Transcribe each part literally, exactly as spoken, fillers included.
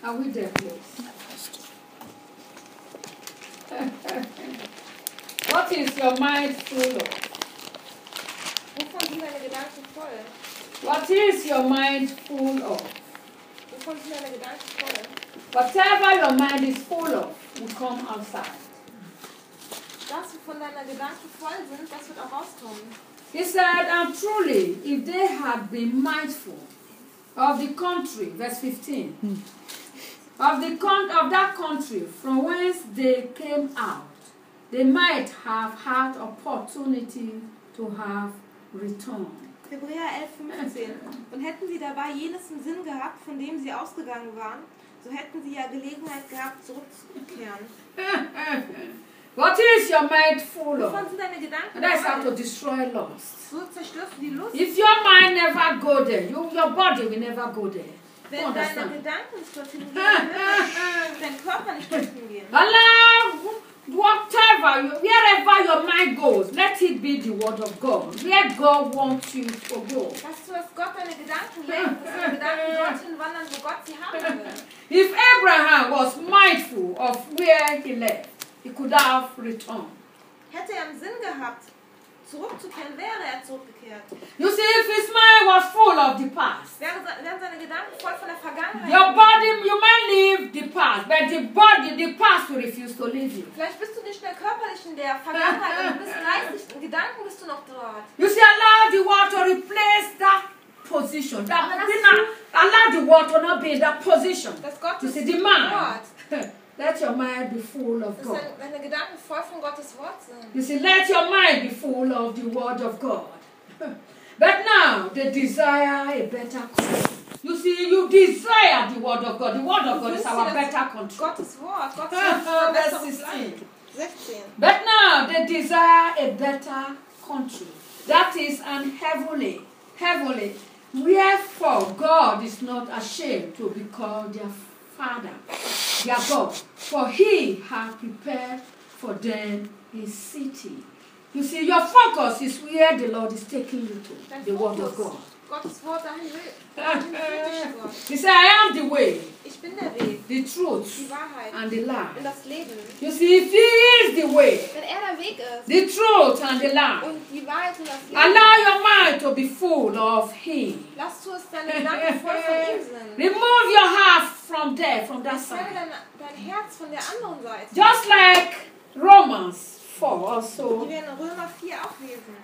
Are we there, please? What is your mind full of? Wovon sind deine Gedanken voll? What is your mind full of? Wovon sind deine Gedanken voll? Whatever your mind is full of will come outside. Das, wovon deine Gedanken voll sind, das wird auch rauskommen. He said, and truly, if they had been mindful of the country, verse fifteen, hmm. of the con of that country from whence they came out, they might have had opportunity to have returned. Hebräer elf fünfzehn. Und hätten sie dabei jenes im Sinn gehabt, von dem sie ausgegangen waren, so hätten sie ja Gelegenheit gehabt, zurückzukehren. What is your mind full of? Wovon sind deine Gedanken? That's how to destroy lust. So zerstörst du die Lust. If your mind never go there, you, your body will never go there. Wenn deine Gedanken nicht dorthin gehen, wird dein Körper nicht dorthin gehen. Allah, whatever, you, wherever your mind goes, let it be the word of God. Where God wants you to go. Weißt du, dass Gott deine Gedanken lenkt, dass deine Gedanken dorthin wandern, wo Gott sie haben will. If Abraham was mindful of where he left, he could have returned. Hätte er im Sinn gehabt, zurückzukehren, wäre er zurückgekehrt. You see, if his mind was full of the past, wären seine Gedanken voll von der Vergangenheit. Your body, you might leave the past, but the body, the past will refuse to leave you. Vielleicht bist du nicht mehr körperlich in der Vergangenheit, aber du bist geistig, in Gedanken bist du noch dort. You see, allow the world to replace that position. That, allow the world to not be in that position. Dass Gott you see, the mind. Let your mind be full of God. Dass deine Gedanken voll von Gottes Wort sind. You see, let your mind be full of the word of God. But now, they desire a better country. You see, you desire the word of God. The word of God is our better country. Gottes Wort. Gottes Wort Verse sixteen. sechzehn. But now, they desire a better country. That is an heavenly, heavenly. Wherefore, God is not ashamed to be called their Father, their God, for He has prepared for them a city. You see, your focus is where the Lord is taking you to, Dein the Fokus. Word of God. Gottes Wort dahin will. Dahin führt dich Gott. He said, I am the way, Ich bin der Weg, the truth, die Wahrheit and the und life. das Leben. You see, if He is the way, Wenn er der Weg ist the truth, and the life, und die Wahrheit und das Leben, allow your mind to be full of Him. lass zu, dass deine Gedanken voll von ihm sind. Remove your heart from there, from that Entferne side. dein, dein Herz von der anderen Seite. Just like Romans four Die also. wir in Römer vier auch lesen.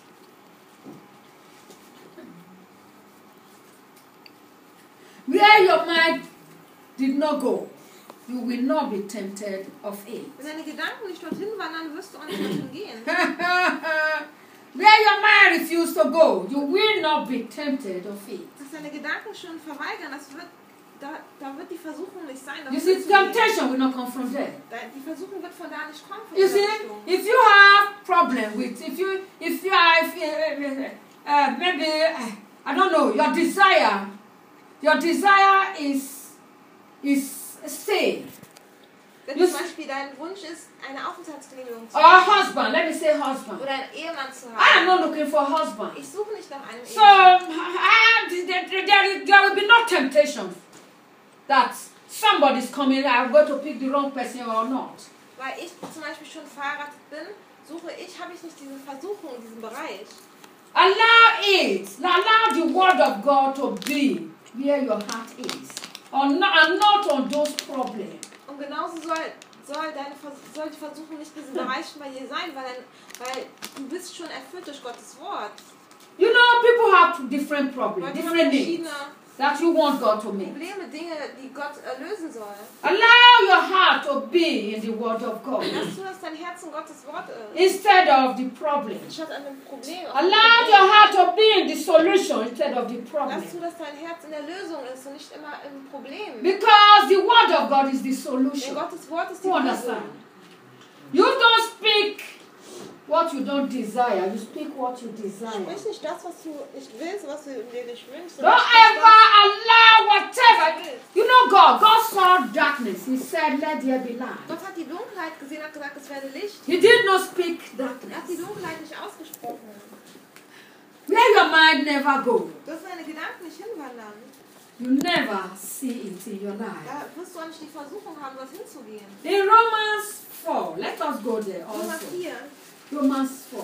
Where your mind did not go, you will not be tempted of it. Wenn deine Gedanken nicht dorthin wandern, wirst du auch nicht dorthin gehen. Where your mind refuses to go, you will not be tempted of it. Dass deine Gedanken schon verweigern, das wird, da, da wird die Versuchung nicht sein. You see, temptation will not come from there. Die Versuchung wird von da nicht kommen. Von You dieser see, Richtung. if you have problem with, if you, if you are, if, uh, uh, maybe, uh, I don't know, your desire, your desire is, is stay. Wenn You zum see- Beispiel dein Wunsch ist, eine Aufenthaltsgenehmigung zu Or haben husband, let me say husband. oder einen Ehemann zu I am haben. not looking for a husband. Ich suche nicht nach einem So, Ehemann. I am, there, there, there there will be no temptation that somebody's coming, I'm going to pick the wrong person or not. Weil ich zum Beispiel schon verheiratet bin, suche ich, habe ich nicht diese Versuchung in diesem Bereich. Allow it, allow the word of God to be where your heart is, or not, and not on those problems. Und genauso soll, soll, deine, Vers- soll die Versuchung nicht in diesen Bereichen bei dir sein, weil, dein, weil du bist schon erfüllt durch Gottes Wort. You know, people have different Weil problems, wir haben different needs verschiedene that you want God to meet. Probleme, Dinge, die Gott erlösen soll. Allow your heart to be in the word of God Lass zu, dass dein Herz in Gottes Wort ist. instead of the problem. Statt an dem Problem. auf dem Allow Problem. your heart to be in the solution instead of the problem. Lass zu, dass dein Herz in der Lösung ist und nicht immer im Problem. Because the word of God is the Denn solution. Gottes Wort ist die You Lösung. understand? You don't speak what you don't desire. You speak what you desire. Sprich nicht das, was du nicht willst, was du dir nicht wünschst. Don't ever allow whatever. You know God. God saw darkness. He said, let there be light. Gott hat die Dunkelheit gesehen, hat gesagt, es werde Licht. He did not speak Er hat die darkness. Dunkelheit nicht ausgesprochen. Where your mind never goes. Du wirst deine Gedanken nicht hinwandern. You never see it in your life. Da wirst du auch nicht die Versuchung haben, dort hinzugehen. In Romans four, let us go there Römer also. vier. Romans four.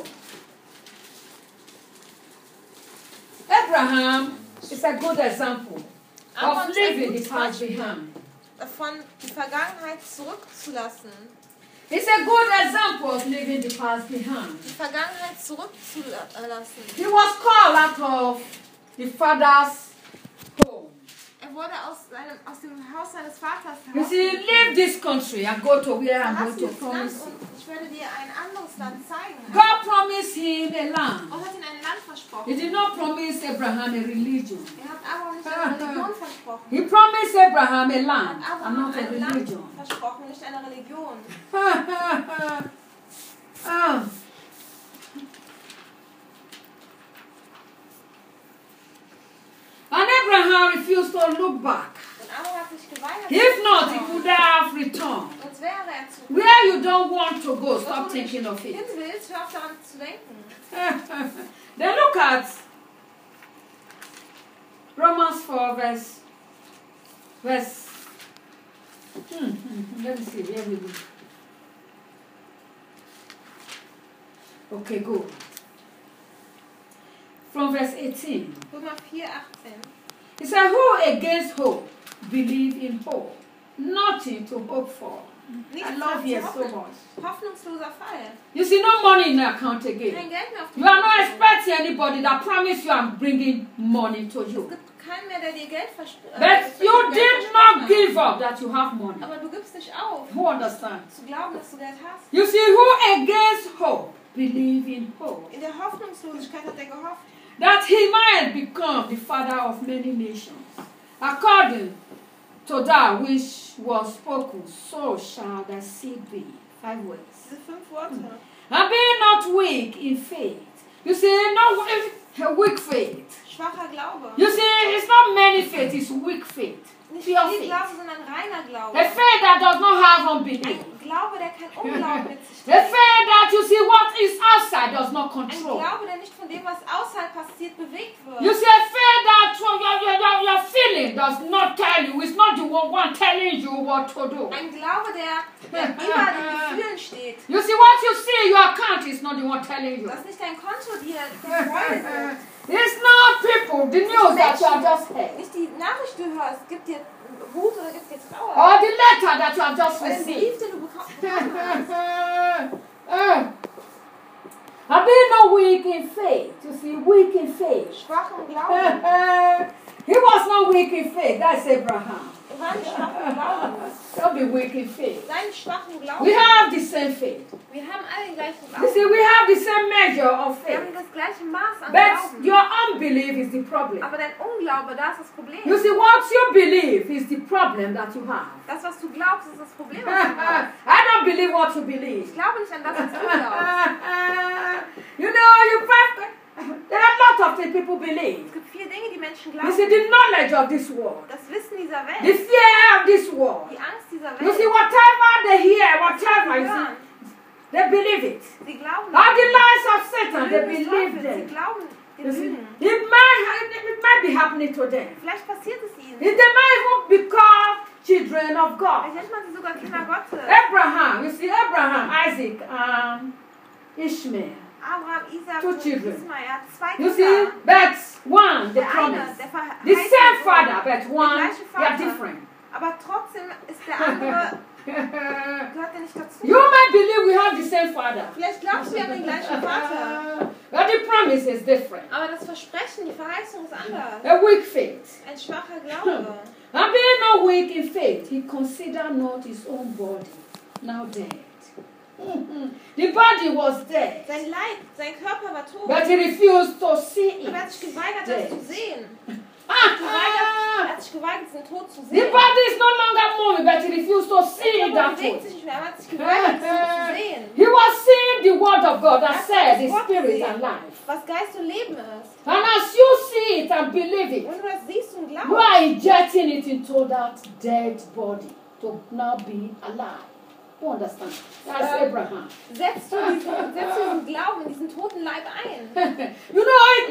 Abraham is a good example Abraham of ist ein leaving the gutes past Beispiel behind. davon, die Vergangenheit zurückzulassen. It's a good example of leaving the past behind. Die Vergangenheit zurückzulassen. He was called out of the father's home. Er wurde aus, seinem, aus dem Haus seines Vaters You see, leave this country and go to where I'm Verlass going to dieses Land promise you. und ich werde dir ein anderes Land zeigen. God promised him a land. Gott hat ihm ein Land versprochen. He did not promise Abraham a religion. Er hat Abraham nicht eine Religion versprochen. He promised Abraham a Er land hat and Abraham not a ein Land religion. versprochen, nicht eine Religion. Ah. And Abraham refused to look back. Und Abraham hat sich geweigert. If not, he zurückzuschauen. could have returned. Sonst wäre er zu. Where you don't want to go, Dort, stop wo du nicht thinking of hin it. willst, hör auf daran zu denken. Then look at Romans four, verse, verse, hmm, hmm, let me see, where we go. Okay, go. From verse eighteen. Römer vier, achtzehn. He said, who against hope believe in hope? Nothing to hope for. Nichts I love zu you so hoffen. much. Hoffnungsloser Fall. You see, no money in the account Kein again. Geld mehr auf dem You are not Konto. expecting anybody that promise you I'm bringing money to Es you. gibt keinen mehr, der dir Geld verspricht. But you did not give up that you have money. Aber du gibst nicht auf, Who understands? zu glauben, dass du Geld hast. You see, who against hope believe in hope? In der Hoffnungslosigkeit hat er gehofft, That he might become the father of many nations. According to that which was spoken, so shall the seed be. Five words. diese fünf Worte. And be not weak in faith. You see, not weak, weak faith. Schwacher Glaube. You see, it's not many faith, it's weak faith. Nicht Pure viel faith. Glaube, sondern reiner Glaube. A faith that does not have unbelief. Ein Glaube, der kein Unglauben mit sich A trägt. faith that you see what is outside does not Ein control. Glaube, der nicht von dem, was außerhalb passiert, bewegt You wird. see, a faith that your, your, your, your feeling does not tell you. It's not the one, one telling you what to do. Ein Glaube, der, der über den Gefühlen steht. You see, what you see in your account is not the one telling you. Dass nicht dein Konto dir die Freude sind. It's not people, the news that you have just heard. Nicht die Nachricht, die du hörst, gibt dir Wut oder gibt dir Trauer. Or the letter that you have just Oder den received. Brief, den du beko- bekommen hast. Have been no weak in faith. You see, weak in faith. Schwachen Glauben. He was not weak in faith. That's Abraham. Er war nicht schwachen Glauben. Don't be weak in faith. Deinen schwachen Glauben. We have the same faith. Wir haben alle den gleichen You see, Glauben. we have the same measure of Wir haben faith. das gleiche Maß an But Glauben. your unbelief is the problem. Aber dein Unglaube, da ist das Problem. You see, what you believe is the problem that you have. Das, was du glaubst, ist das Problem, was du hast. I don't believe what you believe. Ich glaube nicht an das, was du glaubst. You know, you practice. There are a lot of things people believe. Es gibt vier Dinge, die Menschen You see, glauben. the knowledge of this world, Das Wissen dieser the Welt. fear of this world. Die Angst dieser You see, Welt. whatever they hear, Sie whatever, you hören. see, they believe it. Sie glauben All the daran. lies of Die Satan, they Lügen des believe Teufels. Sie them. glauben You den see, Lügen. it might, it might be happening to them. Vielleicht passiert es ihnen. They might even become children of God. Vielleicht nennt man sie sogar Kinder Gottes. Abraham, you see, Abraham, Isaac, and Ishmael. Abraham, Isaac Two und children. Ismael. Er hat zwei You see, Kinder. but one, the Der eine, promise. der verheißene The same Sohn. father, but one, gleiche they are Vater. different. Aber trotzdem ist der andere, gehört er nicht dazu. You might believe we have the same father. Vielleicht glaubst du, wir haben den gleichen Vater. But the promise is different. Aber das Versprechen, die Verheißung ist anders. A weak faith. Ein schwacher Glaube. And being not weak in faith, he considered not his own body, now dead. The body was dead, Sein Leib, sein Körper war tot. but he refused to see it. Er hat sich geweigert, das zu sehen. Er Ah, hat sich geweigert, diesen Tod zu the sehen. body is no longer moving, but he refused to see Er that bewegt way. sich nicht mehr. Er hat sich geweigert, diesen Tod zu sehen. He was seeing the word of God that Das says ist the Gott spirit gesehen. and life. Was Geist und Leben ist. And as you see it and believe it, Wenn du das siehst und you glaubst, are injecting it into that dead body to now be alive. You understand? That's Um, Abraham. setzt du diesen, setzt du diesen Glauben in diesen toten Leib ein. You know, it might be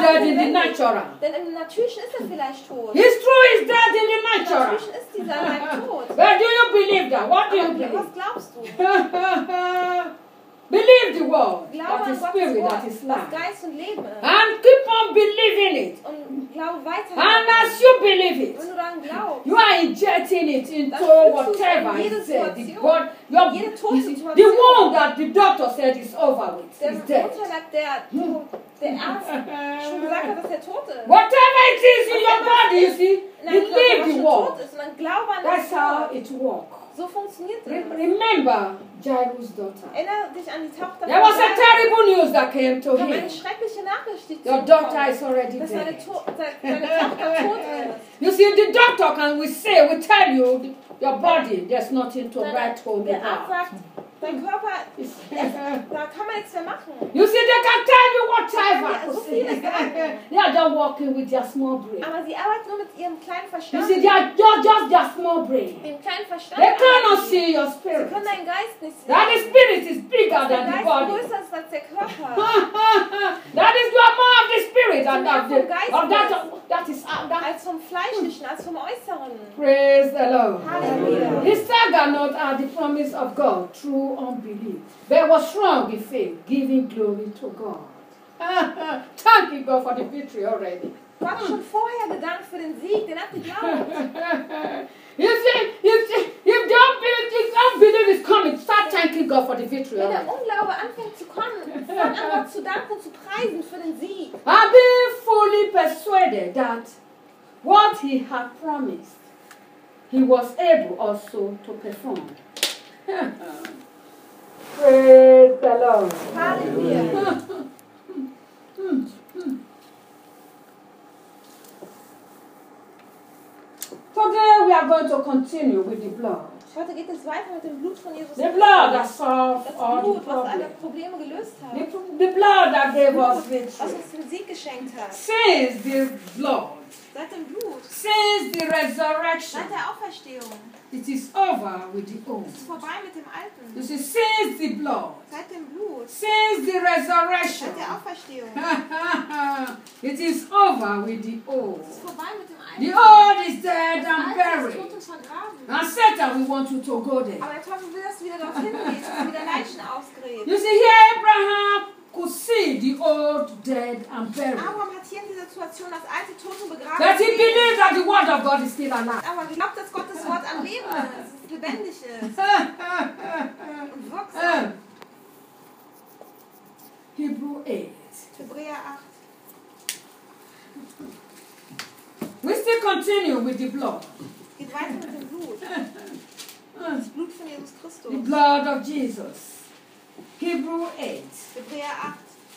dead in the natural. Denn im Natürlichen ist er vielleicht tot. It's true, he's dead in the Im natural. Natürlichen ist dieser Leib tot. But do you believe that? What do you Aber believe? was glaubst du? Believe the word. Glaube That an is Gottes spirit, Wort, that is was life. Geist und Leben ist. And keep on believing it. Und glaube weiter. And as you believe it, Wenn du daran glaubst, you are injecting it into Das fühlst du whatever in jede is there. The, Situation. God, your, Jede you see, Todsituation. the one that the doctor said is over with, der is dead. Mutterleib, der, der Arzt schon gesagt hat, dass er tot ist. Whatever it is in your body, you see, In einem Körper, believe was the schon word. tot ist. Und dann glaube an That's das how Wort. it works. So funktioniert Re- es. remember Jairus' daughter. Erinnere dich an die Tochter There was a Jairus. terrible news that came to Da kam him. eine schreckliche Nachricht, die zu Your ihm daughter kommt, is already dass seine, dead. to seine, seine Tochter tot ist. You see, the doctor can we say, we tell you, th- your body, there's nothing to Deine- write home Der Arzt about. sagt, dein Körper, you da kann man nichts mehr machen. see, they can tell you whatever. Ja, so viele Sachen. They are just working with their small brain. Aber sie arbeiten nur mit ihrem kleinen You Verstand. see, they are just, just their small brain. Mit dem kleinen Verstand. They cannot arbeiten sie. see your Sie spirit. können deinen Geist nicht sehen. That the spirit is bigger Der than the Geist body. größer ist als der Körper. That is you are more of the spirit than mehr of the vom Geist of that, bist. that is uh, that. Als vom Fleischlichen, als vom Äußeren. Praise the Lord. Hallelujah. He staggered not at the promise of God through unbelief, but was strong in faith, giving glory to God. Thanking God for the victory already. Gott hat schon vorher gedankt für den Sieg, den hat geglaubt. You see, you see, if the unbelief, if unbelief is coming, start thanking God for the victory Wenn der already. Unglaube anfängt zu kommen, fang an Gott zu danken und zu preisen für den Sieg. And being fully persuaded that what he had promised, he was able also to perform. Praise the Lord. Halleluja. Today we are going to continue with the blood. Heute geht es weiter mit dem Blut von Jesus The blood that Christus. solved Das all the Blut, was alle problems. Probleme gelöst hat. The, the blood that gave us Was victory. uns den Sieg geschenkt hat. Since the blood, Seit dem Blut. since the resurrection, Seit der Auferstehung. it is over with the old. Es ist vorbei mit dem You Alten. see, since the blood, Seit dem Blut. since the resurrection, Seit der Auferstehung. it is over with the old. Es ist vorbei mit dem The Alten. old is dead Das and Alte ist buried. tot und vergraben. And Satan, we want you to go there. Aber der Teufel will, dass du wieder dorthin gehst, dass du wieder Leichen ausgräbst. You see, here Abraham could see the old dead and buried. Abraham hat hier in dieser Situation das alte Tote begraben. But he gesehen. believes that the word of God is still alive. Aber glaubt, dass Gottes Wort am Leben ist, dass es lebendig ist und wirksam. Hebrew eight. Hebräer acht. We still continue with the blood. Geht weiter mit dem Blut. Das Blut von Jesus The Christus. blood of Jesus. Hebrew eight. Hebräer acht.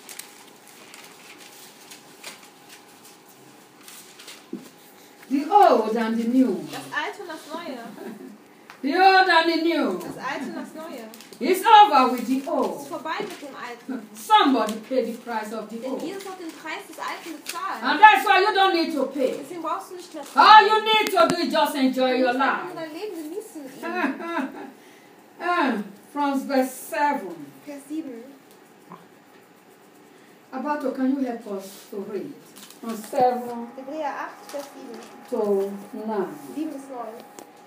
The old and the new. Das Alte und das Neue. The old and the new. Das Alte und das Neue. It's over with the Es ist old. vorbei mit dem Alten. Somebody paid the price of the Denn old. Jesus hat den Preis des Alten bezahlt. And that's why you don't need to pay. Deswegen brauchst du nicht mehr All zahlen. you need to do is just enjoy Du your musst einfach nur life. dein Leben genießen mit ihm. Uh, from verse seven. Vers sieben. Abato, can you help us to read? From seven Hebräer acht, Vers sieben. to nine. sieben bis neun.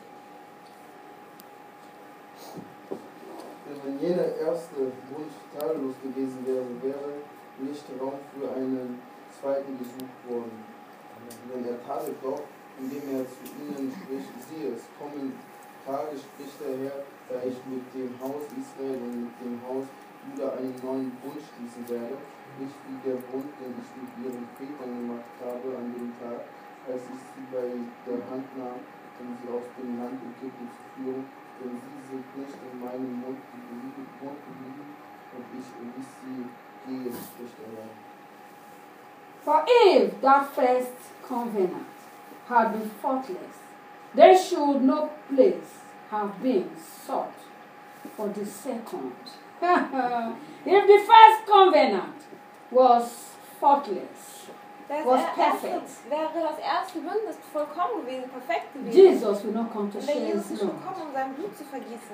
Denn wenn jener erste Wunsch tadellos gewesen wäre, wäre nicht Raum für einen zweiten gesucht worden. Denn er tadelt doch, indem er zu ihnen spricht, siehe, es kommen Tage, spricht der Herr, da ich mit dem Haus Israel und mit dem Haus Juda einen neuen Bund schließen werde, nicht wie der Bund, den ich mit ihren Vätern gemacht habe an dem Tag, als ich sie bei der Hand nahm, um sie aus dem Land Ägypten zu führen, denn sie sind nicht in meinem Mund geblieben, Mund geblieben und ich ließ sie gehen, spricht der Herr. For if that first covenant had been faultless, there should no place have been sought for the second. If the first covenant was faultless, Das Was erste, perfect. wäre das erste Bündnis vollkommen gewesen, perfekt gewesen. Jesus will not come to Und share wenn Jesus his nicht blood. gekommen, um sein Blut zu vergießen.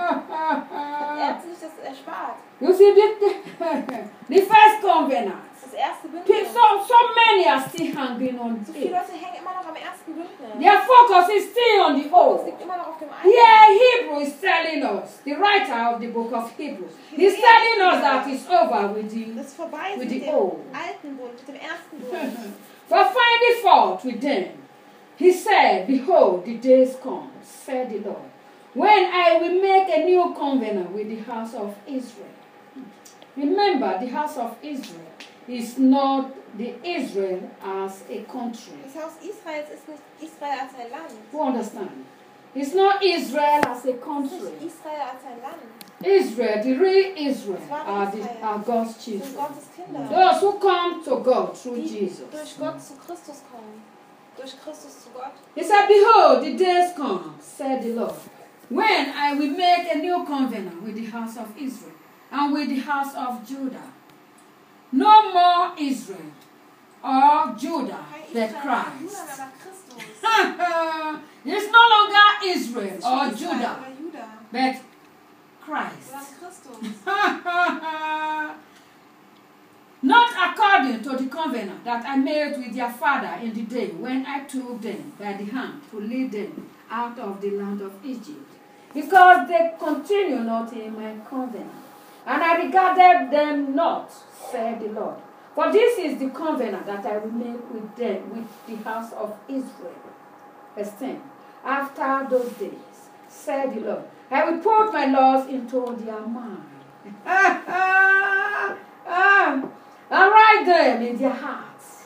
Er hat sich das erspart. You see, the, the first covenant, Das erste Pe- Bündnis. So, so many are still hanging on So viele it. Leute hängen immer noch am ersten Bündnis. Their focus is still on the Es old. liegt immer noch auf dem Here, alten. Hebrew is telling us, the writer of the book of Hebrews, he's telling us that it's over with the. Das ist vorbei With mit the dem old. alten Bund, mit dem ersten Bund. For finding fault with them, he said, Behold, the days come, said the Lord, when I will make a new covenant with the house of Israel. Remember, the house of Israel is not the Israel as a country. Das Haus Israels ist nicht Israel als ein Land. Who understand? It's not Israel as a Es ist nicht country. Israel als ein Land. Israel, the real Israel, are, the, are God's Es sind children. Gottes Kinder. Those who come to God through Die Jesus. durch Gott zu Christus kommen. Durch Christus zu Gott. He said, Behold, the days come, said the Lord, when I will make a new covenant with the house of Israel and with the house of Judah. No more Israel or Judah, Kein but Israel, Christ. Judah, aber Christus. It's no longer Israel Es ist or nicht Israel Judah, oder Judah, but sondern Christ. Christus. Not according to the covenant that I made with their father in the day when I took them by the hand to lead them out of the land of Egypt, because they continue not in my covenant, and I regarded them not, said the Lord. For this is the covenant that I will make with them, with the house of Israel. Verse ten. After those days, said the Lord, I will put my laws into their mind. Ah, and write them in their hearts.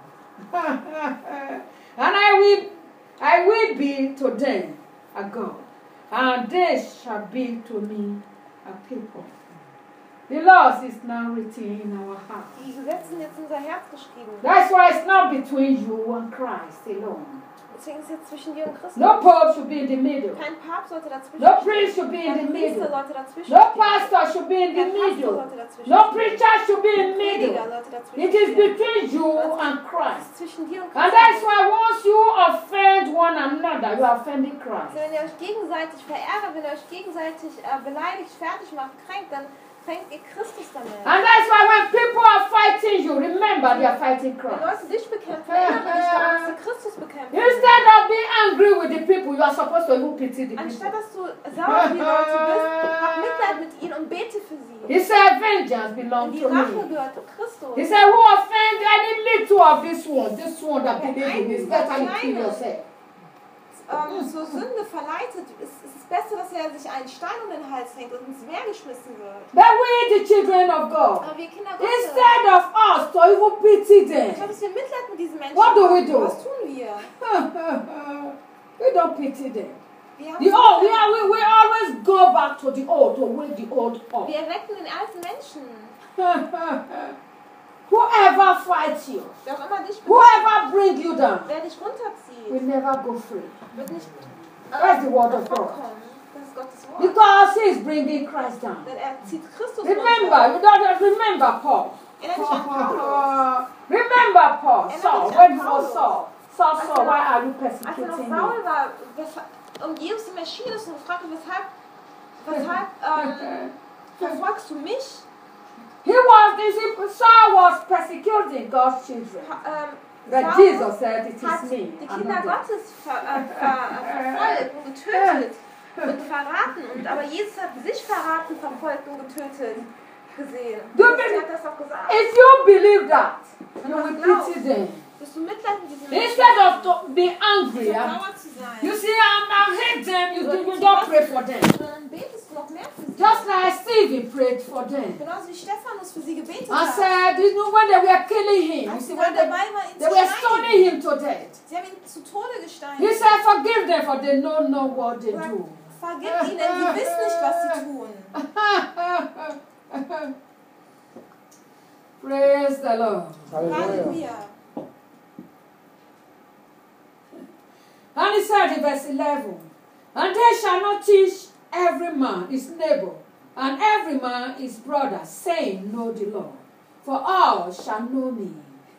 And I will, I will be to them a God, and they shall be to me a people. The laws is now written in our hearts. Die Gesetze sind jetzt in unser Herz geschrieben. That's why it's not between you and Christ alone. Deswegen ist es jetzt zwischen dir und Christus. No pope should be in the middle. Kein Papst sollte dazwischen No stehen. priest should be in the Kein Priester middle. sollte dazwischen No stehen. pastor should be in the Kein Pastor middle. sollte dazwischen No stehen. preacher should be in the Prediger middle. sollte dazwischen It is stehen. between you Das and ist Christ. zwischen dir und And Christus. that's why once you offend one another, you are offending Christ. Also wenn ihr euch gegenseitig verärgert, wenn ihr euch gegenseitig äh, beleidigt, fertig macht, kränkt, dann kränkt ihr Christus damit. And that's why when people are fighting you, remember they are fighting Wenn Christ. Leute dich bekämpfen, erinnere dich daran, dass sie Christus bekämpfen. Instead of being angry with the people, you are supposed to even pity the Anstatt people. dass du sauer auf die Leute bist, hab Mitleid mit ihnen und bete für sie. He said, vengeance Und belongs die to Rache me. gehört Christus. He said, who offend any little of this one, this one that believes in this, better you kill yourself. Ähm, zur Sünde verleitet, ist, ist es besser, dass er sich einen Stein um den Hals hängt und ins Meer geschmissen wird. But we, the children of God, Aber wir Kinder Gottes, instead of us to even pity statt them, dass wir Mitleid mit diesen Menschen What do we haben, do? was tun wir? we don't pity them. Wir, haben The old, we, are, we, we always go back to the old to wake the old up. wir erwecken den alten Menschen. Whoever fights you, Wer auch immer dich betrifft, whoever brings you down, wer dich runterzieht, will never go free. wird nicht That's the word of God. davonkommen. Das ist Gottes Wort. Because he is bringing Christ down. Denn er zieht Christus Remember, runter. you don't remember Paul. Erinnere dich an Paulus. Remember Paul, Erinnere Saul, dich when an he was Paulus. Saul. Saul, Als Saul, er why noch- are you Als er noch persecuting me? faul war, weshalb- und Jesus ihm erschienen ist und gefragt hat, weshalb, weshalb ähm, verfolgst du mich? He was, you see, Saul was persecuting God's children. Pa- ähm, But Saulus Jesus said, it hat is me. die I'm Kinder not them. Gottes ver, äh, ver, äh, verfolgt und getötet und verraten. Und, aber Jesus hat sich verraten, verfolgt und getötet gesehen. Du Jesus bist- hat das auch gesagt. If you believe that, you das will glaubst, pity them. Wirst du Mitleid mit diesen Menschen Instead of to be angry, haben, and- sauer zu sein. you see, I'm, I hate them, you, you, you don't pray for them. Dann betest du noch mehr für sie. Just like Stevie prayed for them. Genauso wie Stephanus für sie gebetet I hat. said, you know, when they were killing him, you Als see, sie when dann they, dabei war, ihn they zu were stoning steinigen. him to death. Sie haben ihn zu Tode He gesteinigt. said, forgive them, for they don't know what they Sag, do. vergib ihnen, denn sie wissen nicht, was sie tun. Praise the Lord. Halleluja. Halleluja. And he said in verse eleven, and they shall not teach every man his neighbor, and every man his brother, saying, know the Lord. For all shall know me,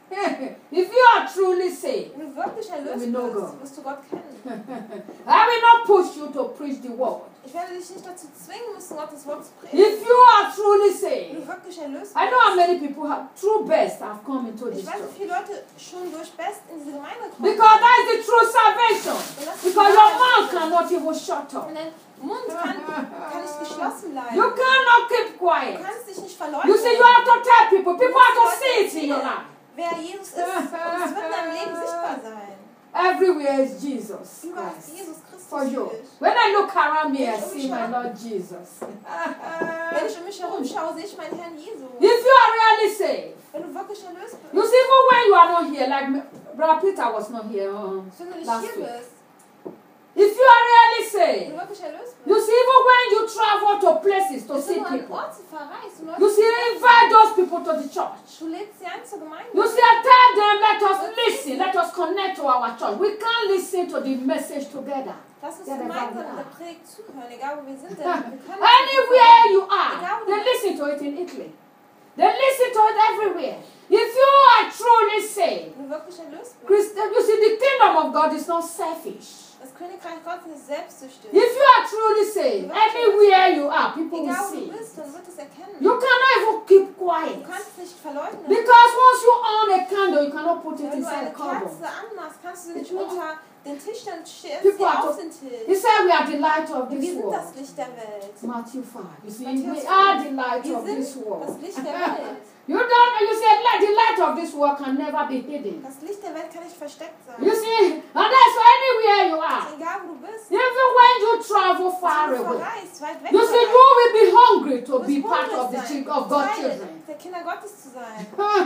If you are truly saved, Wenn du wirklich erlöst We know bist, God. wirst du Gott kennen. I will not push you to preach the word. Ich werde dich nicht dazu zwingen müssen, Gottes Wort zu If predigen. you are truly Wenn saved, du wirklich erlöst I know how bist. many people have true best have come into Ich this weiß, wie church. viele Leute schon durch Best in diese Gemeinde kommen. Because that is the true salvation. Und das ist Because die your Wahrheit. mouth cannot even shut up. Und dein Mund kann, kann nicht geschlossen bleiben. You cannot keep Du quiet. kannst dich nicht You verleugnen. see, you have to tell people. People have to see it in your life. Wer Jesus ist. Und es wird in deinem Leben sichtbar sein. Everywhere is Jesus Überall ist Christ. Jesus For Christus you. für dich. When I look around me, I see my Lord Jesus. Wenn ich um mich herum schaue, sehe ich meinen Herrn Jesus. If you are really saved, Wenn du wirklich erlöst you bist, see, even when you are not here, like me- Brother Peter was not here um, wenn du nicht last hier week. bist, If you are really wenn saved, du wirklich erlöst you bist, see, even when you travel to places to bist du see nur an people, Orte verreist. Du you see, invite those people to the church. Du lädst sie ein zur Gemeinde. You see, I tell them, let us listen, let us connect to our church. We can't listen to the message together. Lass uns Ja, der gemeinsam war da. der Predigt zuhören, egal wo wir sind. Denn wir können Anywhere you are, Egal wo they du listen to it in Italy. They listen to it everywhere. If you are truly saved, Wenn du wirklich erlöst bist. Christian, you see, the kingdom of God is not selfish. Das Königreich Gottes ist selbstsüchtig. If you are truly saved, anywhere you are, people will Egal wo see. du bist, dann wird es erkennen. You cannot even keep Du quiet. kannst nicht verleugnen. Because once you own a candle, you cannot put it Wenn du inside eine a cupboard. Kerze anmachst, kannst du sie nicht unter den Tisch dann stellst People sie are auf to- den Tisch. He said we are the light of Wir this sind world. das Licht der Welt. Matthew five. You see, Matthäus we are the fünf. light Wir of this sind world. das Licht der Welt. You don't, you see, like, the light of this world can never be hidden. Das Licht der Welt kann nicht versteckt sein. You see, and that's anywhere you are. Egal wo du bist. Even when you travel far Wenn du away. verreist, weit weg You see, verreist, you will be hungry to du be wirst part hungrig of the sein, children of God's Teil children. der Kinder Gottes zu sein.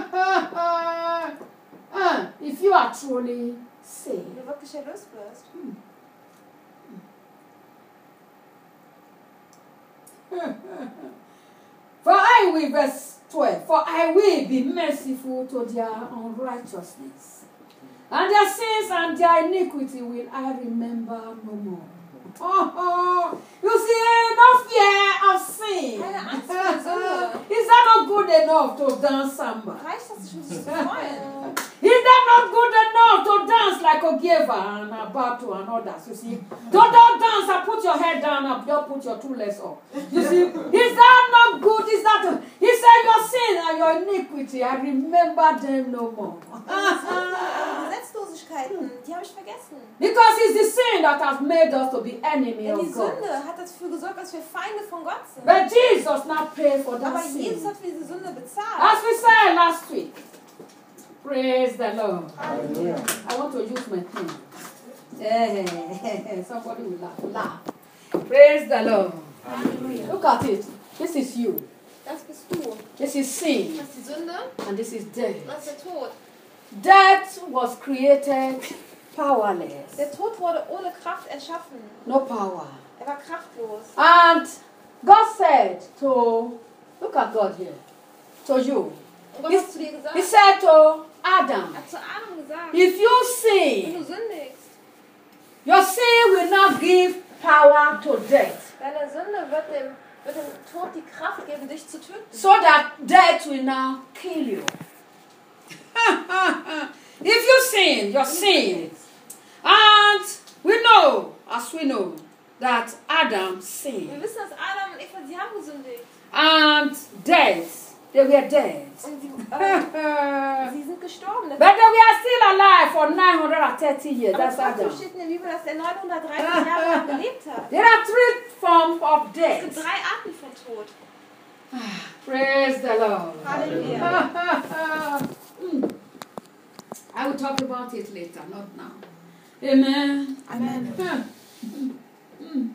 Uh, if you are truly Wenn saved. du wirklich erlöst wirst. For I will, verse twelve, for I will be merciful to their unrighteousness, and their sins and their iniquity will I remember no more. Oh, oh. You see, no fear of sin. Keine Angst vor Sünde. Is that not good enough to dance samba? Reicht das schon, sich zu freuen? Is that not good enough to dance like Ogieva and Abato and others? You see, don't, don't dance and put your head down and don't put your two legs up. You see, is that not good? Is that? He said, your sin and your iniquity, I remember them no more. Eure Gesetzlosigkeiten, die habe ich vergessen. Because it's the sin that has made us to be enemy Denn die of God. Sünde hat dafür gesorgt, dass wir Feinde von Gott sind. But Jesus not paid for that Aber sin. Jesus hat für diese Sünde bezahlt. As we said last week, praise the Lord. Hallelujah. I want to use my pen. Eh, somebody will laugh. Laugh. Praise the Lord. Halleluja. Look at it. This is you. Das bist du. This is sin. Das ist die Sünde. And this is death. Das ist der Tod. Death was created powerless. Der Tod wurde ohne Kraft erschaffen. No power. Er war kraftlos. And God said to, look at God here, to you. Und Gott He, hat zu dir gesagt, he said to Adam, er hat zu Adam gesagt, if you wenn sin, du sündigst, your sin will not give power to death, deine Sünde wird dem, wird dem Tod die Kraft geben, dich zu töten. so that death will now kill you. If you sin, your sin. And we know, as we know, that Adam Wir sinned. wissen, dass Adam und Eva, sie haben gesündigt. And death, they were dead. Und sie, but äh, sie sind gestorben. they were still alive for nine hundred thirty years. Aber That's trotzdem Adam. steht in der Bibel, dass er neunhundertdreißig Jahre lang gelebt hat. There are three forms of Es gibt death. drei Arten von Tod. Praise the Lord. Halleluja. Mm. I will talk about it later, not now. Amen. Amen. Mm. Mm.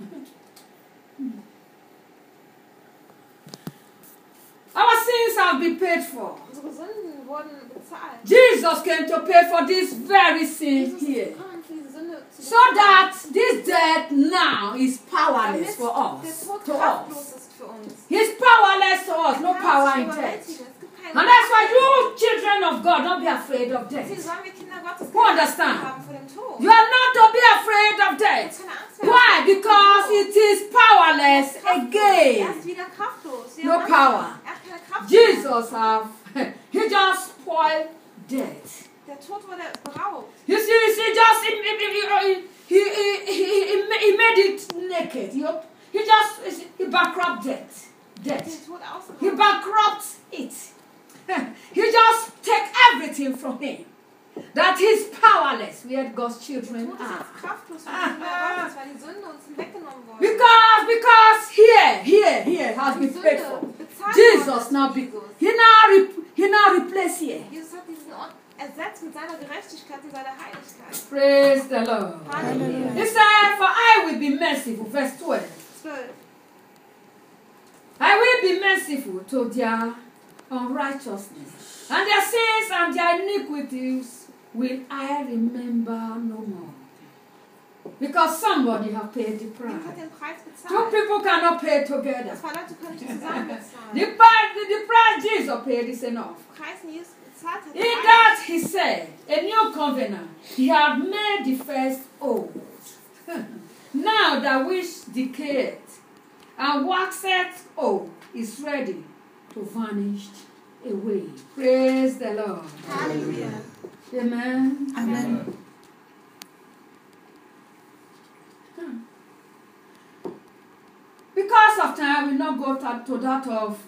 Our sins have been paid for. Unsere Sünden wurden bezahlt. Jesus came to pay for this very sin Jesus ist here. gekommen, für diese Sünde zu So that this death now is powerless for damit der us. Tod To kraftlos us. ist für uns. He's powerless to us, no Er kann power uns in überwältigen. death. Es gibt keine And that's why you children of God, don't be afraid of Deswegen death. sollen wir Kinder Gottes Who keine understand? Angst haben vor dem Tod. You are not to be afraid of death. Keine Angst mehr Why? haben vor dem Because Tod. it is powerless Er ist again. wieder kraftlos. Wie No am Anfang. power. Er hat keine Kraft mehr. Jesus have he just spoiled death. Der Tod wurde beraubt. You see, you see, just he, he, he, he, he, he made it naked. He, he just he bankrupt death. Death. Den Tod He ausgeraubt. bankrupts it. He just take everything from him. That he's powerless. We had God's Der children Tod ist are. jetzt kraftlos für uns mehr Gottes, weil die Sünde uns weggenommen wurde. Because, because here, here, here has Die been paid for. Sünde bezahlt Jesus worden now ist be, Jesus. he now re, he now replace here. Jesus hat diesen Ort ersetzt mit seiner Gerechtigkeit und seiner Heiligkeit. Praise the Lord. Halleluja. He said, for I will be merciful. Verse twelve. zwölf. I will be merciful to their unrighteousness, and their sins and their iniquities will I remember no more. Because somebody have paid the Jesus hat price. den Preis Two bezahlt. people cannot pay together. Zwei Leute können nicht zusammen The bezahlen. price, the, the price Jesus paid is enough. Der Preis, den Jesus bezahlt hat, In reicht. that he said, a new covenant, he had made the first old. Now that which decayed and waxeth old is ready to vanish away. Praise the Lord. Halleluja. Amen. Amen. Because of time, I will not go to, to that of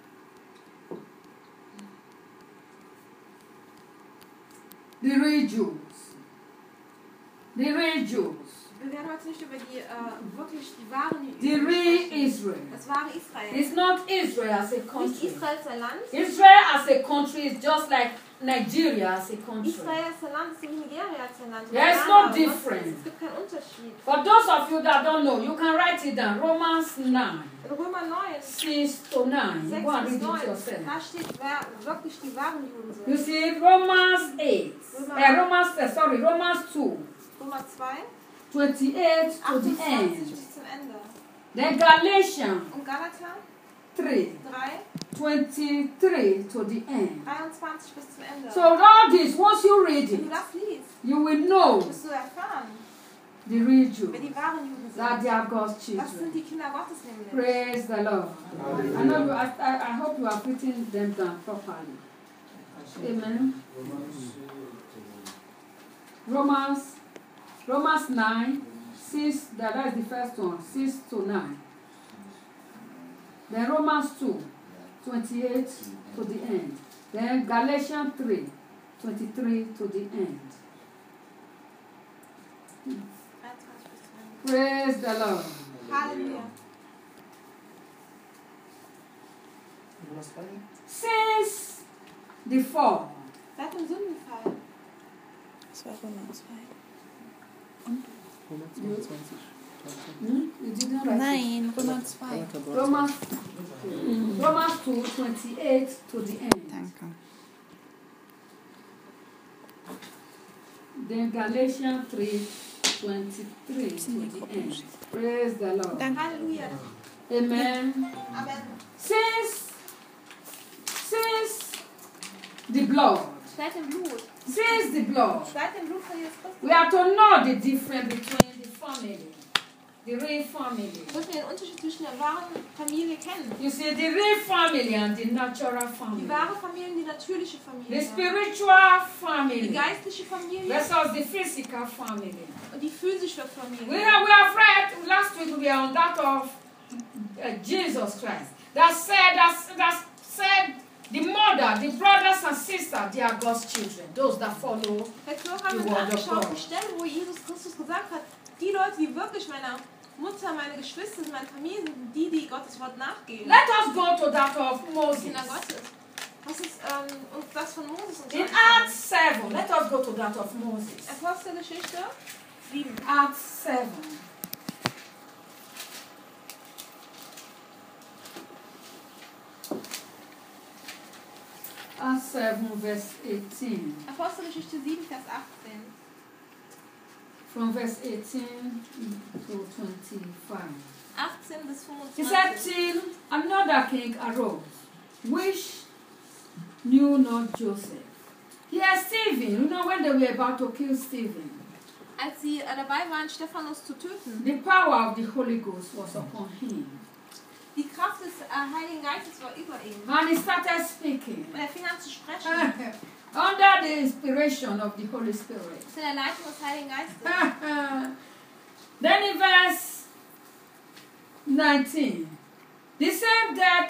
the real Jews. The real Jews. Wir werden heute nicht über die äh, wirklich die wahren The Juden real sprechen. Israel. Das wahre Israel. It's not Israel as a Nicht country. Israel ist ein Land. Israel as a country is just like Nigeria as a country. Israel ist ein Land, ist wie Nigeria als ein Land. There is Ghana, no sonst- difference. Es gibt keinen Unterschied. For those of you that don't know, you can write it down. Romans nine, In Römer neun, six to nine. You sechs go and bis read it neun, yourself. da steht, wer wirklich die wahren Juden You sind. see, Romans eight, uh, Romans, uh, sorry, Romans two, Römer zwei, twenty-eight to the achtundzwanzig end. bis zum Ende. Then Galatians Und Galater three, drei, twenty-three to the end. dreiundzwanzig bis zum Ende. So all this, once you read Wenn du it, das liest, you will know wirst du erfahren, the real wer Jews, die wahren Juden that sind. they are God's Das sind children. die Kinder Gottes nämlich. Praise the Lord. I know you, I, I I hope you are putting them down properly. Amen. Romans, Romans nine, six, that is the first one, six to nine. Then Romans two, twenty-eight to the end. Then Galatians three, twenty-three to the end. dreiundzwanzig bis zum Ende. Praise the Lord. Halleluja. Since the fall, Seit dem Sündenfall. Das war Römer zwei. hmm? You didn't write it. Nein, Römer zwei. Romans, Romans two, twenty-eight to the end. Danke. Then Galatians three, twenty-three to the end. Praise the Lord. Danke. Halleluja. Amen. Amen. Since, since the blood, Seit dem Blut. since the blood, Seit dem Blut von Jesus Christus. we have to know the difference between the family, the real family. Müssen wir den Unterschied zwischen der wahren Familie kennen. You see, the real family and the natural Die family. wahre Familie und die natürliche The Familie. spiritual Die family geistliche Familie versus the physical family. und die physische We Familie. have, we have read last week, we were on that of uh, Jesus Christ. That said, that, that said, the mother, the brothers and sisters, they are God's children. Those that follow. Letzte Woche haben wir uns angeschaut, die Stelle, wo Jesus Christus gesagt hat, die Leute, die wirklich meiner Mutter, meine Geschwister sind, meine Familie sind, die, die Gottes Wort nachgehen. Let us go to that of Moses. Kinder Gottes. Was ist ähm, uns das von Moses und In so? Acts seven, let us go to that of Moses. Apostelgeschichte sieben. Acts seven. Acts seven, verse eighteen. Apostelgeschichte sieben, Vers achtzehn. From verse eighteen to twenty-five. achtzehn bis He said, fünfundzwanzig. till another king arose, which knew not Joseph. Here, Stephen, you know when they were about to kill Stephen, Als sie äh, dabei waren, Stephanus zu töten, the power of the Holy Ghost was upon him. die Kraft des äh, Heiligen Geistes war über ihm. And he started speaking. Und er fing an zu sprechen. under the inspiration of the Holy Spirit. Zu der Leitung des Heiligen Geistes. Then in verse nineteen, they said that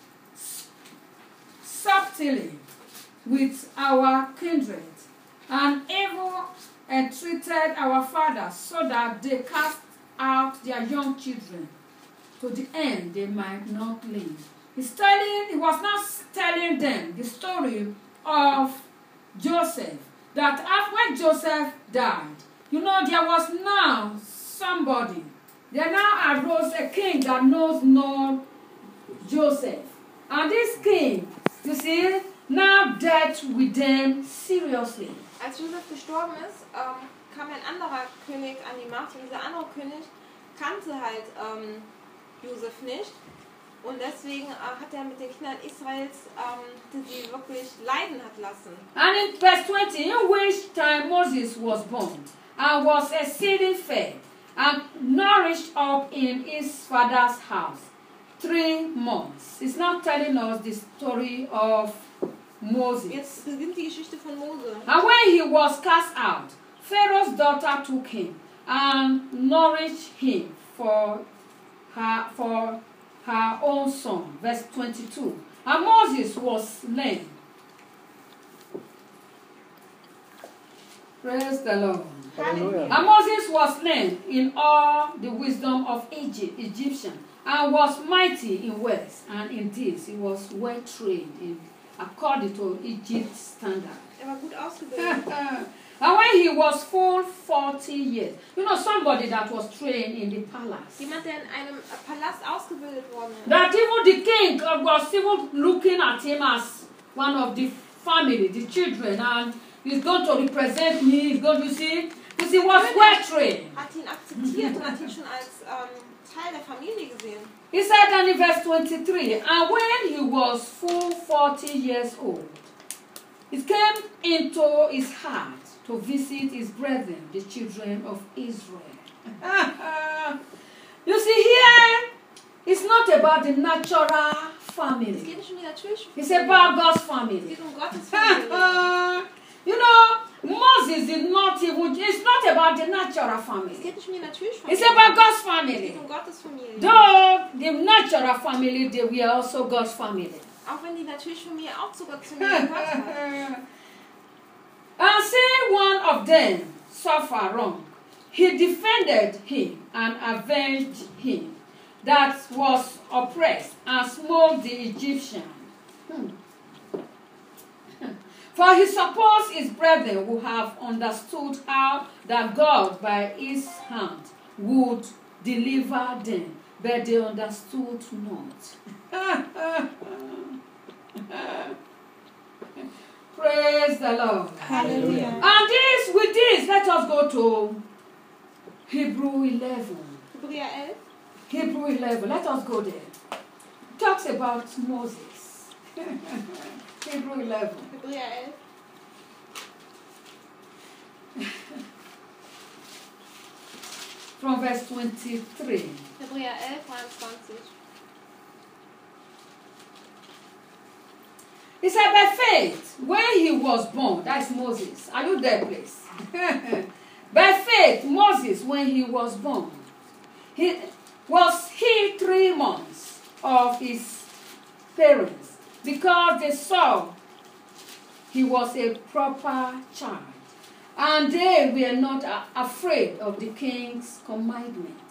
subtly with our kindred and evil entreated our fathers so that they cast out their young children to the end they might not live. He's telling, he was not telling them the story of Joseph, that after when Joseph died, you know, there was now somebody, there now arose a king that knows no Joseph. And this king, you see, now dealt with them seriously. Als Josef gestorben ist, ähm, kam ein anderer König an die Macht und dieser andere König kannte halt ähm, Josef nicht und deswegen äh, hat er mit den Kindern Israels ähm, sie wirklich leiden hat lassen. And in verse twenty, in which time Moses was born and was exceeding fair and nourished up in his father's house three months. It's not telling us the story of Moses. Jetzt beginnt die Geschichte von Mose. And when he was cast out, Pharaoh's daughter took him and nourished him for her for her own son. Verse twenty-two. And Moses was slain. Praise the Lord. Hallelujah. And Moses was slain in all the wisdom of Egypt, Egyptian, and was mighty in words, and in this he was well trained in according to Egypt's standard. Er war gut ausgebildet. And when he was full forty years, you know, somebody that was trained in the palace. Jemand, der in einem Palast ausgebildet worden ist. That even the king was even looking at him as one of the family, the children, and he's going to represent me, he's going to see, because he was well trained. Hat ihn akzeptiert und hat ihn schon als ähm, Teil der Familie gesehen. He said then in verse twenty-three, and when he was full forty years old, it came into his heart to visit his brethren, the children of Israel. You see here, it's not about the natural Es family. geht nicht um die natürliche It's Familie. about God's Es family. geht um Gottes Familie. You know, Moses did not even, it's not about the natural Es family. geht nicht um die natürliche It's Familie. about God's Es family. geht um Gottes Familie. Though the natural family, they were also God's family. Auch wenn die natürliche Familie auch zu Gott zu mir gehört hat. And seeing one of them suffer wrong, he defended him and avenged him that was oppressed and smote the Egyptian. Hmm. For he supposed his brethren would have understood how that God by his hand would deliver them, but they understood not. Praise the Lord. Hallelujah. And this, with this, let us go to Hebrew eleven. Hebräer elf. Hebrew eleven. Let us go there. It talks about Moses. Hebrew eleven. Hebräer elf. From verse twenty-three. Hebräer elf, dreiundzwanzig. He said, by faith, when he was born, that's Moses. Are you there, please? By faith, Moses, when he was born, he was he three months of his parents, because they saw he was a proper child, and they were not a- afraid of the king's commandment.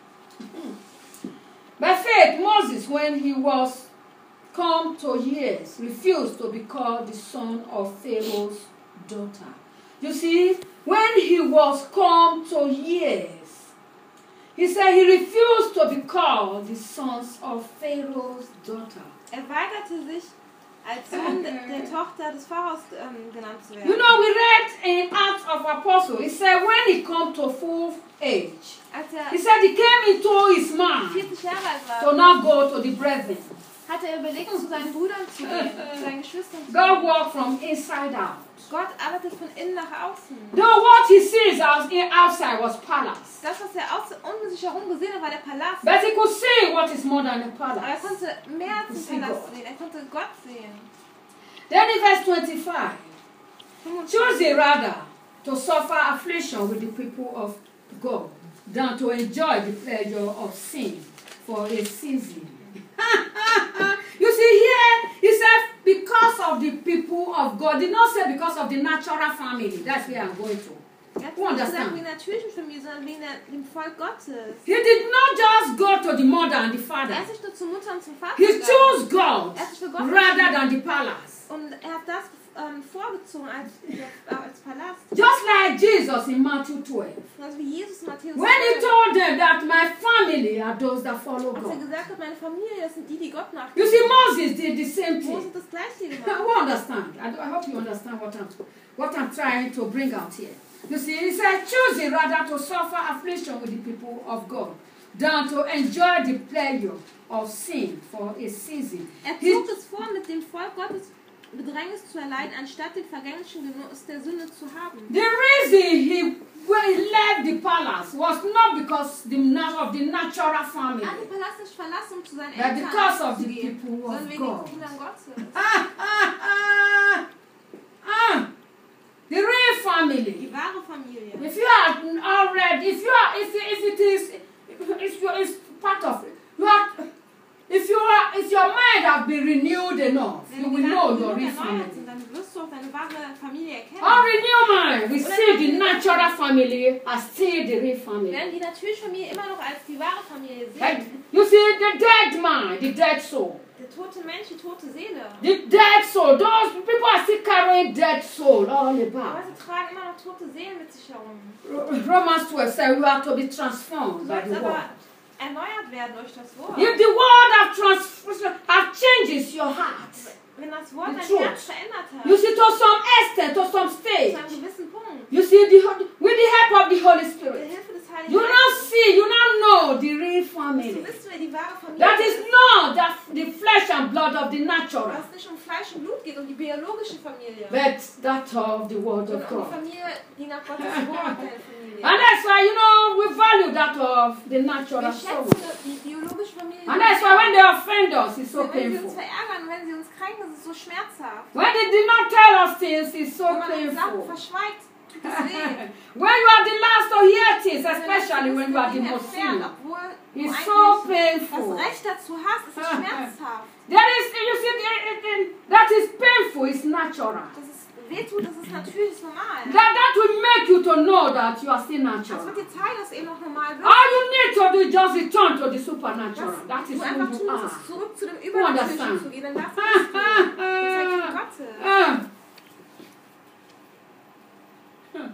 By faith, Moses, when he was come to years, refused to be called the son of Pharaoh's daughter. You see, when he was come to years, he said he refused to be called the sons of Pharaoh's daughter. Er weigerte sich, als Sohn der, der Tochter des Pharaos ähm, genannt zu werden. You know, we read in Acts of Apostles, he said when he come to full age, Als er he said he came into his mind vierzig Jahre alt to war, now go to the brethren. hat er überlegt, zu seinen Brüdern zu gehen, zu seinen Geschwistern zu God gehen. worked from inside out. Gott arbeitet von innen nach außen. Though what he sees as in outside was palace. Das, was er außen um sich herum gesehen hat, war der Palast. But he could see what is more than a Aber er palace. konnte mehr als See den Palast God. sehen. Er konnte Gott sehen. Then in verse twenty-five, Choose it rather to suffer affliction with the people of God than to enjoy the pleasure of sin for a season. You see here, he said because of the people of God. Did not say because of the natural family. That's where I'm going to. Er hat You nicht understand? gesagt wegen der natürlichen Familie, sondern wegen der, dem Volk Gottes. He did not just go to the mother and the father. Er ist nicht nur zur Mutter und zum Vater He gegangen. chose God Er hat sich für Gott rather entschieden. than the palace. Und er hat das ähm, vorgezogen als, äh, als Palast. Just like Jesus in Matthew twelve. Also wie Jesus in Matthäus When he zwölf, told them that my family are those that follow als er God. gesagt hat, meine Familie, das sind die, die Gott You nachfolgen. see, Moses did the same Mose thing. hat das Gleiche I gemacht. will understand. I, I hope you understand what I'm, what I'm trying to bring out here. You see, he said, choosing rather to suffer affliction with the people of God than to enjoy the pleasure of sin for a season. Er He, zog es vor, mit dem Volk Gottes Bedrängnis zu erleiden, anstatt den vergänglichen Genuss der Sünde zu haben. the reason he, when he left the palace was not because the, na- of the natural family. Er hat den Palast nicht verlassen, um zu seinen But Eltern because of zu the gehen, people of sondern wegen God. den Kindern Gottes. Ah, ah, ah, ah. The real Die family. wahre Familie. If you are already, if you are, if, if it is, if you is part of it, you are, if you are, if your mind have been renewed enough, Wenn you die will know Gedanken your genug real erneuert family. sind, dann wirst du auch deine wahre Familie erkennen. Our renewed mind, we see the natural family as still the real Wir family. werden die natürliche Familie immer noch als die wahre Familie Like, sehen. you see the dead man, the dead soul. Der tote Mensch, die tote Seele. The dead soul, those people are still carrying dead soul all Aber about. sie tragen immer noch tote Seelen mit sich herum. Romans twelve says you have to be Du transformed by sollst the aber word. erneuert werden durch das Wort. If the word have trans have changes your heart, Wenn das Wort The dein truth. Herz verändert hat, you see to some extent, to some zu stage, einem gewissen Punkt, you see the with the help of the Holy mit der Spirit, Hilfe des Heiligen you now Geistes, see, you now know the real wirst family. du wissen, wer die wahre Familie That is ist. not that the flesh and blood of the natural, Was nicht um Fleisch und Blut geht, um die biologische Familie. but that of the word Und of um die God. Familie, die nach Gottes Wort deine Familie. And that's why you know we value that of the natural Wir so schätzen much. die biologische Familie. And that's why when they offend us, it's so wenn sie uns painful. verärgern, wenn sie uns kränken, ist es so schmerzhaft. When they did not tell us things, it's so Wenn man uns Sachen painful. verschweigt, tut es weh. When you are the last to hear things, especially when you are the most Muslim, sinner, obwohl du it's eigentlich so das painful. Recht dazu hast, ist es schmerzhaft. There is, you see, it- it- it- that is painful, it's natural. Das ist wehtut, das ist natürlich das ist normal. That, that will make you to know that you are still Das natural. wird dir zeigen, dass du eben noch normal bist. All you need to do is just return to the supernatural. Was That is du einfach who tun you musst, are. ist zurück zu dem understand? Übernatürlichen zu gehen, dann das bist du. Das zeigt dir Gottes. Ah. Hmm.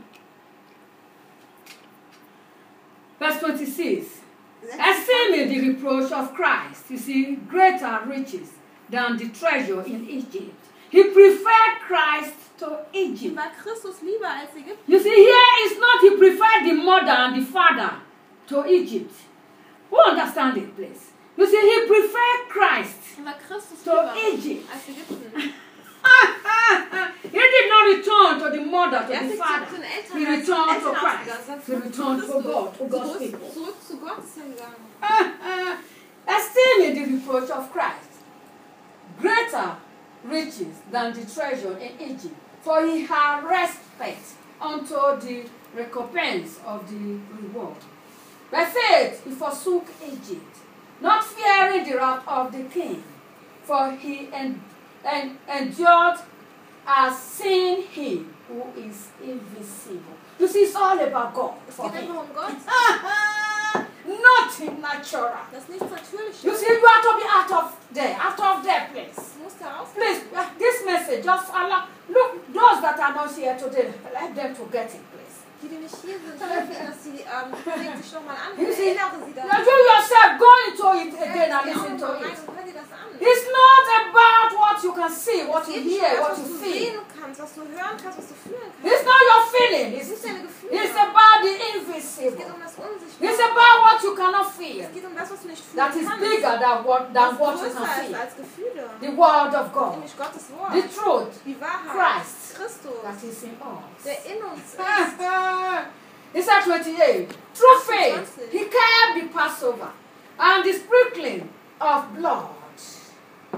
Verse twenty-six. Esteeming the reproach of Christ, you see, greater riches than the treasure in Egypt. He preferred Christ to Egypt. War Christus lieber als Ägypten? You see, here is not he preferred the mother and the father to Egypt. Who understand it, please? You see, he preferred Christ War Christus to lieber Egypt. als Ägypten? He did not return to the mother, to Er the ist nicht father. zu den Eltern, He er ist zum returned to Elternhaus Christ. gegangen, He sondern returned zu to Christus. God, to God's Zurück, people. zurück zu Gott ist er gegangen. Esteeming the reproach of Christ, greater riches than the treasure in Egypt, for he had respect unto the recompense of the reward. By faith he forsook Egypt, not fearing the wrath of the king, for he en- en- endured as seeing him who is invisible. You see, it's all about God Es for geht him. einfach um Gott. Nothing natural. Das ist nichts Natürliches. You see, you have to be out of there, out of there, please. Du musst da raus. Please, uh, this message, just allow, look, those that are not here today, let them to get it, please. Die, die nicht hier sind, helfe ihnen, dass sie ähm, legen sich nochmal an. You see, Erinnere sie now daran. you yourself go into it again and Geh auch listen to mal rein it. und hör dir das an. It's not about what you can see, what Es you geht nicht hear, um das, what was you du feel. sehen kannst, was du hören kannst, was du fühlen kannst. It's not your feeling, Es it's, ist deine Gefühle. it's about the Es geht invisible. um das Unsichtbare. It's about what you cannot feel. Es geht um das, was du nicht fühlen That is kannst. bigger than what, than Was what you größer can ist feel. als Gefühle. The word of God, Nämlich Gottes Wort. the truth, Die Wahrheit. Christ, Christus. that is in us. Der in uns ist. It's at twenty-eight. Through faith, he kept the Passover and the sprinkling of blood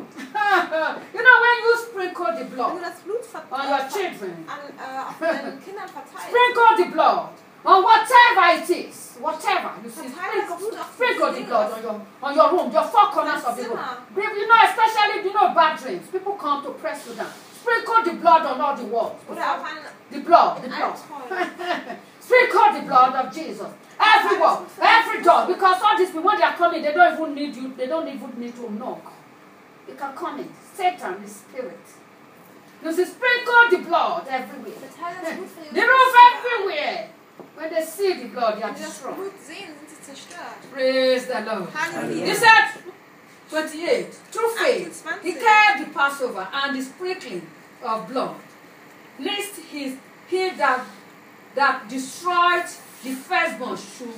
You know, when you sprinkle the Wenn blood du das Blut ver on your children, an, äh, auf deinen Kindern verteilst, sprinkle the blood on whatever it is, whatever you see, Verteile das sprinkle, Blut auf sprinkle the Dinge, blood on your on your room, your four corners of the room. You know, especially you know bad dreams. People come to press you down. Sprinkle the blood on all the walls. oder auf einen The blood, the blood. Albtraum. Sprinkle the blood of Jesus. Every wall, every door, because all these people when they are coming, they don't even need you. They don't even need to knock. They can come in. Satan is spirit. You see, sprinkle the blood everywhere. Verteile das Blut für The Jesus. roof everywhere. When they see the blood, they are Wenn sie das destroyed. Blut sehen, sind sie zerstört. Praise the Lord. Halleluja. He said, twenty-eight, through faith, he twenty-eight. kept the Passover and the sprinkling of blood, lest his, he that, that destroyed the firstborn should,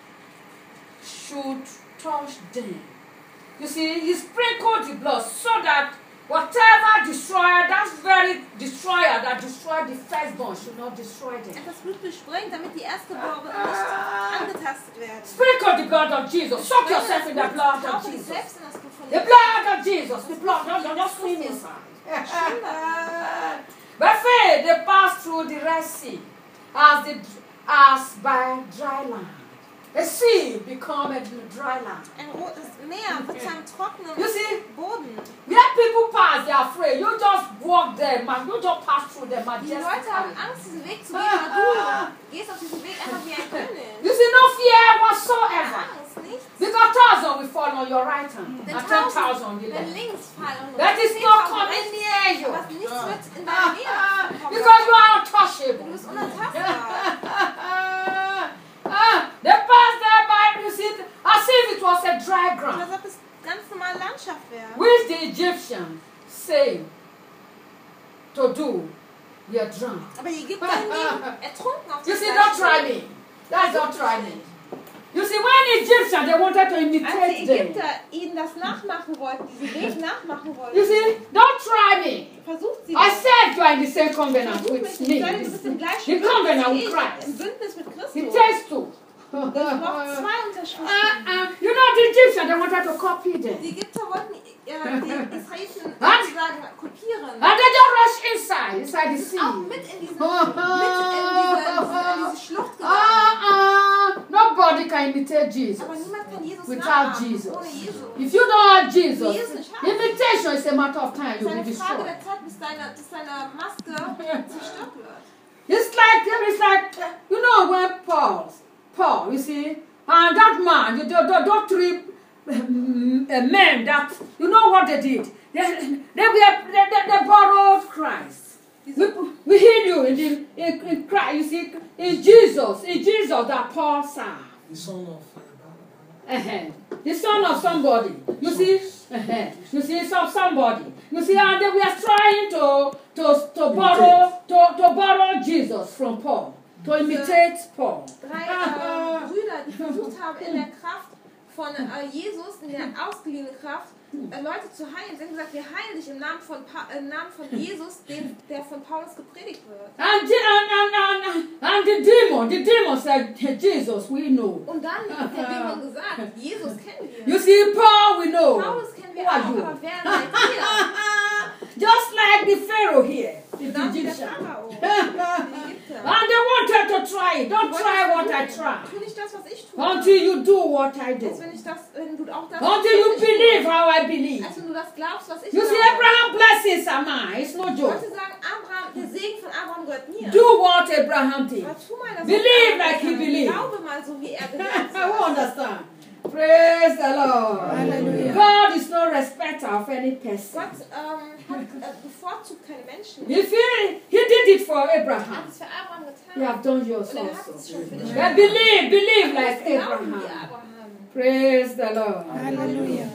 should touch them. You see, he sprinkled the blood so that whatever destroyer, that very destroyer that destroyed the firstborn should not destroy Er them. hat das Blut besprengt, damit die Erstgeborenen nicht angetastet werden. Sprinkle the blood of Jesus. Soak yourself in the blood of Tauche dich Jesus. selbst in das Blut von The Jesus. blood of Jesus. The blood. No, no, not swim inside. By faith, they passed through the Red Sea as, the, as by dry land. The sea become a dry land. Ein rotes Meer wird zu einem trockenen You see, Boden. where people pass, they are afraid. You just walk there, man. You just pass through them Die Leute haben majestically. Angst, diesen Weg zu gehen, aber du gehst auf diesen Weg einfach wie ein König. You see, no fear Keine whatsoever. Angst, nichts. Because thousand will fall on your right hand, Denn and ten thousand tausend on the werden left. links fallen und That is zehn not tausend coming rechts. near you. Aber nichts wird in deine Nähe kommen. Because you are Du untouchable. bist unantastbar. Ah, they passed there by, you see, as if it was a dry Und ground, als ob es ganz normale Landschaft wäre. which the Egyptians say to do, they are drunk. Aber die Ägypter hingegen ertrunken auf You dem see, don't gleichen try Weg. me. That's not try me. You see, when Egyptians, they wanted to Als die imitate them. Ägypter ihnen das nachmachen wollten, diesen Weg nachmachen You wollten, see, don't try me. versucht sie I das. said you are in the same covenant Versuch with mich me. nicht, denn du bist im The gleichen covenant Bündnis with wie ich, Christ. im Bündnis mit It Christus. takes two. Es braucht zwei Unterschriften. Uh, uh, you know, the Egyptians, they wanted to copy them. Die Ägypter wollten äh, die Israeliten sozusagen kopieren. And they just rush inside, inside the Sie sea. sind auch mit in diese, mit in diese, in diese Schlucht gegangen. Uh-uh. Nobody can imitate Jesus Aber niemand kann Jesus without nachahmen, Jesus. ohne Jesus. If you don't have Jesus, Wenn du Jesus nicht hast, imitation is a matter of time. es You'll ist be eine Frage destroyed. der Zeit, bis deine, bis deine Maske zerstört wird. It's like, it's like, you know, when Paul, Paul, you see, and that man, the, the, the, those three um, uh, men that, you know what they did? They, they, were, they, they, they borrowed Christ. We, we hear you in, the, in, in Christ, you see, in Jesus, in Jesus that Paul served. The son of Uh-huh. The son of somebody. You see? Uh-huh. You see, some somebody. You see, and they were trying to to to borrow to, to borrow Jesus from Paul, to imitate Paul. Drei äh, Brüder, die versucht haben, in der Kraft von äh, Jesus, in der ausgeliehenen Kraft, äh, Leute zu heilen. Sie haben gesagt, wir heilen dich im Namen von, pa äh, im Namen von Jesus, den, der von Paulus gepredigt wird. And, and, and, and, and the demon, the demon said, Jesus, we know. Und dann hat der Dämon gesagt, Jesus kennen wir. You see, Paul, we know. Paulus kennen wir Who are auch, you? aber wer seid ihr? Just like the Pharaoh here, the Genau wie der Egyptian. Pharao, die Ägypter. And they wanted to try it. Don't try what I try. Tu nicht das, was ich tue. Until you do what I Als do. wenn, ich das, wenn du auch das Until you was ich tue. believe how I believe. Als wenn du das glaubst, was ich You see, glaube. Abraham blessings are mine. It's no Ich joke. wollte sagen, Abraham, der Segen von Abraham gehört mir. Do what Abraham did. Aber tu mal das, was Believe Abraham like he gesagt hat. believed. Glaube mal so, wie er geglaubt I won't hat. understand. Praise the Lord. Hallelujah. God is no respecter of any person. Gott ähm, hat äh, bevorzugt keine Menschen. If he, he did it for Er hat Abraham, es für Abraham you getan. have done yours Und er hat es also. schon für dich But believe, believe like Glauben wie Abraham. Abraham. Praise the Lord. Hallelujah.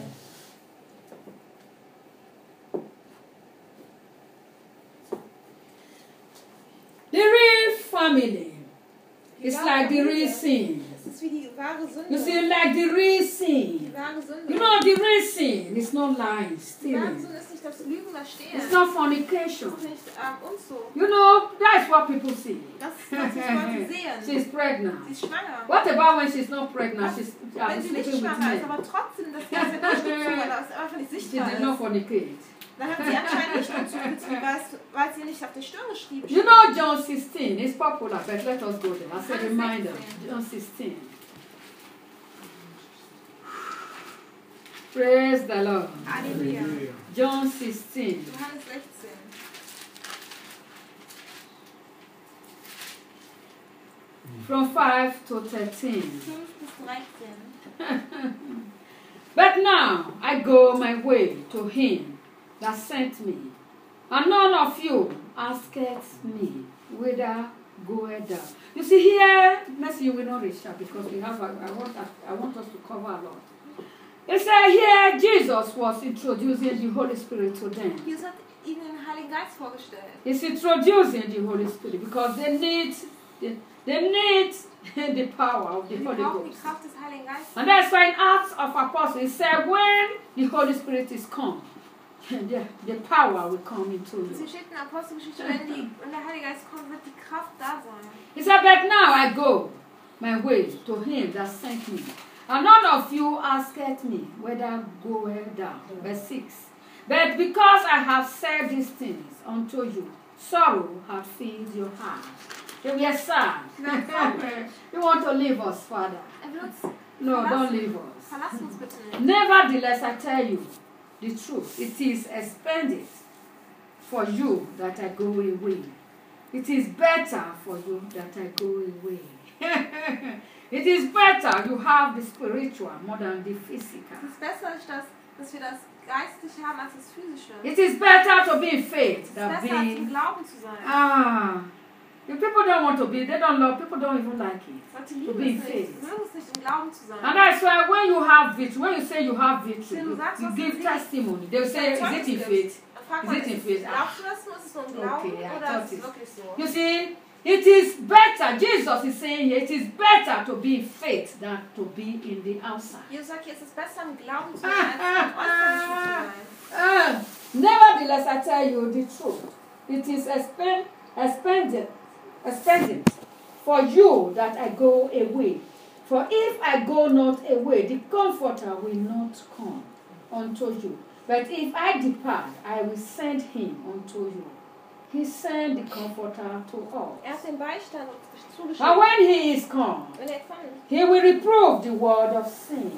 The real family is like the real sin. Es ist wie die wahre Sünde. You see, like the real Die sin. wahre Sünde. You know, the real sin is not lying, Die wahre stealing. Sünde ist nicht das Lügen, das Stehlen. It's not Es fornication. ist nicht ähm, Unzucht. You know, that's what people see. Das ist das, was Leute sehen. She's pregnant. Sie ist schwanger. What about when she's not pregnant? She's uh, Wenn sie nicht sleeping with schwanger ist, men. aber trotzdem das Ganze durchgezogen hat, ist einfach nicht She sichtbar did not ist. fornicate. Dann hat sie anscheinend nicht Unzucht betrieben, weil, es- weil sie nicht auf der Stirn geschrieben You steht. know John sixteen, it's popular, but let us go there as a John reminder. sixteen. John sixteen. Praise the Lord. Halleluja. John sixteen. Johannes sechzehn. From five to thirteen. fünf bis dreizehn. But now I go my way to him that sent me, and none of you asketh me whither goeth thou. You see here, Mercy, you will not reach that because we have. A, I want. I want us to cover a lot. It said here Jesus was introducing the Holy Spirit to them. Jesus hat ihnen den Heiligen Geist vorgestellt. He's introducing the Holy Spirit because they need. They, they need the power of the Sie Holy brauchen die Ghost. Kraft des Heiligen Geistes. And that's why in Acts of Apostles, it said, when the Holy Spirit is come, the, the power will come into Und sie you. steht in der Apostelgeschichte, wenn, die, wenn der Heilige Geist kommt, wird die Kraft da sein. He said, but now I go my way to him that sent me. And none of you asked me whether go thou. Verse six. But because I have said these things unto you, sorrow hath filled your heart. They were sad. You want to leave us, Father? Er will uns No, don't verlassen. leave us. Verlass uns bitte nicht. Nevertheless, I tell you the truth. It is expedient for you that I go away. It is better for you that I go away. It is better you have the spiritual more than the physical. Es ist besser, dass, dass wir das Geistliche haben als das Physische. It is better to be in faith Es ist than besser, als im being. Glauben zu sein. Ah. If people don't want to be, they don't love, people don't even like it. Leute To lieben be in es nicht. faith. Sie mögen es nicht, im Glauben zu sein. And that's why when you have victory, when you say you have victory, Wenn du you, sagst, you was give du siehst, testimony. They will say, is it in faith? Dann fragt Is man, it in ist faith? es- glaubst du das nur? Ist es nur im Glauben Okay, I oder thought ist es it- wirklich so? You see, it is better, Jesus is saying here, it is better to be in faith than to be in the outside. Jesus sagt, hier ist es besser, im Glauben zu sein, als im Äußerlichen zu sein. Ah, nevertheless, I tell you the truth. It is expend, expended, expended for you that I go away. For if I go not away, the Comforter will not come unto you. But if I depart, I will send him unto you. He sent the Comforter to us. Er hat den Beistand And zugeschrieben. when he is come, Wenn er kommt, he will reprove the word of sin.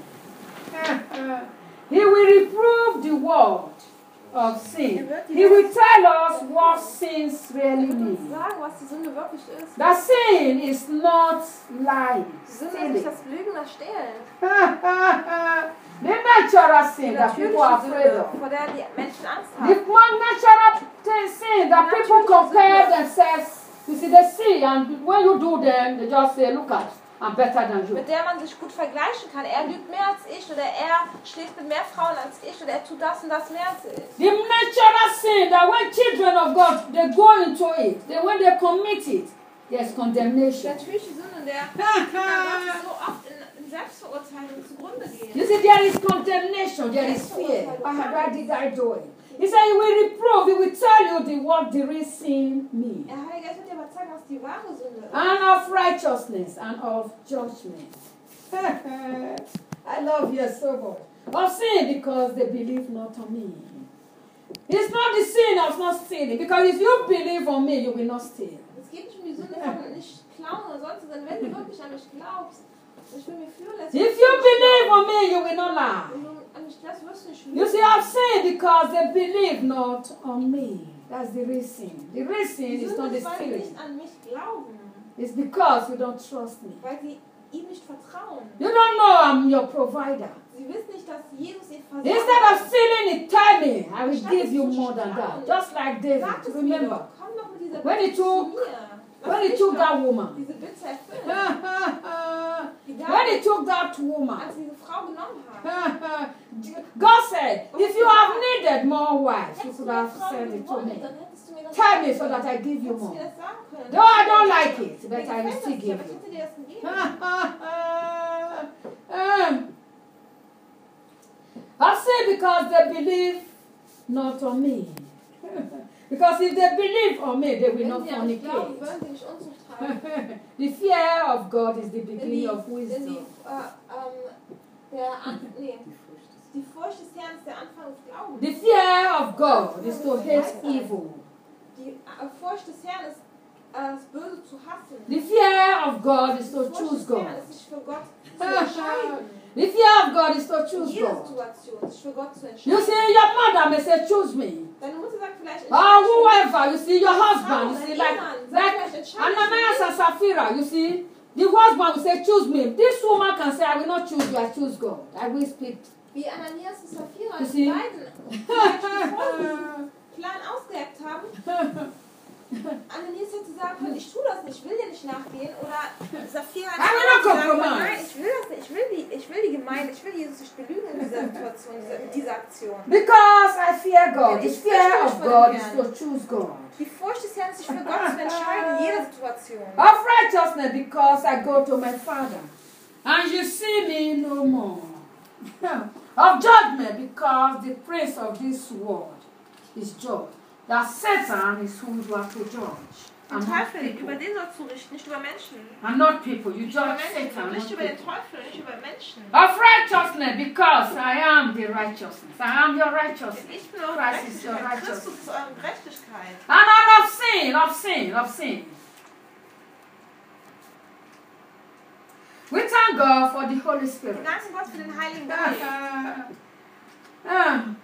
He will reprove the word of sin. He will tell us what sins really er wird uns mean. sagen, was die Sünde wirklich ist. That sin is not lying, Die Sünde ist stealing. nicht das Lügen, das Stehlen. The natural Die sin that people are natürliche afraid Sünde, of. vor der die Menschen Angst The haben. one natural thing- sin that people compare themselves. You see, they see, and when you do them, they just say, look at, I'm better than you. Mit der man sich gut vergleichen kann. Er lügt mehr als ich oder er schläft mit mehr Frauen als ich oder er tut das und das mehr als ich. The natural sin that when children of God, they go into it, they, when they commit it, there's Die condemnation. natürliche Sünde, der Kinder so oft in, in Selbstverurteilung zugrunde geht. You see, there is condemnation, there is fear. Ah, why did I do it? He said, he will reprove, he will tell you the, what the real sin means. Der Heilige Geist wird dir aber zeigen, was die wahre Sünde ist. And of righteousness and of judgment. I love you so much. Of sin because they believe not on me. It's not the sin of not stealing, because if you believe on me, you will not steal. Es geht nicht um die Sünde von nicht klauen oder sonst, sondern wenn du wirklich an mich glaubst, und ich will mir fühlen lassen. If you believe on me, you will not lie. Wenn du an mich glaubst, wirst du nicht lügen. You see, I've sinned because they believe not on me. That's the reason. The reason Die is Sünde not the ist, weil sie spirit. nicht an mich glauben, It's because you don't trust me. weil sie ihm nicht vertrauen. You don't know I'm your provider. Sie wissen nicht, dass Jesus ihr versorgt. Instead of stealing it, tell me, I will give you more than that. Just like David. Sag es mir Remember, doch. Komm doch mit dieser when he Bitte zu took- mir. when Lass he mich took doch that woman, diese Bitte erfüllen. when he took that woman, Als diese Frau genommen hat. God said, if you have needed more wives, you Hättest du could mir have Frauen sent it to gewollt, me. dann hättest du mir das Tell sagen me so können. that I give you Hättest du more. mir das sagen können. Though I don't like it, but Mir I will gefällt still das nicht, give aber ich you. hätte dir das gegeben. um, I say because they believe not on me. Because if they believe on me, they will Wenn not sie an mich glauben, fornicate. würden sie nicht Unzucht treiben. The fear of God is the Denn die, beginning of denn die, wisdom. äh, ähm, der, An- nee, Die Furcht des Herrn ist der Anfang des Glaubens. The fear of God is to hate evil. Die äh, Furcht des Herrn ist, äh, das Böse zu hassen. The fear of God is Die to Furcht choose des Herrn God. ist, sich für Gott zu entscheiden. The fear of God is to In choose jeder God. Situation sich für Gott zu You entscheiden. see, your mother may say, choose me. Deine Mutter sagt vielleicht, Or entscheide dich whoever, you see, your husband, you see, like, like Ananias and Sapphira, you see, the husband will say, choose me. This woman can say, I will not choose you, I choose God. I will speak. wie Ananias und Sapphira, You die see? beiden vielleicht schon vor diesem Plan ausgeheckt haben. Ananias hätte sagen können, ich tue das nicht, ich will dir nicht nachgehen. Oder Sapphira I will not hätte sagen können, compromise. nein, ich will das nicht, ich will die, ich will die Gemeinde, ich will Jesus nicht belügen in dieser Situation, dieser, in dieser Aktion. Because I fear God. The Ich fear fürchte of mich vor God dem is Herrn. to choose God. Die Furcht des Herrn ist sich für Gott zu entscheiden in jeder Situation. Of righteousness, because I go to my Father, and you see me no more. Of judgment, because the prince of this world is judged. That Satan is who you are to judge. Den And not Teufel, über people. den sollst du richten, nicht über Menschen. And not people. You Nicht über judge Menschen, Satan, nicht not über den people. Teufel, nicht über Menschen. Of righteousness, because I am the righteousness. I am your Denn righteousness. ich bin eure Christ is your Gerechtigkeit, righteousness. Christus ist eure Gerechtigkeit. And not of sin, of sin, of sin. We thank God for the Holy Wir Spirit. danken Gott für den Heiligen Geist. Um,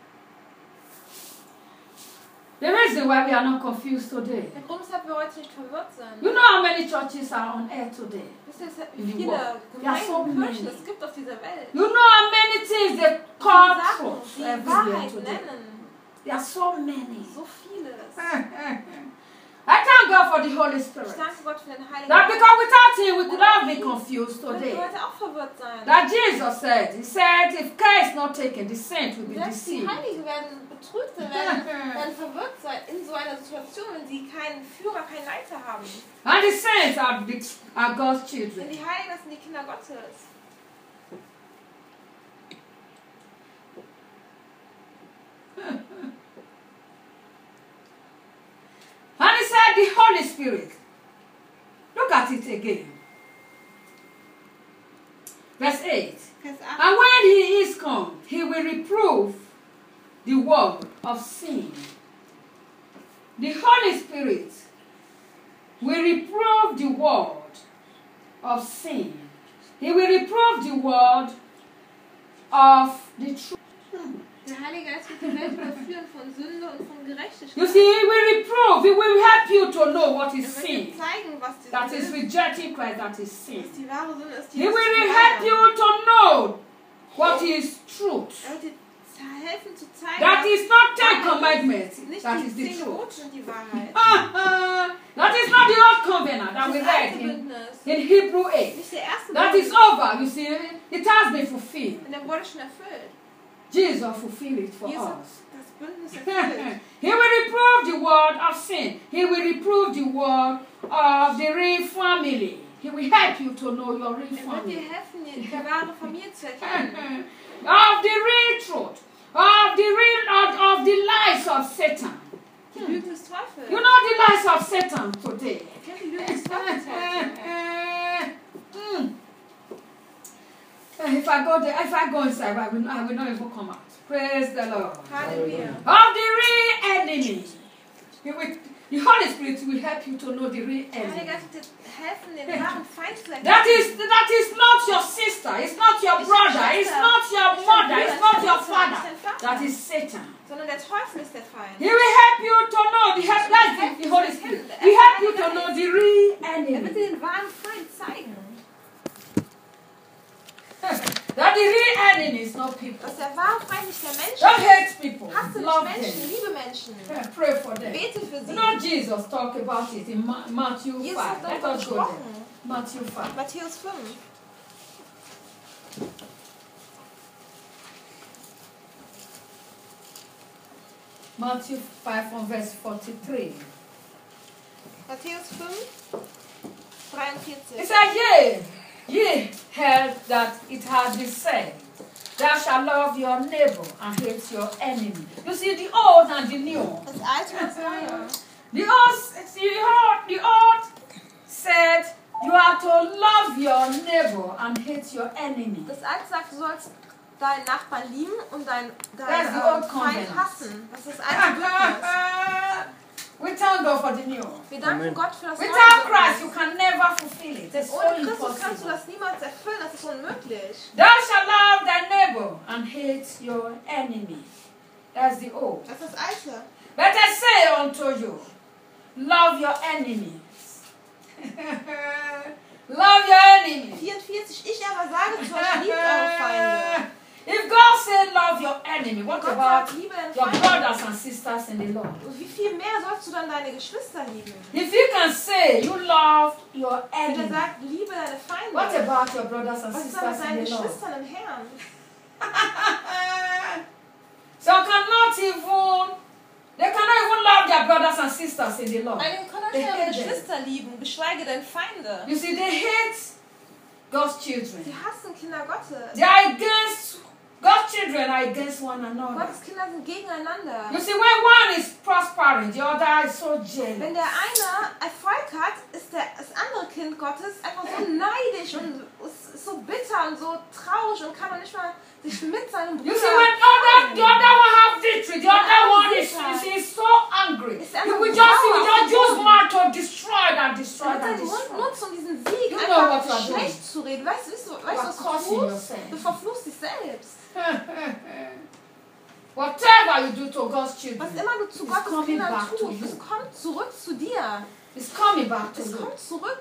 the reason why we are not confused today. Der Grund, weshalb wir heute nicht verwirrt sind. You know how many churches are on air today? Wisst ihr, es- In wie the viele world. There are so Gemeinden und Kirchen many. es gibt auf dieser Welt. You know how many things they Die call Sachen, truth die everywhere Wahrheit today? nennen. There are so many. So vieles. I thank God for the Holy Ich Spirit. danke Gott für den Heiligen That Geist. because without Him we could have been confused Wir today. können heute auch verwirrt sein. That Jesus said, He said, if care is not taken, the saint will be Selbst die deceived. Heiligen werden betrügt, werden, werden verwirrt sein in so einer Situation, wenn sie keinen Führer, keinen Leiter haben. And the saints are, the, are God's Denn children. die Heiligen, das sind die Kinder Gottes. And He said, the Holy Spirit. Look at it again. Verse eight. Vers acht. And when He is come, He will reprove the world of sin. The Holy Spirit will reprove the world of sin. He will reprove the world of the truth. Der Heilige Geist wird die Welt überführen von Sünde und von Gerechtigkeit. You see, He will reprove. He will help you to know what Er is wird dir sin. zeigen, was die That Sünde is ist, rejecting Christ, that is sin. was die wahre Sünde ist, die He ist will zu help weigern. you to know what is truth. Er wird dir helfen zu zeigen, That was is not Ten Wahrheit ist. Commandments. Nicht That die is the zehn truth. Gebote sind die Wahrheit. That is not the old covenant that we Das read alte in, Bündnis, in Hebrew eight. nicht der erste That is Bund, over. You see, it has been fulfilled. und der wurde schon erfüllt. Jesus fulfilled it for Jesus hat us. das Bündnis erfüllt. He will reprove the world of sin. He will reprove the world of the real family. He will help you to know your real Er wird dir family. helfen, die, die wahre Familie zu erkennen. Of the real truth. Of the real of, of the lies of Satan. Die Lügen des Teufels. You know the lies of Satan today. Kennt die Lügen des Teufels heute? Mm. If I go there, if I go inside, I will, I will not even come out. Praise the Lord. Halleluja. Of the real enemy. He will, the Holy Spirit will help you to know the real Der Heilige enemy. Geist wird dir helfen, den wahren Feind zu erkennen. That is that is not your sister, it's not your brother, it's not your mother, it's not your father. That is Satan. Sondern der Teufel ist der Feind. He will help you to know the help that's the, the Holy Spirit. He will help you to know the real Er wird dir enemy. den wahren Feind zeigen. That the real enemy is not people. Dass der wahre Feind nicht der Mensch Don't ist. hate people. Hasse nicht Love Menschen, them. liebe Menschen. Pray for them. Bete für You sie. know Jesus talked about it in Ma- Matthew Jesus five. hat Let darüber us go there. gesprochen. Matthew five. Matthäus fünf. Matthew five from verse forty-three. Matthäus fünf, dreiundvierzig. It said, Yea, ye heard that it has been said, Thou shalt love your neighbor and hate your enemy. You see, the old and the new. Das Alte und das Neue. The old, the old, the old said, you are to love your neighbor and hate your enemy. Das Alte sagt, du sollst deinen Nachbarn lieben und deinen, That's deinen the äh, old Feind covenant. hassen. Das ist das alte Bündnis. We thank God for the new. Wir danken Amen. Gott für das neue Without Christ, you Bündnis. can never fulfill it. It's so Ohne Christus kannst du impossible. das niemals erfüllen, das ist unmöglich. Thou shalt love thy neighbor and hate your enemy. That's the old. Das ist das Alte. But I say unto you, love your enemies. Love your enemies. vierundvierzig. Ich aber sage zu euch, liebt eure Feinde. If God said love your enemy, what Gott about sagt, liebe deine your Feinde. brothers and sisters in the Lord? Und wie viel mehr sollst du dann deine Geschwister lieben? If you can say you love your Wenn er enemy, sagt, liebe deine what Feinde. about your brothers and Was ist dann mit sisters deinen in the Lord? Geschwistern im Herrn? Some cannot even, they cannot even love their brothers and sisters in the Lord. Einige können They nicht hate ihre them. Geschwister lieben, geschweige denn Feinde. You see, they hate God's children. Sie hassen Kinder Gottes. They are against, God's children are against one another. Gottes Kinder sind gegeneinander. You see, when one is prospering, the other is so jealous. Wenn der eine Erfolg hat, ist der, das andere Kind Gottes einfach so neidisch und ist, ist so bitter und so traurig und kann man nicht mal sich mit seinem Bruder You see, when other, the freuen. other one have victory, the other one is, is, is so angry. Ist He einfach will just, he will sauer. just use mouth to destroy and destroy Er wird and seinen Mund destroy. nutzt, um diesen Sieg You know what einfach you are doing. schlecht zu reden. Weißt, weißt, du, weißt du, was You are du cursing tust? yourself. Du verfluchst dich selbst. Whatever you do to God's Was children, immer du zu it's Gottes coming Kindern back to tust, you. es kommt zurück zu dir. It's coming back to Es you. kommt zurück.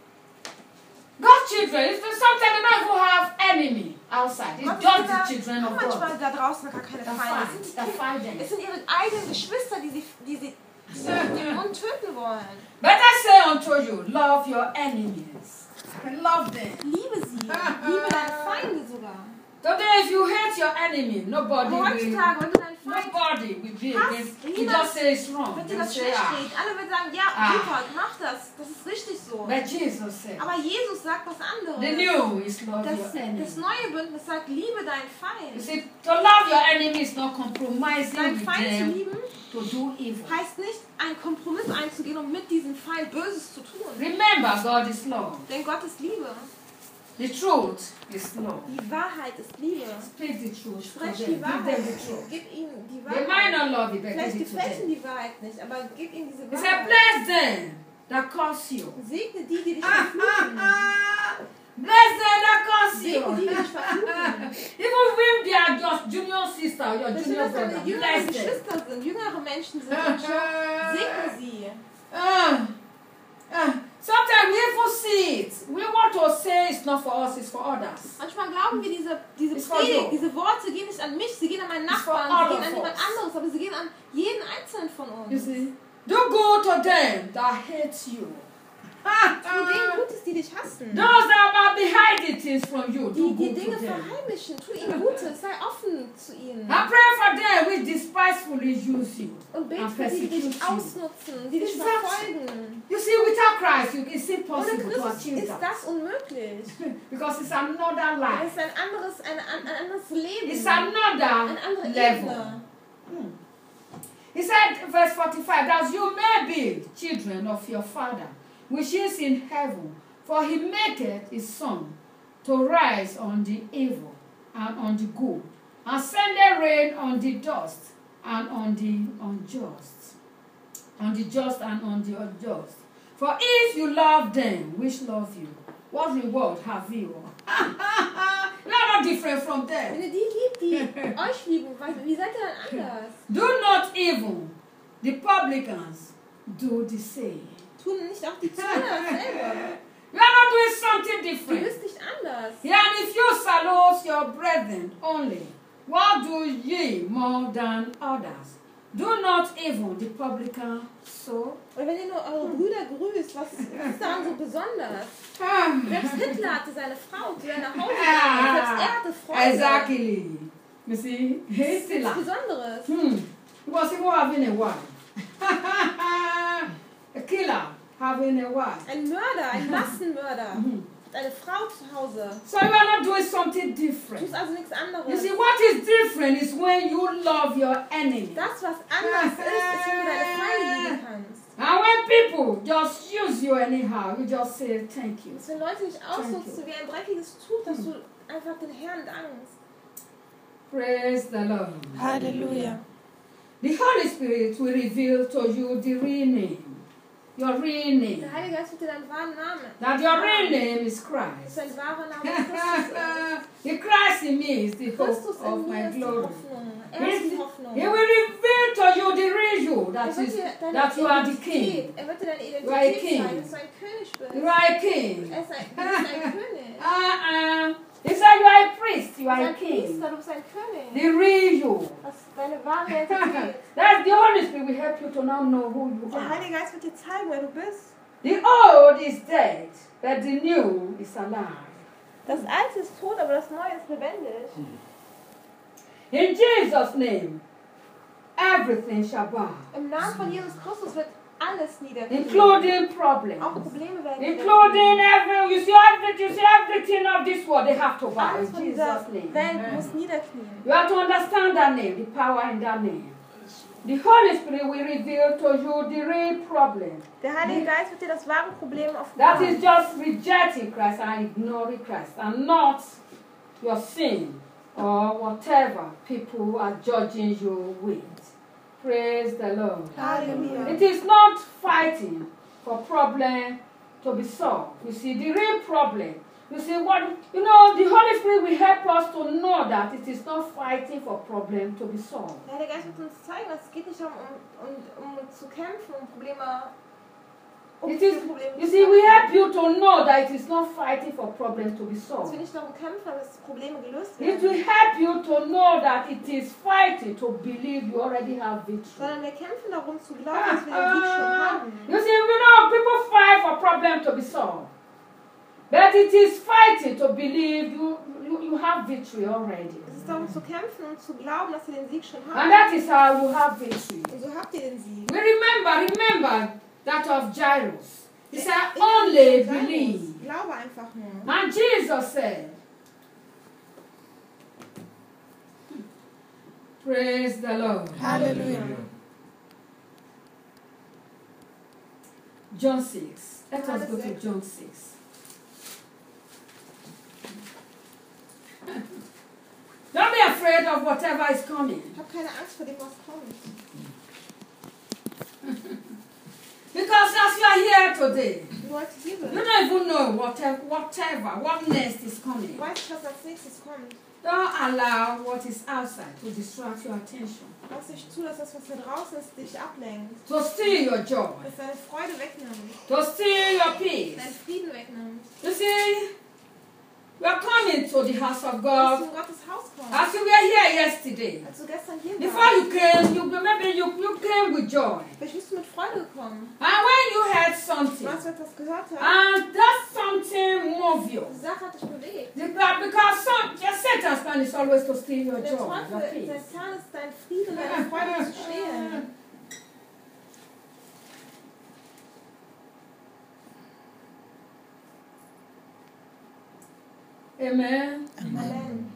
God's children, it's, sometimes they don't even have enemy outside. It's Gottes just Kinder the children haben of manchmal God. da draußen gar keine That Feinde. fight, Es sind, that die fight Kinder, them. es sind ihre eigenen Geschwister, die sie, die sie den Mund töten wollen. But I say unto you, love your enemies. Love them. Liebe sie. Liebe deine Feinde sogar. Today, if you hate your enemy, nobody Aber will, heutzutage, wenn du deinen Feind nobody will be Hass, against. You niemand just say it's wrong. wird dir You das say, schlecht ah. reden. Alle werden sagen, ja, Ah. super, mach das. Das ist richtig so. But Jesus said, Aber Jesus sagt was the anderes. new is love Das, your enemy. das neue Bündnis sagt, liebe deinen You Feind. see, to love your enemy is not compromising Deinen with Feind zu them lieben to do evil. heißt nicht, einen Kompromiss einzugehen, um mit diesem Feind Böses zu tun. Remember, God is love. Denn Gott ist Liebe. The truth is love. Die Wahrheit ist Liebe. Speak the truth to Sprech them. die Give them Wahrheit. the truth. Gib ihnen die They might Wahrheit. not love you, but Vielleicht give it to gefällt ihnen them. die Wahrheit nicht, aber gib ihnen diese He said, Wahrheit. bless them that curse you. Segne die, die dich Ah, verfluchen. ah, ah. Bless them that curse you. Segne die, die dich verfluchen. Even if they are just junior sister or your Wenn junior das deine brother, jüngere bless them. Geschwister sind, jüngere Menschen sind, und so, segne sie. Ah, ah. Sometimes we even see it. We want to say it's not for us, it's for others. Manchmal glauben wir, diese, diese It's for Predigt, you. diese Worte gehen nicht an mich, sie gehen an meinen It's for Nachbarn, all sie gehen of an jemand us. anderes, aber sie gehen an jeden Einzelnen von You uns. see? Do good to them that hate you. Tu denen Gutes, die dich hassen. Those that are behind the things from you, do Die, die good Dinge to them. verheimlichen, tu ihnen Gutes, sei offen zu ihnen. I pray for them which despisefully use you Und bete and für die, die persecute dich you. ausnutzen, die dich Is that- verfolgen. You see, without Christ, you, it's Ohne impossible to Christus achieve ist that. das unmöglich. Because it's another Es life. ist ein anderes, ein, ein ein anderes Leben. It's Eine another andere level. Ebene. He said, verse forty-five, that you may be children of your Father, which is in heaven, for he maketh his sun to rise on the evil and on the good, and sendeth rain on the dust and on the unjust, on the just and on the unjust. For if you love them which love you, what reward have you? You are not different from them. Wenn ihr die liebt, die euch lieben, was- wie seid ihr dann anders? Do not even the publicans do the same. Tun nicht auch die Zöllner dasselbe? You are not doing something Du different. bist nicht anders. Yeah, and if you salute your brethren only, what do ye more than others? Do not even the publican so. Und wenn ihr nur eure Brüder grüßt, was was ist daran so besonders? Ah, Selbst Hitler hatte seine Frau, die er nach Hause kam. Selbst er hatte Freunde. exactly. You see, Das ist Hitler. nichts Besonderes. Hmm. He was even having a wife. A killer having a wife. Ein Mörder, ein Massenmörder, Mhm. hat eine Frau zu Hause. So you are not doing something Du different. tust also nichts You anderes. see, what is different is when you love your enemy. Das, was anders ist, ist, wenn du deine Feinde lieben kannst. And when people just use you anyhow, you just say thank you. Dass wenn Leute dich ausnutzen wie ein dreckiges Tuch, dass du einfach den Herrn dankst. Praise the Lord. Halleluja. The Holy Spirit will reveal to you the real name. Your real name. Der Heilige Geist wird dir deinen wahren Namen. That your real name is Dass Christ. dein wahrer Name Christus ist. The Christ in me is the Christus hope of in mir my ist die glory. Hoffnung. Er ist die Hoffnung. He will reveal to you the real you, that Er wird is, dir deine that you are the Identität, king. er wird dir deine You are a Identität king. zeigen, dass du ein König bist. You are a king. Er ist ein, du bist ein König. Uh-uh. He said you are a priest, you Du are bist a ein king. Priester, du bist ein König. The real you. Das ist deine wahre Identität. That's the Holy Spirit will help you to now know who you Der are. Heilige Geist wird dir zeigen, wer du bist. The old is dead, but the new is alive. Das Alte ist tot, aber das Neue ist lebendig. In Jesus' name, everything shall bow, Im Namen von Jesus Christus wird alles niederknien. including problems. Auch Probleme werden Including every, you see, every, you see everything of this world, they have to bow Alles in von dieser Jesus' name. Welt muss niederknien. You have to understand that name, the power in that name. The Holy Spirit will reveal to you the real problem. Der Heilige Geist wird dir das wahre Problem That is offenbaren. just rejecting Christ and ignoring Christ, and not your sin or whatever people are judging you with. Praise the Lord. Halleluja. It is not fighting for problem to be solved. You see, the real problem. You see, what you know, the Holy Spirit will help us to know that it is not fighting for problem to be solved. Der Heilige Geist wird uns zeigen, dass es geht nicht darum, um, um, um zu kämpfen, um Probleme, um It diese is, Probleme you zu see, we kämpfen. help you to know that it is not fighting for problems to be Dass solved. wir nicht darum kämpfen, dass Probleme gelöst It werden, will help you to know that it is fighting to believe you already have victory. sondern wir kämpfen darum zu glauben, dass wir den Sieg schon haben. You see, you know, people fight for problems to be solved. But it is fighting to believe you, you, you have victory already. Es ist darum zu kämpfen und zu glauben, dass wir den Sieg schon And haben. that is how you have victory. Und so habt ihr den Sieg. We remember, remember that of Jairus. He said, Ich- only ich- believe. Glaube einfach nur. And Jesus said, praise the Lord. Halleluja. John six. Let us go to John six. Don't be afraid of whatever is coming. Hab keine Angst vor dem, was kommt. Because as you are here today, Du heute hier you bist. don't even know whatever, whatever, what next is coming. Du weißt nicht, was als nächstes kommt. Don't allow what is outside to distract your attention. Lass nicht zu, dass das, was da draußen ist, dich ablenkt. To steal your joy. Dass deine Freude wegnimmt. To steal your peace. Deinen Frieden wegnimmt. You see, we are coming to the house of Dass du God. in Gottes Haus kommst. As you were here yesterday. Als du gestern hier Before warst. you came, you maybe you, you came with joy. Vielleicht bist du mit Freude gekommen. And when you heard Du something, hast etwas gehört. Hast. and that something moved you. Die Sache hat dich bewegt. Because because some, just Satan's plan is always to steal your Der joy, your Teufel, sein peace. Plan ist, dein Frieden, deine Freude zu stehlen. Amen. Amen.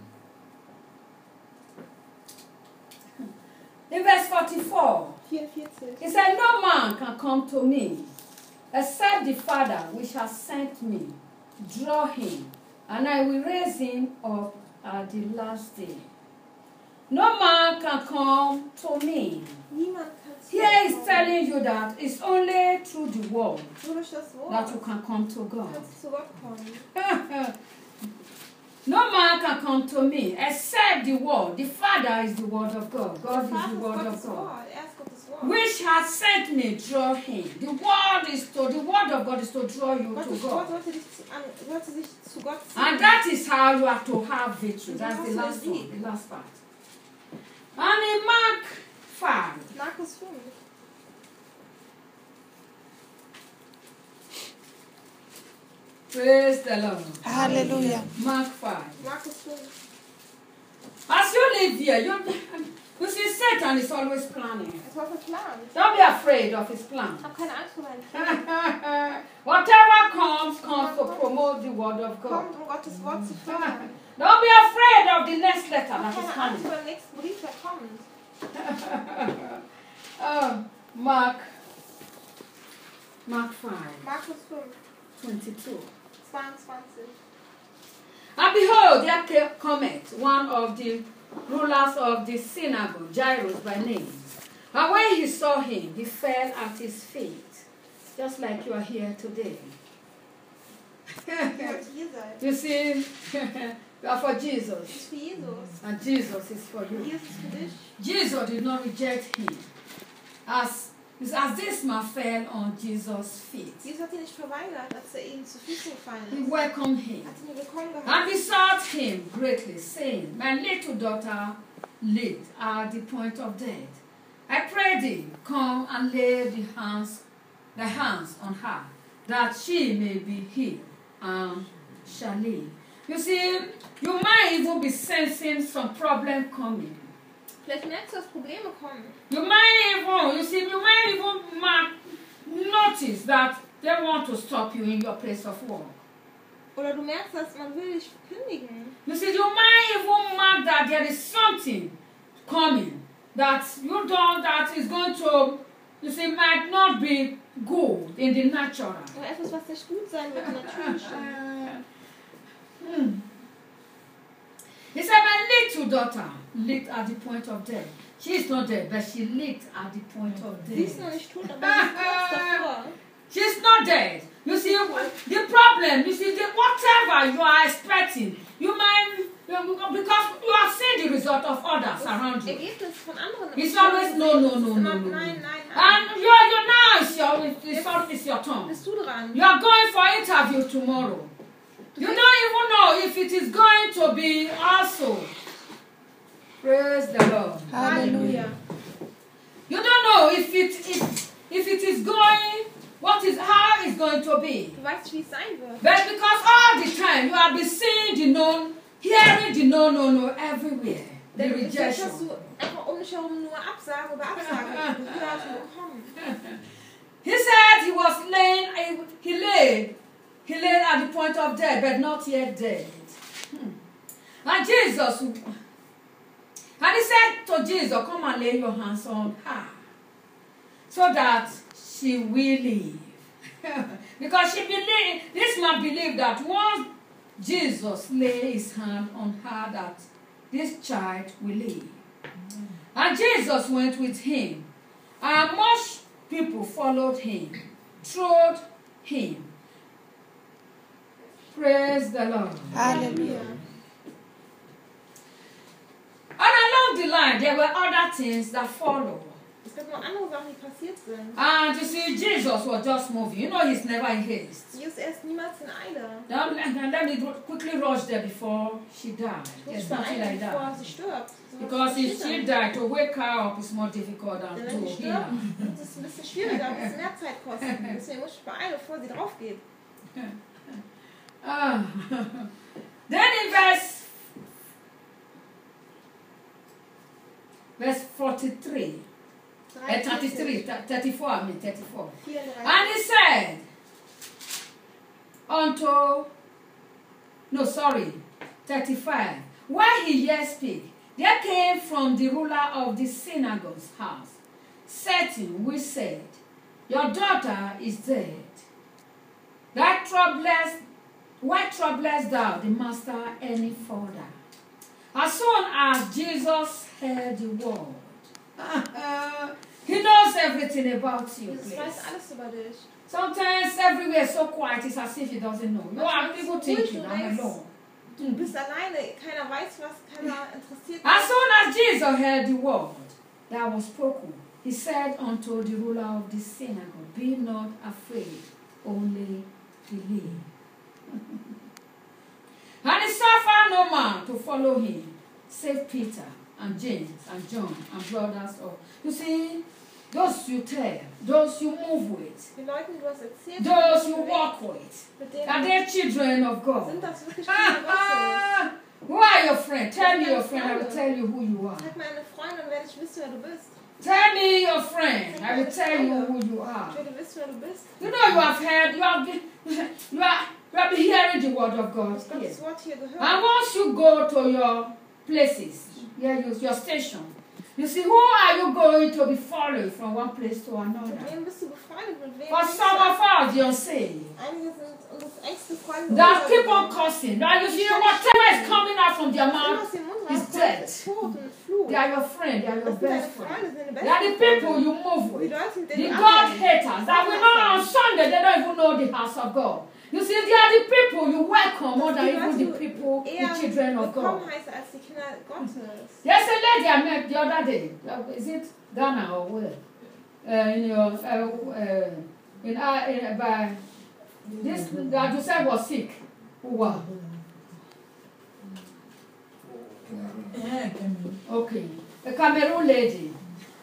In verse forty-four, vierundvierzig. he said, no man can come to me except the Father which has sent me. Draw him, and I will raise him up at the last day. No man can come to me. Niemand kann zu Here dir is kommen. telling you that it's only through the word Nur durch das Wort that you can come to God. kannst du zu Gott kommen. No man can come to me except the word. The Father is the word of God. Der God is Vater the ist word of Gottes God. Wort. Er ist Gottes Wort. Which has sent me, draw him. The word is to the word of God is to draw you to Gottes Wort God. sollte, dich zu, an, sollte sich zu Gott ziehen. And that is how you have to have victory. Und That's dann the hast last du den one, Sieg. the last part. And in Mark five, Markus fünf. praise the Lord. Halleluja. Mark five. Markus fünf. As you live here, you, you see Satan is always planning. Es war verplant. Don't be afraid of his plan. Hab keine Angst vor meinen Plan. Whatever comes, comes to promote the word of God. Kommt, um Gottes Wort zu fördern. Don't be afraid of the next letter Hab that is keine Angst coming. vor dem nächsten Brief, der kommt. Oh, Mark, Mark five, Markus fünf, twenty-two. zweiundzwanzig. And behold, there came- cometh one of the rulers of the synagogue, Jairus by name. And when he saw him, he fell at his feet, just like you are here today. You see, you are for Jesus, Ist für Jesus. and Jesus is for you. Jesus ist für dich. Jesus did not reject him, as, as this man fell on Jesus' feet. Jesus hat ihn nicht verweigert, als er ihm zu Füßen gefallen He ist. welcomed him. Hat ihn willkommen And geheißen. besought him greatly, saying, My little daughter lived at the point of death. I pray thee, come and lay the hands, the hands on her, that she may be healed and shall live. You see, you might even be sensing some problem coming. Vielleicht merkst du, dass Probleme kommen. You might even, you see, you might even mark, notice that they want to stop you in your place of work. Oder du merkst, dass man will dich kündigen. You see, you might even mark that there is something coming that you don't, that is going to, you see, might not be good in the natural. Oder etwas, was nicht gut sein wird im Natürlichen. Hmm. He said, My little daughter lived at the point of death. She is not dead, but she lived at the point of Sie ist noch death. nicht tot, aber sie ist kurz davor. She's not dead. You see, the problem, you see, the, whatever you are expecting, you might, because you have seen the result of others around you. Ergebnis von anderen. It's always no, no, no, no, no. Nein, nein, nein. And you are, you now, it's your, it's, your- it's your turn. Bist du dran? You are going for interview tomorrow. You don't even know if it is going to be also. Praise the Lord. Hallelujah. You don't know if it if, if it is going, what is how it's going to be. Du weißt, wie es sein wird. But because all the time you have been seeing the no, hearing the no, no, no everywhere. The Denn jetzt hast rejection. du einfach um dich herum nur Absagen über Absagen gehört und bekommen. He said he was laying, he laid, he laid at the point of death, but not yet dead. Hmm. And Jesus, and he said to Jesus, come and lay your hands on her, so that she will live. Because she believed, this man believed that once Jesus lay his hand on her, that this child will live. And Jesus went with him, and much people followed him, trod him. Praise the Lord. Hallelujah. And along the line, there were other things that followed. Es gibt noch andere Sachen, die passiert sind. And you see, Jesus was just moving. You know, he's never in haste. Jesus er ist niemals in Eile. Now, let let me quickly rush there before she died. Ich There's muss nothing beeilen, like bevor that. sie stirbt. So Because was if passiert she dann. died, to wake her up is more difficult than Denn to wenn sie heal stirbt, her. wird es ein bisschen schwieriger, wird es mehr Zeit kosten. Deswegen muss ich beeilen, bevor sie drauf geht. Ah. Then in verse verse forty-three, uh, thirty-three, th- thirty-four, I mean thirty-four. vierunddreißig. And he said unto, no, sorry, thirty-five, while he yet spake, there came from the ruler of the synagogue's house certain which said, Your daughter is dead. That troublest, why troublest thou the master any further? As soon as Jesus heard the word, he knows everything about you. Jesus Please. weiß alles über dich. Sometimes everywhere is so quiet, it's as if he doesn't know. You are people thinking, I'm alone. Du bist alleine, keiner weiß was, keiner interessiert As soon as Jesus heard the word that was spoken, he said unto the ruler of the synagogue, Be not afraid, only believe. And he suffered no man to follow him, save Peter and James and John and brothers of. You see, those you tell, those you move with, Den Leuten, die du hast erzählt, those die you du walk with, mit denen are they children of God? sind das wirklich Kinder Gottes. Ah, who are your friends? Tell me your friend, I will tell you who you are. Sag mir eine Freundin, werde ich wissen, wer du bist. Tell me your friend, I will tell you who you Ich are. werde wissen, wer du bist. You know you have heard, you have been, you are, you have been hearing the word of God Du hast here. Gottes Wort hier gehört. And once you go to your places, yeah, your, your station, you see, who are you going to be following from one place to Mit another? wem bist du befreundet? Mit wem For bist some du? of us, the unsaved, Einige sind unsere engste Freunde. that keep on cursing. That you see, whatever is coming out from their Was immer mouth aus dem Mund is rauskommt, dead. ist tot und Fluch. They are your friend, they are your Das sind deine best friend. Freunde, deine They are the besten people Freunde. you move Die with. Leute, mit The denen du God abhängst. haters that we know on Sunday, they don't even know the house of God. You see, they are the people you welcome more than Die even Leute, the die people, du the eher children of willkommen God. heißt als die Kinder Gottes. There's a lady I met the other day. Uh, Is it Ghana or where? Uh, in your, uh, uh, in, uh, in, by, this, that you said was sick. Wow. Okay. A Cameroon lady.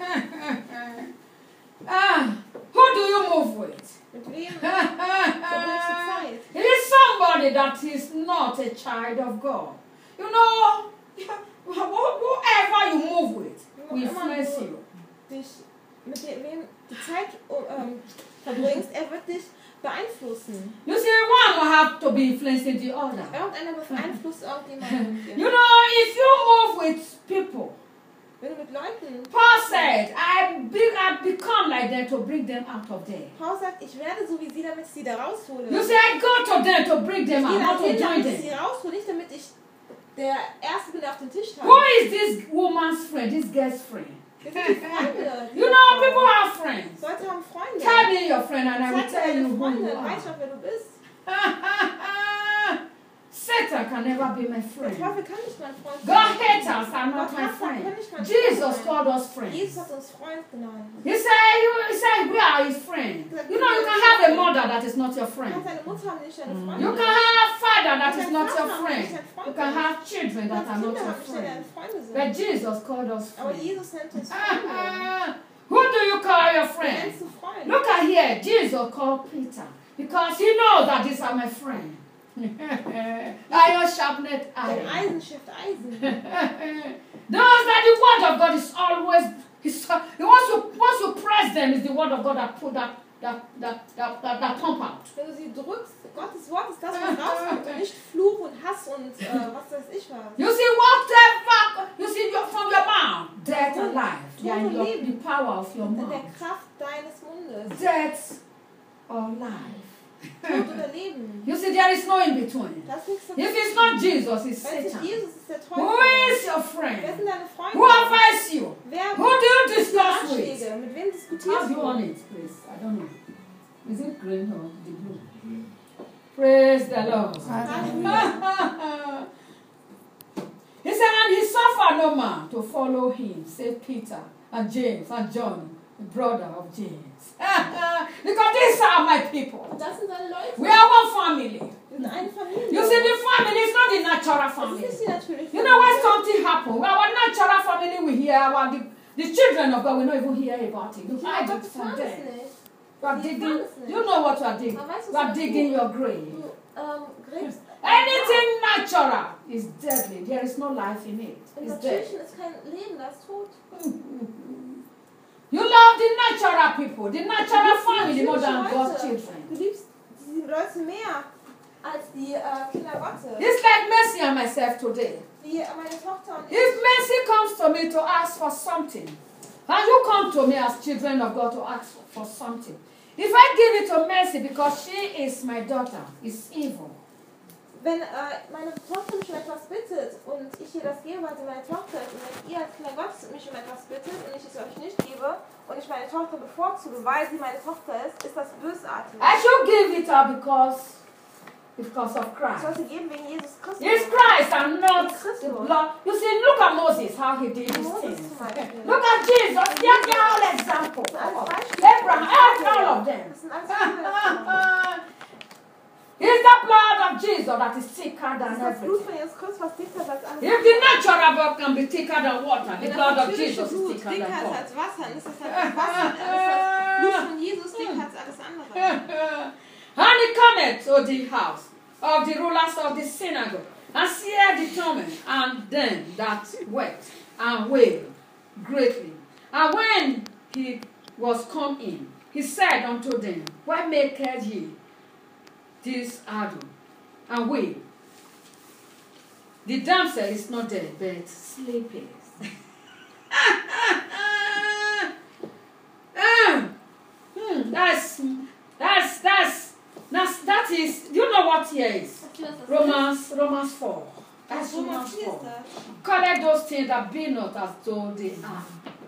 Ah, who do you move with? Mit wem verbringst du Zeit? It is somebody that is not a child of God. You know, whoever you move with will influence you. Dich, mit dem, wem du Zeit ähm, verbringst, er wird dich beeinflussen. You see, one will have to be influencing the other. Irgendeiner beeinflusst irgendjemanden. You know, if you move with people, Wenn du mit Leuten, Paul said, I, be, I become like them to bring them out of there. Paul sagt, ich werde so wie sie, damit ich sie da raushole. You see, I go to them to bring them Ich gehe out, not to dahin, join damit ich sie them. raushole, nicht damit ich der Erste bin, der auf den Tisch Who habe. is this woman's friend, this girl's friend? Das sind die Freunde. You know, people have friends. Leute haben Freunde. Tell me your friend and I will Zeig mir tell you deine who Freunde, you dann weiß ich are. auch, wer du bist. Satan can never be my Der friend. Teufel kann nicht mein Freund God sein. haters are not Gott my hasser friend. kann nicht mein Freund Jesus sein. called us Jesus friends. hat uns Freund genannt. He said, you, he said, we are his friends. You know, you can have a mother that is not your Du friend. kannst eine Mutter haben, die nicht deine Freundin You ist. can have a father that You is can not your have friend. a You can have children Du that kannst are not Kinder your haben, die nicht deine friend. Freunde sind. But Jesus called us Aber friends. Jesus nennt uns Freunde. Who do you call your Wen friend? nennst du Freund? Look at here. Jesus called Peter because he knows that these are my friends. Iron sharpened Dein iron. Eisen schifft Eisen. Those that the word of God is always. Is, once you once you press them, is the word of God that put that that that that that, that pump out. Wenn du sie drückst, Gottes Wort ist das, was rauskommt und nicht Fluch und Hass und äh, was weiß ich was. You see whatever you see your, from your mouth, death and life. They are in your, the power of your In der mouth. Kraft deines Mundes. Death or life. Tod oder Leben. You see, there is no in between. Das ist nichts If dazwischen. it's not Jesus, it's Wenn es nicht Satan. Jesus ist, der Who Teufel. is your Wer friend? sind deine Freunde? Who advises you? Wer Who do you gibt dir discuss with? Ratschläge? Mit wem How diskutierst do you want du? it, please? I don't know. Is it green or the blue? Praise the Lord. Halleluja. He said, and he suffered no man to follow him, save Peter and James and John, the brother of James. Because these are my people. Das sind deine Leute. We are one family. Wir sind eine Familie. You see, the family is not the natural Das ist family. nicht die natürliche You know when Familie. something happens, our natural family we hear about the, the children of God, we don't even hear about it. You Die hide Kinder it Gottes from hören es them. nicht. You are Die digging, hören es nicht. you know what you are digging. Man weiß, was You are man digging tut. your grave. Du ähm, gräbst. Anything natural is deadly. There is no life in it. Im It's dead. Natürlichen ist kein Leben, das ist tot. You love the natural people, the natural Du liebst family die more than natürlichen God's Leute. children. Du liebst die Leute mehr als die äh, Kinder Gottes. It's like Mercy and myself today. Wie äh, meine Tochter und ich. If Mercy comes to me to ask for something, and you come to me as children of God to ask for something, if I give it to Mercy because she is my daughter, it's evil. Wenn äh, meine Tochter mich um etwas bittet und ich ihr das gebe, weil sie meine Tochter ist, und wenn ihr als Kinder Gottes mich um etwas bittet und ich es euch nicht gebe und ich meine Tochter bevorzuge, weil sie meine Tochter ist, ist das bösartig. I should give it her because, because of Ich Christ. soll sie geben wegen Jesus Christus. It's Christ and not the blood. You see, look at Moses, how he did his Moses things. zum Beispiel. Look at Jesus, they are the whole example. Alles Beispiele. Abraham, all of them. Das sind alles Beispiele. It's the blood of Jesus that is thicker Das than ist das Blut everything. von Jesus Christus, was dicker ist als alles. If the natural blood can be thicker than water, the Wenn das blood of natürliche Jesus is Blut thicker dicker than ist water. als Wasser, dann ist das halt das Wasser, dann ist das Blut von Jesus dicker als alles andere. And he cometh to the house of the rulers of the synagogue, and seeth the torment, and them that wept and wailed greatly. And when he was come in, he said unto them, why maketh ye this ado and wail? The damsel is not dead, but sleepeth. Ah, hmm, that's that's that's that's that is. You know what here is? Weißt du, was das ist? Romans Romans four. That's So Romans matthias four. das. Collect those things that be not as though they are.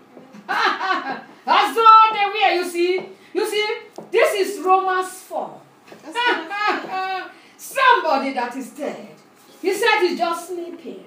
As though they were, you see. You see, this is Romans four. Das ist Somebody that is dead. He said he's just sleeping.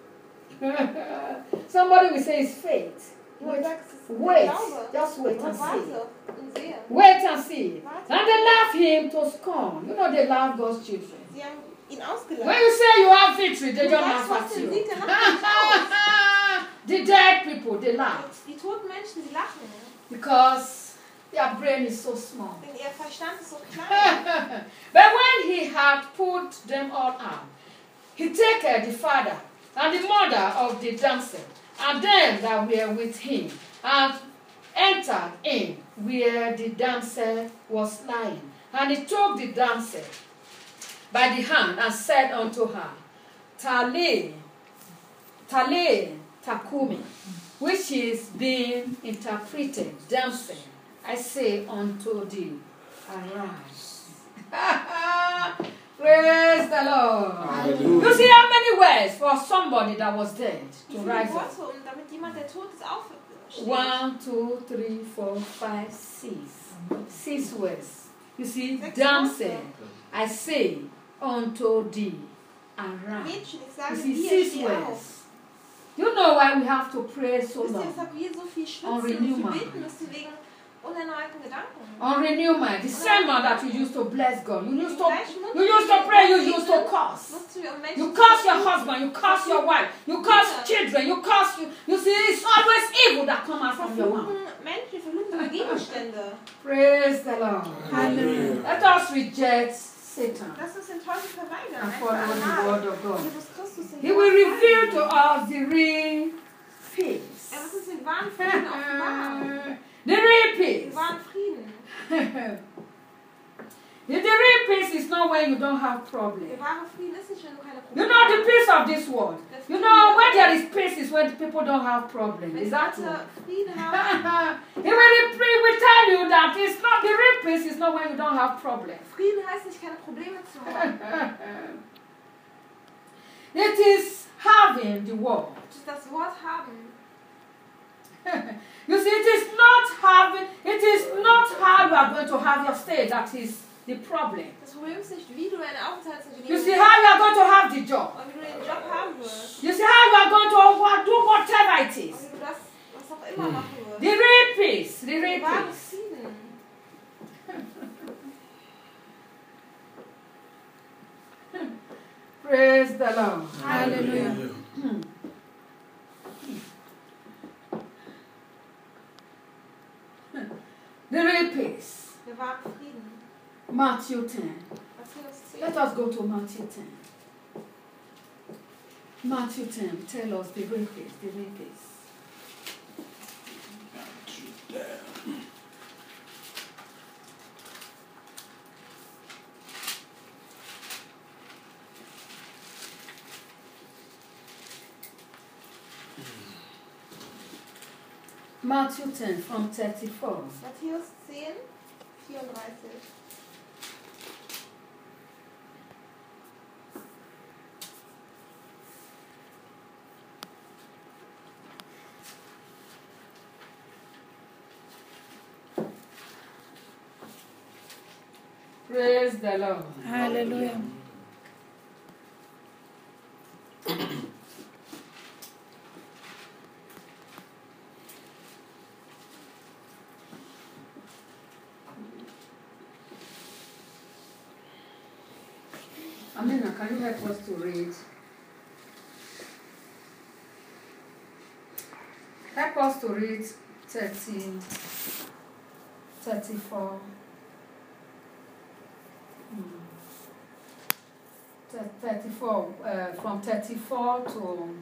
Somebody will say it's fate. Wait, wait, just wait and see. Warte und sehe. Wait and see. And they laugh him to scorn. You know they laugh God's children. Sie haben ihn ausgelacht. When you say you have victory, they Du just sagst, laugh was at den you. Sieg, der lacht nicht aus. The dead people, they laugh. Die toten Menschen, die lachen. Because their brain is so small. Denn ihr Verstand ist so klein. But when he had put them all out, he took uh, the father and the mother of the damsel, and them that were with him, and entered in where the damsel was lying. And he took the damsel by the hand and said unto her, Tale, Tale Takumi, which is being interpreted, damsel, I say unto thee, arise. Praise the Lord. Hallelujah. You see how many words for somebody that was dead Wie to viele rise up? Worte, um damit jemand, der tot ist, aufsteht? One, two, three, four, five, six. Six words. You see, Sechs damsel, Worte. I say unto thee, arise. Mädchen, ich You sage see, dir, six steh auf. words. You know why we have to pray so Wisst ihr, long? weshalb wir so viel schwitzen On und renew viel mind. beten müssen wegen unerneuerten Gedanken? On renew mind. The same man that you used to bless God. You used to, Gleichen Mund, you used to pray, you used to curse. nutzt du, um Menschen You zu curse your segnen. husband, you curse your wife, you curse children, you curse you. You see, it's always evil that comes out from your mouth. Verfluchen Menschen, verfluchen Gegenstände. Praise the Lord. Hallelujah. Let us reject Satan Lass uns den Teufel verweigern. and Ein follow für the allemal. word of God. Jesus Christus den He will Wort reveal folgen. to us the real peace. Er wird uns den wahren Frieden offenbaren. The real Den peace. wahren Frieden. The real peace is not when you don't have Der problems. wahre Frieden ist nicht, wenn du keine You Probleme know the hast. peace of this world. You know when there is peace is when people don't have problems. Wenn Is die that Leute true? Frieden haben, He will, he will tell you that it's not the real peace is not when you don't have problems. Frieden heißt nicht, keine Probleme zu haben. It is having the word. Es ist das Wort haben. You see, it is not having, it is not how you are going to have your stay that is the problem. Das Problem ist nicht, wie du deine You Aufenthaltsgenehmigung see how you are going to have the job. und wie du den Job haben wirst. You see how you are going to wa- do whatever it Und is. wie du das, was auch immer machen wirst. The real peace, the Der real wahre peace. Frieden. Praise the Lord. Hallelujah. The real peace. Der wahre Frieden. Matthew ten. Matthäus zehn. Let us go to Matthew ten. Matthew ten, tell us the real peace, the real peace. Matthew ten from thirty-four. Matthäus zehn, vierunddreißig. Praise the Lord. Hallelujah. Amina, can you help us to read? Help us to read thirty, thirty-four. Hmm. Thir- thirty-four, uh, from thirty-four to,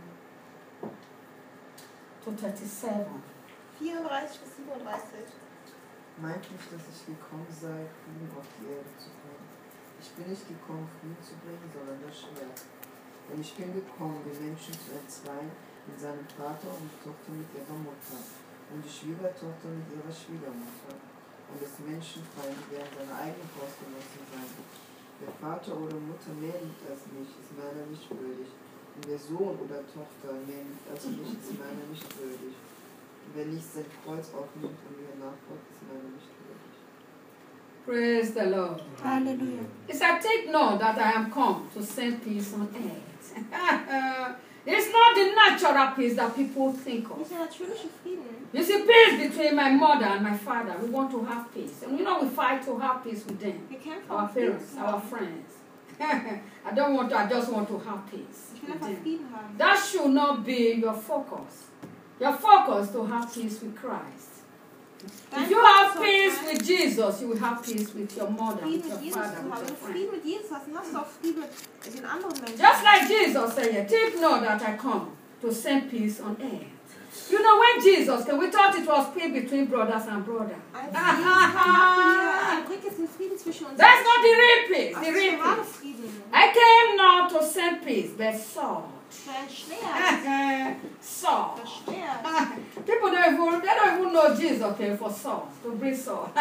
to thirty-seven. vierunddreißig bis siebenunddreißig. Meint nicht, dass ich gekommen sei, Frieden auf die Erde zu bringen. Ich bin nicht gekommen, Frieden zu bringen, sondern das Schwert. Denn ich bin gekommen, den Menschen zu entzweien in seinem Vater und die Tochter mit ihrer Mutter und die Schwiegertochter mit ihrer Schwiegermutter. Und des Menschenfeinde werden seine eigenen Hausgenossen sein. Der Vater oder Mutter mehr liebt als mich, ist meiner nicht würdig. Und der Sohn oder Tochter nennt, also nicht, ist meiner nicht würdig. Und wer nicht sein Kreuz aufnimmt und mir nachfolgt, ist meiner nicht würdig. Praise the Lord. Hallelujah. It said, take note that I am come to send peace on earth. It's not the natural peace that people think of. Nicht der natürliche Frieden. You see, peace between my mother and my father. We want to have peace. And you know, we fight to have peace with them. Wir kämpfen Our um Frieden parents, zu our haben. friends. I don't want to, I just want to have peace. Ich will with einfach them. Frieden haben. That should not be your focus. Your focus to have peace with Christ. Dein If you have Fokus peace soll with Jesus, you will have peace with your mother, Frieden with your mit Jesus father, zu with haben. your Wenn du friends. Frieden mit Jesus hast, dann hast du auch Frieden mit den anderen Menschen. Just like Jesus said here, take note that I come to send peace on earth. You know, when Jesus came, we thought it was peace between brothers and brothers. Als Jesus kam, dachten wir, er bringt jetzt den Frieden zwischen uns. That's not the real peace. Das The ist real der wahre peace. Frieden. I came not to send peace, but sword. Für ein Schwert. Sword. Das Schwert. People don't even, they don't even know Jesus came for sword, to bring sword.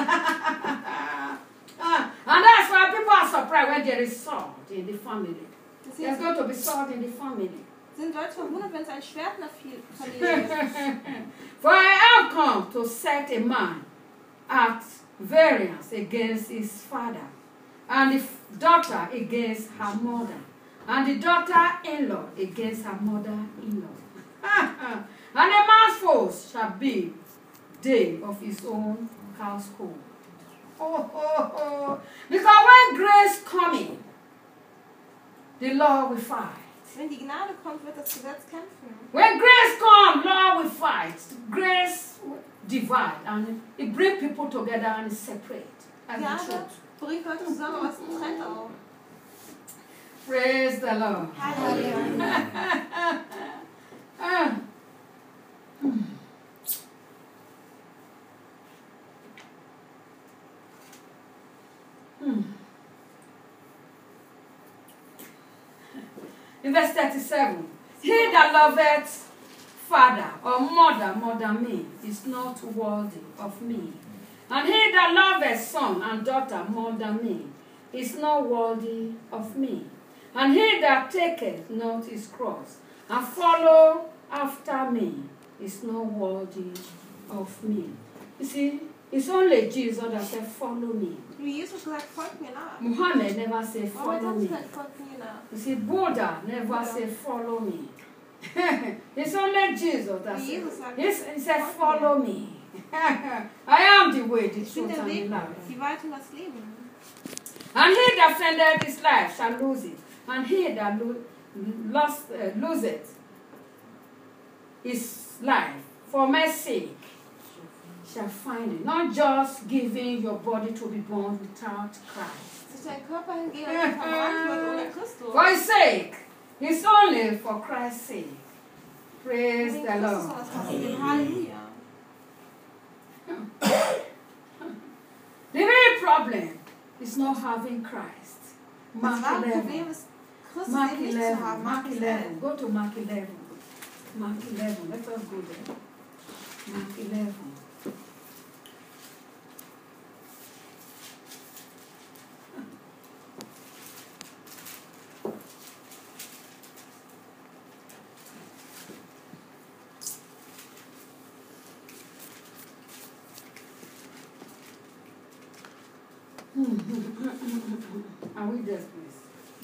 Ah, and that's why people are surprised when there is sword in the family. There's Deswegen going to be sword in the family. sind Leute verwundert, wenn es ein Schwert in der Fi- Familie ist. For I have come to set a man at variance against his father, and the daughter against her mother, and the daughter-in-law against her mother-in-law. And a man's foes shall be they of his own household. Oh, oh, oh. Because when grace coming, the law will fight. Wenn die Gnade kommt, wird das Gesetz kämpfen. When grace comes, law will fight. Grace will divide, and it brings people together and separate. That's the Gnade truth. bringt Leute zusammen, aber es trennt auch. Praise the Lord. Halleluja. Ah. Hmm. Hmm. In verse thirty-seven, he that loveth father or mother more than me is not worthy of me. And he that loveth son and daughter more than me is not worthy of me. And he that taketh not his cross and follow after me is not worthy of me. You see, it's only Jesus that said, follow me. Wie Jesus gesagt, folgt mir nach. Muhammad never said, Aber follow sonst me. nicht, folgt mir nach. You see, Buddha never Buddha. said, follow me. It's only Jesus that said, Jesus sagt, he he said, folgt follow me. I am the way, the Ich bin truth, der and the Weg, life. die Wahrheit und das Leben. And he that friended his life shall lose it. And he that lo- lost, uh, loseth his life for my sake shall find it. Not just giving your body to be born without Christ. Sich dein Körper hingehen und verbrannt wird ohne Christus. For his sake. It's only for Christ's sake. Praise Wegen the Christus Lord. soll das passieren. Halleluja. The real problem is not having Christ. Das Mark wahre eleven. Problem ist, Christus Mark eben nicht zu eleven. haben. Mark Markus eleven. elf. Go to Mark eleven. Mark eleven. Let us go there. Mark eleven. Are we there, please?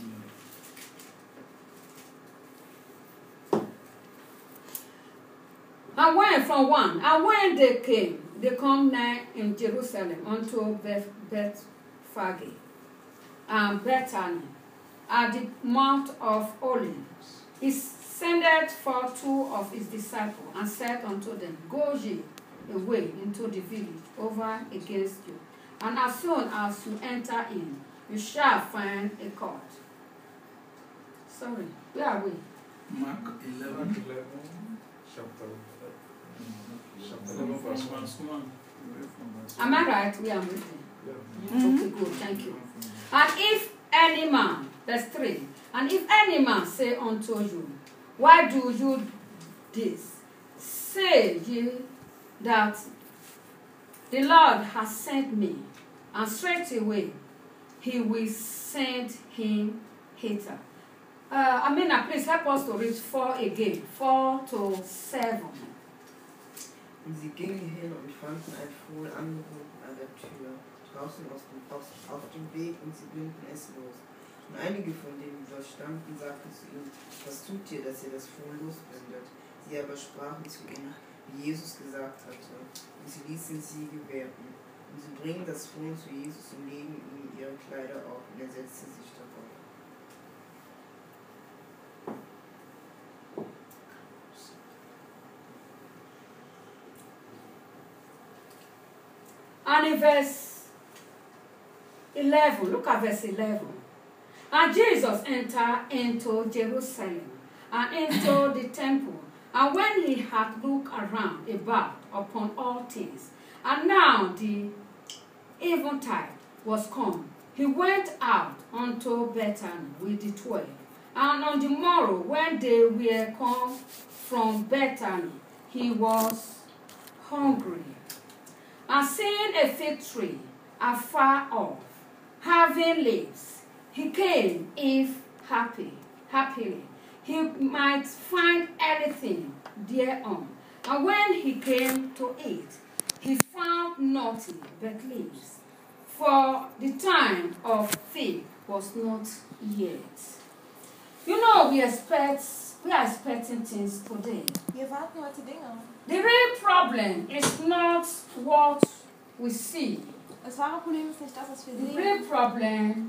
And when from one, and when they came, they come nigh in Jerusalem unto Beth, Bethphage and Bethany at the Mount of Olives. He sendeth for two of his disciples and said unto them, Go ye away into the village over against you, and as soon as you enter in, you shall find a court. Sorry, where are we? Mark eleven. Chapter chapter eleven, verse one. Am I right? We are reading. Yeah. Okay, good, thank you. And if any man, verse three, and if any man say unto you, why do you this? Say ye that the Lord has sent me, and straightway he will send him hither. Uh, Amina, please help us to read four again. Four to seven. Und sie gingen hin und fanden ein Fohl angebunden an der Tür, draußen aus dem, aus, auf dem Weg, und sie binden es los. Und einige von denen, die dort standen, sagten zu ihm: Was tut ihr, dass ihr das Fohl losbindet? Sie aber sprachen zu ihm, wie Jesus gesagt hatte, und sie ließen sie gewähren. Und sie bringen das Fohl zu Jesus und legen ihm ihre Kleider auf, und er setzte sich darauf. And in verse eleven, look at verse eleven. And Jesus entered into Jerusalem and into the temple. And when he had looked around about upon all things, and now the eventide was come, he went out unto Bethany with the twelve. And on the morrow, when they were come from Bethany, he was hungry. And seeing a fig tree afar off, having leaves, he came, if happy, happily, he might find anything thereon. And when he came to it, he found nothing but leaves, for the time of fig was not yet. You know, we expect, we are expecting things today. Wir warten heute Dinge. The real problem is not what we see. Das wahre Problem ist nicht das, was wir The sehen. real problem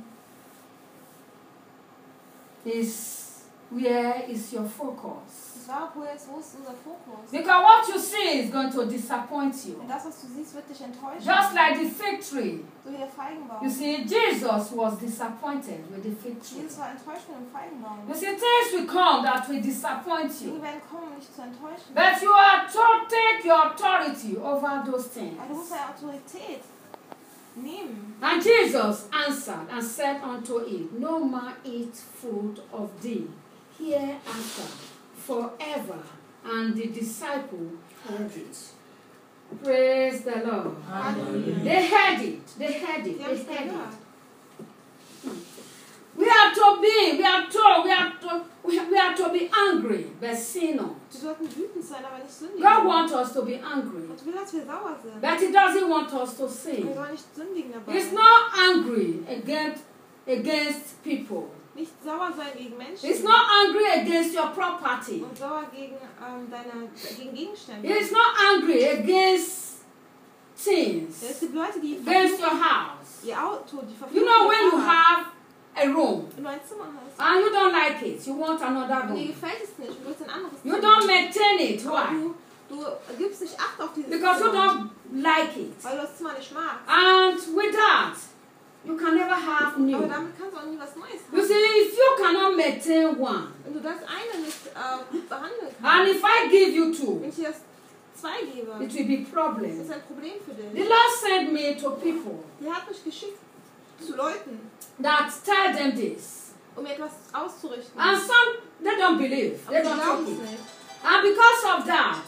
is where is your focus. Das wahre Problem ist, wo ist unser Fokus? Because what you see is going to disappoint you. Denn das, was du siehst, wird dich enttäuschen. Just like the fig tree. So wie der Feigenbaum. You see, Jesus was disappointed with the fig tree. Jesus war enttäuscht von dem Feigenbaum. You see, things will come that will disappoint Dinge you. werden kommen, um dich zu enttäuschen. But you are to take your authority over those things. Aber du musst deine Autorität nehmen. And Jesus answered and said unto him, No man eat fruit of thee hereafter forever. And the disciple heard it. Praise the Lord. Hallelujah. They heard it. They heard it. Sie They haben es heard gehört. it. We are to be, we are told, we are to, we we are to be angry, but sin not. Wir sollten wütend sein, aber nicht sündigen. God wants us to be angry, Gott will, dass wir sauer sind. but He doesn't want us to Wir sin. sollen nicht sündigen dabei. He's not angry against, against people. Nicht sauer sein gegen Menschen. He's not angry against your property. Und sauer gegen, ähm, deine, gegen Gegenstände. He's not angry against Es things, gibt Leute, die against your house. ihr Auto, die verfügen You know, when you über Fahrrad. have a room Wenn du ein Zimmer hast and you don't like it, you want another und dir room. gefällt es nicht, du willst ein anderes You Zimmer. don't maintain it. Aber Why? du, du gibst nicht Acht auf dieses Because you Zimmer, don't like it. weil du das Zimmer nicht magst. And with that, you can never have Aber new. damit kannst du auch nie was Neues You haben. see, if you cannot maintain one, Wenn du das eine nicht äh, gut behandeln and kannst, if I give you wenn two, ich dir das zwei gebe, it will be das problem. ist ein Problem für The dich. Lord sent me to people Der hat mich geschickt zu Leuten, that tell them this. um mir etwas auszurichten. And some, they don't believe. Aber They sie don't glauben take es it. nicht. And because of that,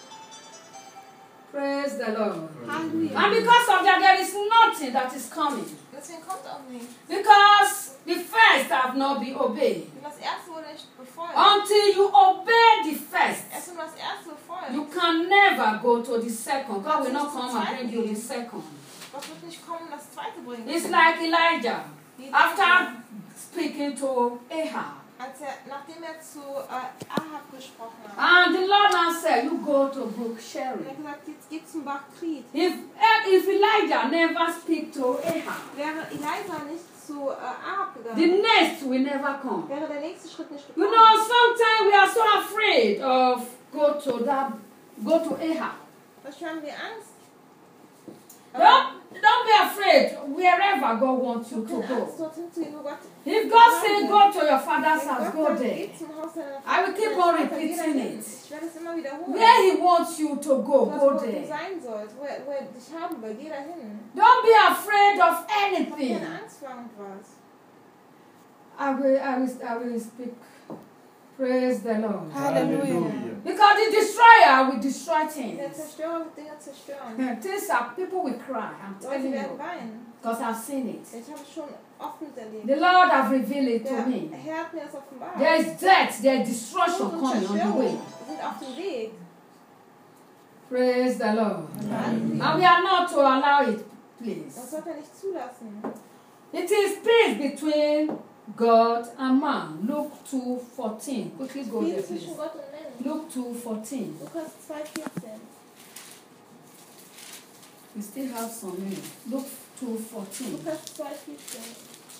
praise the Lord. Halleluja. And because of that, there is nothing that is coming. Deswegen kommt auch nicht. Because the first have not been obeyed. Denn das erste wurde nicht befolgt. Until you obey the first, Erst wenn du das erste befolgt, you can never go to the second. God will not come and bring you the second. Gott wird nicht kommen, das zweite bringen. It's like Elijah. Wie After speaking to Ahab. als er, nachdem er zu äh, Ahab gesprochen hat, And the Lord now said, you go to Brook hat er Sherry. gesagt, jetzt geh zum Bach Krit. If, if Elijah never speak to Ahab, Wäre Elisa nicht zu äh, Ahab the gegangen, next will never come. wäre der nächste Schritt nicht You gekommen. know, sometimes we are so afraid of go to that, go to Ahab. Manchmal haben wir Angst. Don't, don't be afraid wherever God wants you Wir to haben Angst, go. dorthin zu gehen, wo Gott. If God says go to your Wenn father's Gott house, go sagt, there. geh zum Haus deiner I will keep deines on Vaters, geh repeating dahin. it. Ich werde es immer wiederholen. Where He wants you to go, Dort, go wo du there. sein sollst, wo er, wo er dich haben will, geh dahin. Don't be afraid of Hab keine anything. Angst vor irgendwas. I will, I will, I will speak. Praise the Lord. Hallelujah. Because the destroyer will destroy Der things. Zerstörer wird Dinge zerstören. Things are, people will cry. I'm Leute telling werden you. weinen. Because I've seen it. Ich habe es schon oft miterlebt. The Lord has revealed it to Der me. Herr hat mir das offenbart. There is death, there is Tod destruction und coming on the way. Zerstörung sind auf dem Weg. Praise the Lord. Halleluja. And we are not to allow it, please. Das sollte er nicht zulassen. It is peace between God and man. Luke two fourteen. Quickly go there, Frieden please. zwischen Gott und Mensch. Luke two fourteen. Lukas zwei vierzehn. We still have some minutes. Luke two fourteen. Lukas zwei vierzehn.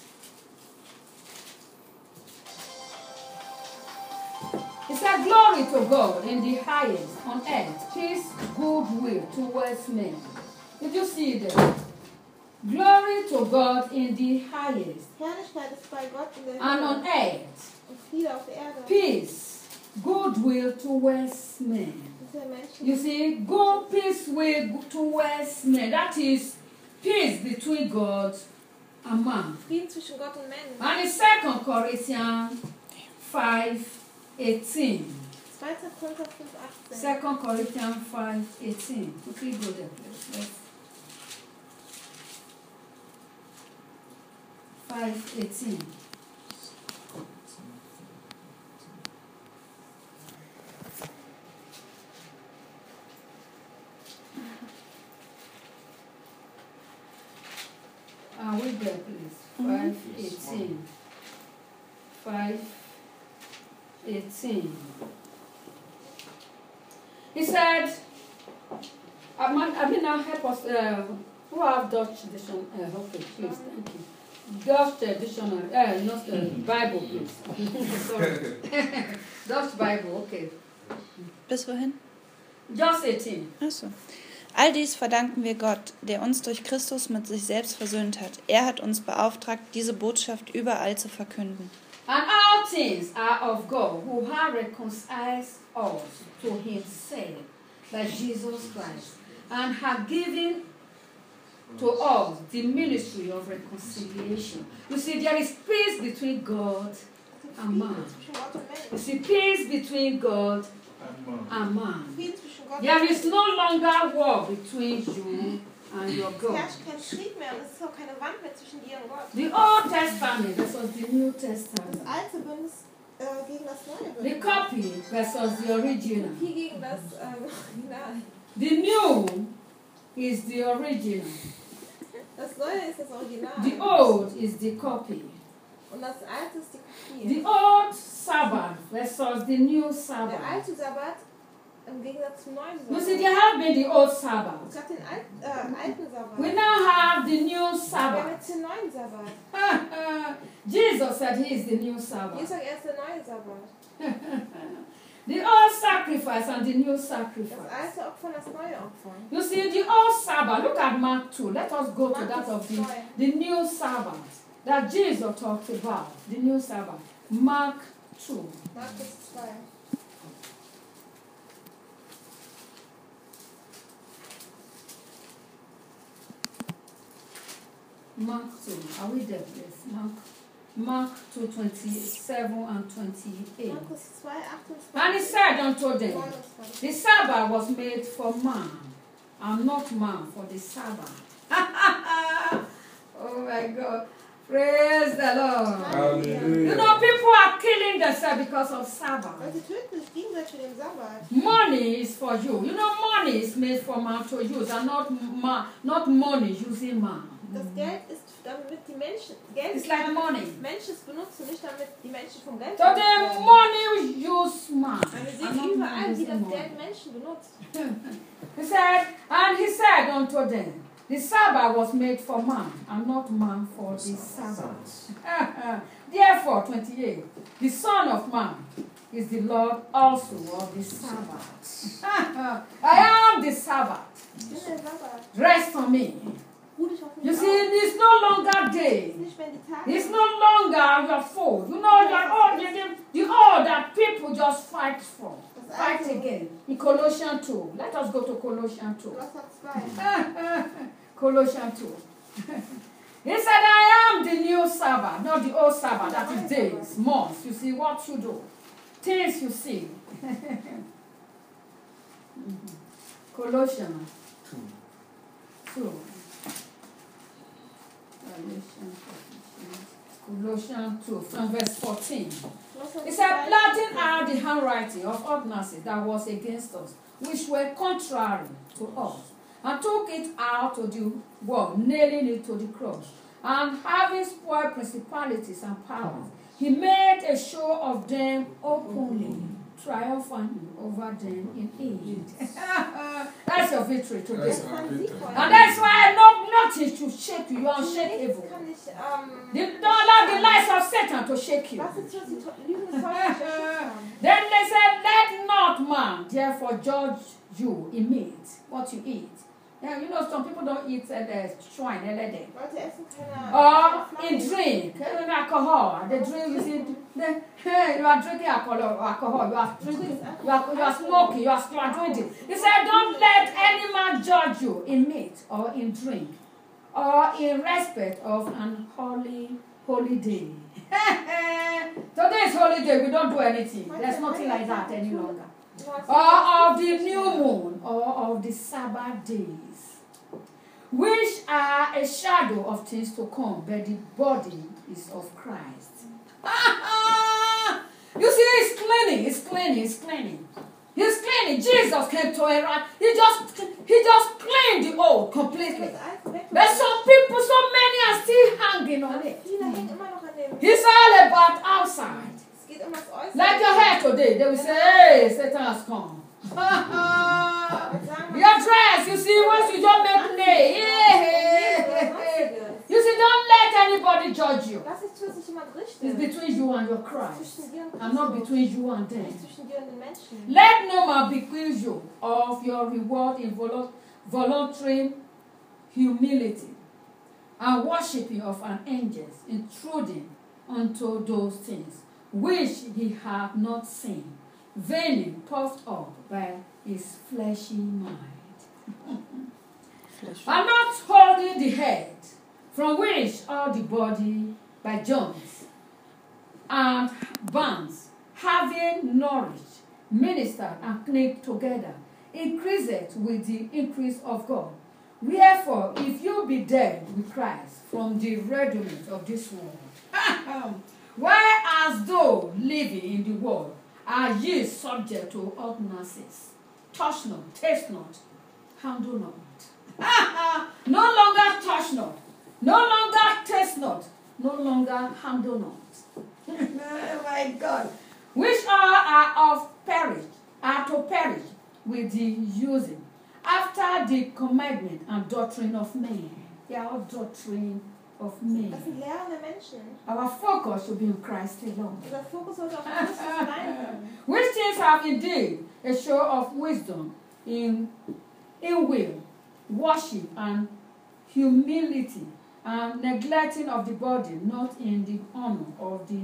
It said, glory to God in the highest on earth, peace, goodwill towards men. Did you see that? Glory to God in the highest Herrlichkeit ist bei Gott in der and on Höhe earth, und Friede auf der Erde. peace, goodwill towards men. Mit den Menschen. You see, good peace will towards men. That is peace between God and man. Frieden zwischen Gott und Mensch. And in Second Corinthians five eighteen. zweiter Korinther fünf achtzehn. Second Corinthians five eighteen. Quickly go there, please. Let's five eighteen. Are we there, please? Five eighteen. Five eighteen. He said, I mean, I mean now help us, uh, who have Dutch dictionary, uh, okay, please, thank you. Dutch uh, dictionary, uh, not uh, Bible, please. Sorry. Dutch Bible, okay. Bis wohin? Just eighteen. Achso. All dies verdanken wir Gott, der uns durch Christus mit sich selbst versöhnt hat. Er hat uns beauftragt, diese Botschaft überall zu verkünden. And all things are of God, who has reconciled us to himself by Jesus Christ, and have given to us the ministry of reconciliation. You see, there is peace between God and man. Zwischen Gott und You Mensch. see, peace between God and man. Frieden zwischen Gott There und is Mensch. no longer war between you and your Es God. herrscht kein Krieg mehr und es ist auch keine Wand mehr zwischen dir und Gott. The Old Testament versus the New Das Testament. alte Bündnis äh, gegen das neue The Bündnis. copy versus the original. Hier gegen das ähm, Original. The new is the original. Das neue ist das Original. The old is the copy. Und das alte ist die Kopie. The old Sabbath versus the new Der Sabbath. alte Sabbat im Gegensatz zum neuen You see, Sabbat. there have been the old Es Sabbath. gab den Alt, äh, alten Sabbat. We now have the new Wir haben Sabbath. jetzt den neuen Sabbat. Jesus said he is the new Sabbath. Jesus sagt, er ist der neue Sabbat. The old sacrifice and the new Das sacrifice. alte Opfer und das neue Opfer. You see, the old Sabbath, look at Mark two. Let us go to that of the, the new Sabbath that Jesus talked about. The new Sabbath. Mark two. Markus zwei. Mark two. Are we there, please? Mark, Mark two, twenty-seven and twenty-eight. Markus zwei, achtundzwanzig. And he said unto them, neunundzwanzig. the Sabbath was made for man, and not man for the Sabbath. Oh my God. Praise the Lord. You know, people are killing themselves because of Sabbath. Leute töten sich gegenseitig für den Sabbat. Money is for you. You know, money is made for man to use, and not man, not money using man. Das Geld ist, damit die Menschen, Geld It's ist like damit money. Menschen es benutzen, nicht damit die Menschen vom Geld So the benutzen. money use man. Und wir and sehen not man überall, wie using das money. Geld Menschen benutzt. He said, and he said unto them, the Sabbath was made for man, and not man for the Sabbath. Therefore, twenty-eight, the Son of Man is the Lord also of the Sabbath. I am the Sabbath. Ich bin der Sabbat. Rest on me. Ruh dich auf mich You aus. see, it's no longer Es day. ist nicht mehr die Tage. It's no longer your fault. You know, that all the, the, the all that people just fight for. Das Fight alte. again. In Colossians two. Let us go to Colossians two. Kolosser zwei. Colossians two. He said, I am the new Sabbath, not the old Sabbath. That is days, months. You see what you do. Things you see. Colossians two. Colossians Colossians two, from verse fourteen. Colossians It said, two, blotting out the handwriting of ordinances that was against us, which were contrary to us, and took it out of the wall, nailing it to the cross. And having spoiled principalities and powers, he made a show of them openly, triumphing over them in it. That's your victory today. That's our victory. And that's why no, nothing should shake you. You are Nichts unshakable. kann dich, ähm, The- Don't allow the lies of Satan to shake you. was ist, was die Lügen des Teufels erschüttern? Then they said, let not man therefore judge you in meat, what you eat. Yeah, you know, some people don't eat uh, the swine, elede. Leute essen keine, Or keine in Fleisch. drink, uh, alcohol. The drink, you see, the, hey, you are drinking alcohol, alcohol. You are drinking, you are, you are smoking, you are, you are drinking. He said, don't let any man judge you in meat or in drink or in respect of an holy, holy day. Today is holy day, we don't do anything. There's nothing like that any longer. Or of the new moon, or of the Sabbath days, which are a shadow of things to come, but the body is of Christ. You see, he's cleaning, he's cleaning, he's cleaning. He's cleaning. Jesus came to a right. He just, he just cleaned the old completely. But some people, so many are still hanging on it. Viele hängen immer noch an dem. He's all about outside. Es geht um das Äußere. Like your hair today, they will say, hey, Satan has come. Your dress, you see, once you don't make nay, you see, don't let anybody judge you. Lass nicht zu, dass sich jemand It's richtet. between you and your Das ist Christ, zwischen dir und and not Christus. between you and them. Nicht zwischen dir und den Menschen. Let no man bequeath you of your reward in volu- voluntary humility and worshipping of an angels, intruding unto those things which he hath not seen, vainly puffed up by his fleshy mind. And not holding the head, from which all the body by joints and bands, having nourished, ministered, and knit together, increaseth with the increase of God. Wherefore, if you be dead with Christ from the rudiments of this world, whereas though living in the world, are ye subject to ordinances? Touch not, taste not, handle not. No longer touch not, no longer taste not, no longer handle not. Oh my God. Which all are of perish, are to perish with the using, after the commandment and doctrine of men. They are all doctrine of Das men. sind Lehren der Menschen. Our focus should be on Christ alone. Unser Fokus sollte auf Christus sein. Which things have indeed a show of wisdom in, in will, worship, and humility, and neglecting of the body, not in the honor of the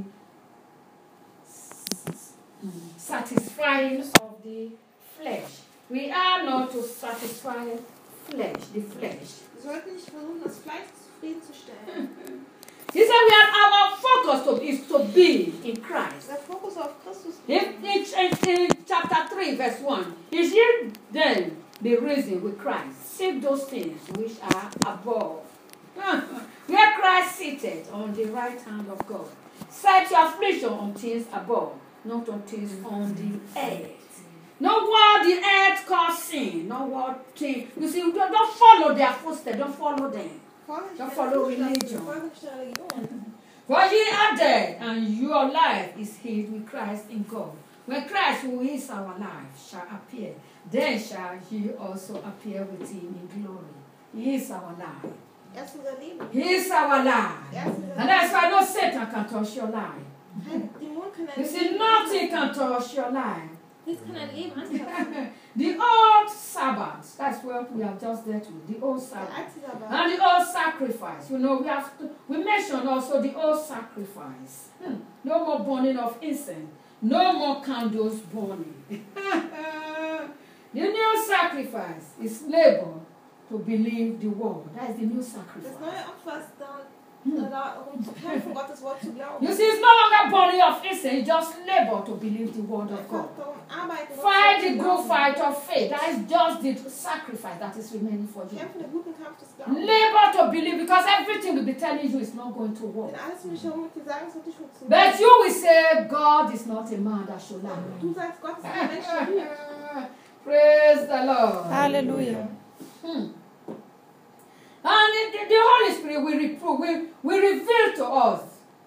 mm, satisfying of the flesh. We are not to satisfy flesh, the flesh. Wir sollten nicht versuchen, das Fleisch zufriedenzustellen. He said we have our focus to, is to be in Christ. Der Fokus auf Christus. In, in, in, in chapter three, verse one, is here then the reason with Christ? Seek those things which are above, where Christ seated on the right hand of God. Set your affliction on things above, not on things on the earth. No what the earth calls sin, no what thing. You see, don't, don't follow their footsteps, don't follow them. Vorsicht, Don't wer follow das zulassen, religion. folge nicht der Religion. For ye are dead, and your life is hid with Christ in God. When Christ, who is our life, shall appear, then shall ye also appear with him in glory. He is our life. Er ist unser Leben. He is our life. Er ist unser And that's why no Satan can touch your life. Kein Dämon kann You ein see, Leben nothing anfassen. can touch your life. Nichts kann ein Leben anfassen. The old Sabbath, that's what we have just dealt with, the old Der Sabbath. alte Sabbat. And the old sacrifice. You know, we have to, we mentioned also the old sacrifice. Hmm. No more burning of incense. No more candles burning. The new sacrifice is labor to believe the word. That is the new Das sacrifice. neue Opfer ist darum, darum zu kämpfen, Gottes Wort zu glauben. You see, it's no longer burning of Israel is just labor to believe the word of God. Einfach darum arbeiten. Gott Fight zu the good glauben. fight of faith. That is just the sacrifice that is remaining for you. Kämpfe den guten Kampf des Glaubens. Labor to believe, because everything will be telling you is not going to work. Denn alles um dich herum wird dir sagen, es wird nicht funktionieren. But you will say, God is not a man that should lie. Du sagst, Gott ist ein Mensch, der lügt. Praise the Lord. Halleluja. Hmm. And it, the, the Holy Spirit will reprove, will, will reveal to us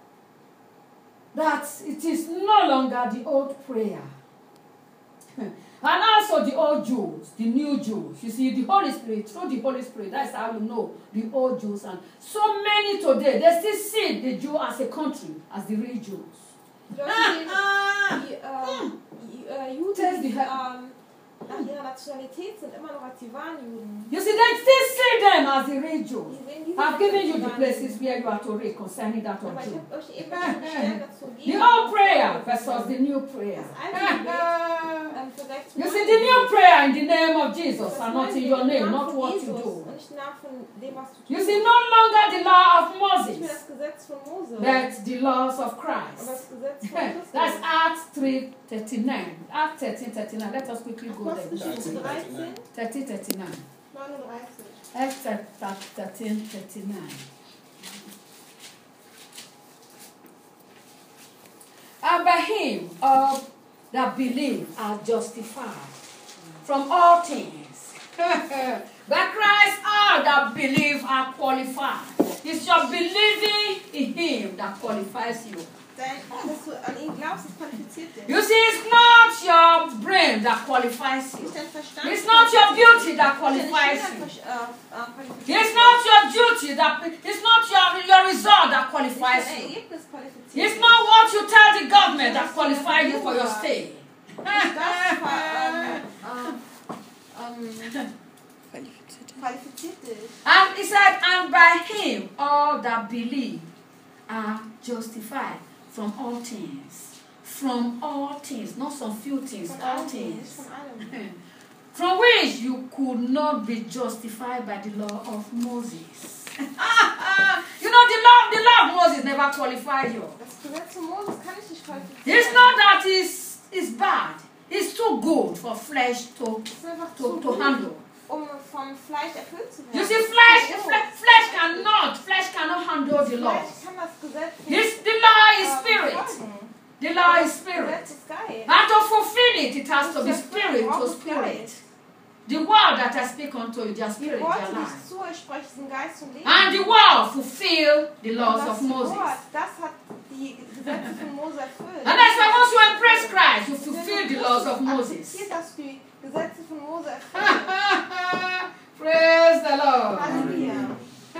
that it is no longer the old prayer. And also the old Jews, the new Jews. You see, the Holy Spirit, through the Holy Spirit, that's how you know the old Jews. And so many today, they still see the Jew as a country, as the real Jews. Leute, die, die, ähm, die äh, Juden, Tell the die, head- ähm, nach ihrer Nationalität sind immer noch als die wahren Juden. You see, they still see them as the real Jews. Die sehen diese I've given you als the die places wahren where you are to read concerning that Juden. of Aber ich Jew. habe euch eben schon Stellen dazu The gegeben. old prayer versus the new prayer. Das alte Gebet im Vergleich zum You see, neuen the new Gebet. prayer in the name of Jesus Das and neue not in Gebet your im name, Namen not von what you Jesus do. und nicht nach von dem, was du tust. You see, no longer the law of Nicht mehr Moses, das Gesetz von Mose, but the laws of aber Christ. das Gesetz von Christus. That's Acts three thirty-nine. Acts thirteen thirty-nine. Let us quickly go there. Apostelgeschichte dreizehn, thirteen thirty-nine. neununddreißig. Acts thirteen thirty-nine. And by him all that believe are justified from all things. By Christ all that believe are qualified. It's your believing in him that qualifies you. Dein, dass du an ihn glaubst, das qualifiziert dich. You see, it's not your brain that qualifies you. Nicht dein Verstand. It's not your beauty that Nicht deine qualifies you. Schönheit, äh, äh, qualifiziert It's dich. not your duty that it's not your, your result that Nicht qualifies dein you. Ergebnis qualifiziert It's dich. not what you tell the government that qualifies you for your stay. Das ähm, ähm, Qualifiziert. qualifiziert dich. And he said, and by him all that believe are justified from all things. From all things, not some few things, Von all allem, nicht things. von allem. From which you could not be justified by the law of Moses. You know, the law, the law of Moses never qualified you. Das Gesetz von Moses kann ich nicht qualifizieren. It's not that it's, it's bad. It's too good for flesh to, Es ist einfach to, zu to gut, handle. um vom Fleisch erfüllt zu werden. You see, Es ist flesh, zu gut. flesh, flesh cannot, flesh cannot handle the law. Fleisch kann das Gesetz nicht, This, the law is ähm, spirit. folgen. The law is Das spirit. Gesetz ist Geist. And to fulfill it, it has to be Das spirit Wort to ist spirit. Geist. The word that I speak unto you, their Die spirit, Worte, their die life. ich zu euch spreche, sind Geist und Leben. And the word fulfill the Und laws das of Moses. Wort, das hat die Gesetze von Mose erfüllt. And that's why once you embrace Christ, you fulfill the laws of Moses. Akzeptiert, dass du die Gesetze von Mose erfüllt. Praise the Lord. Halleluja.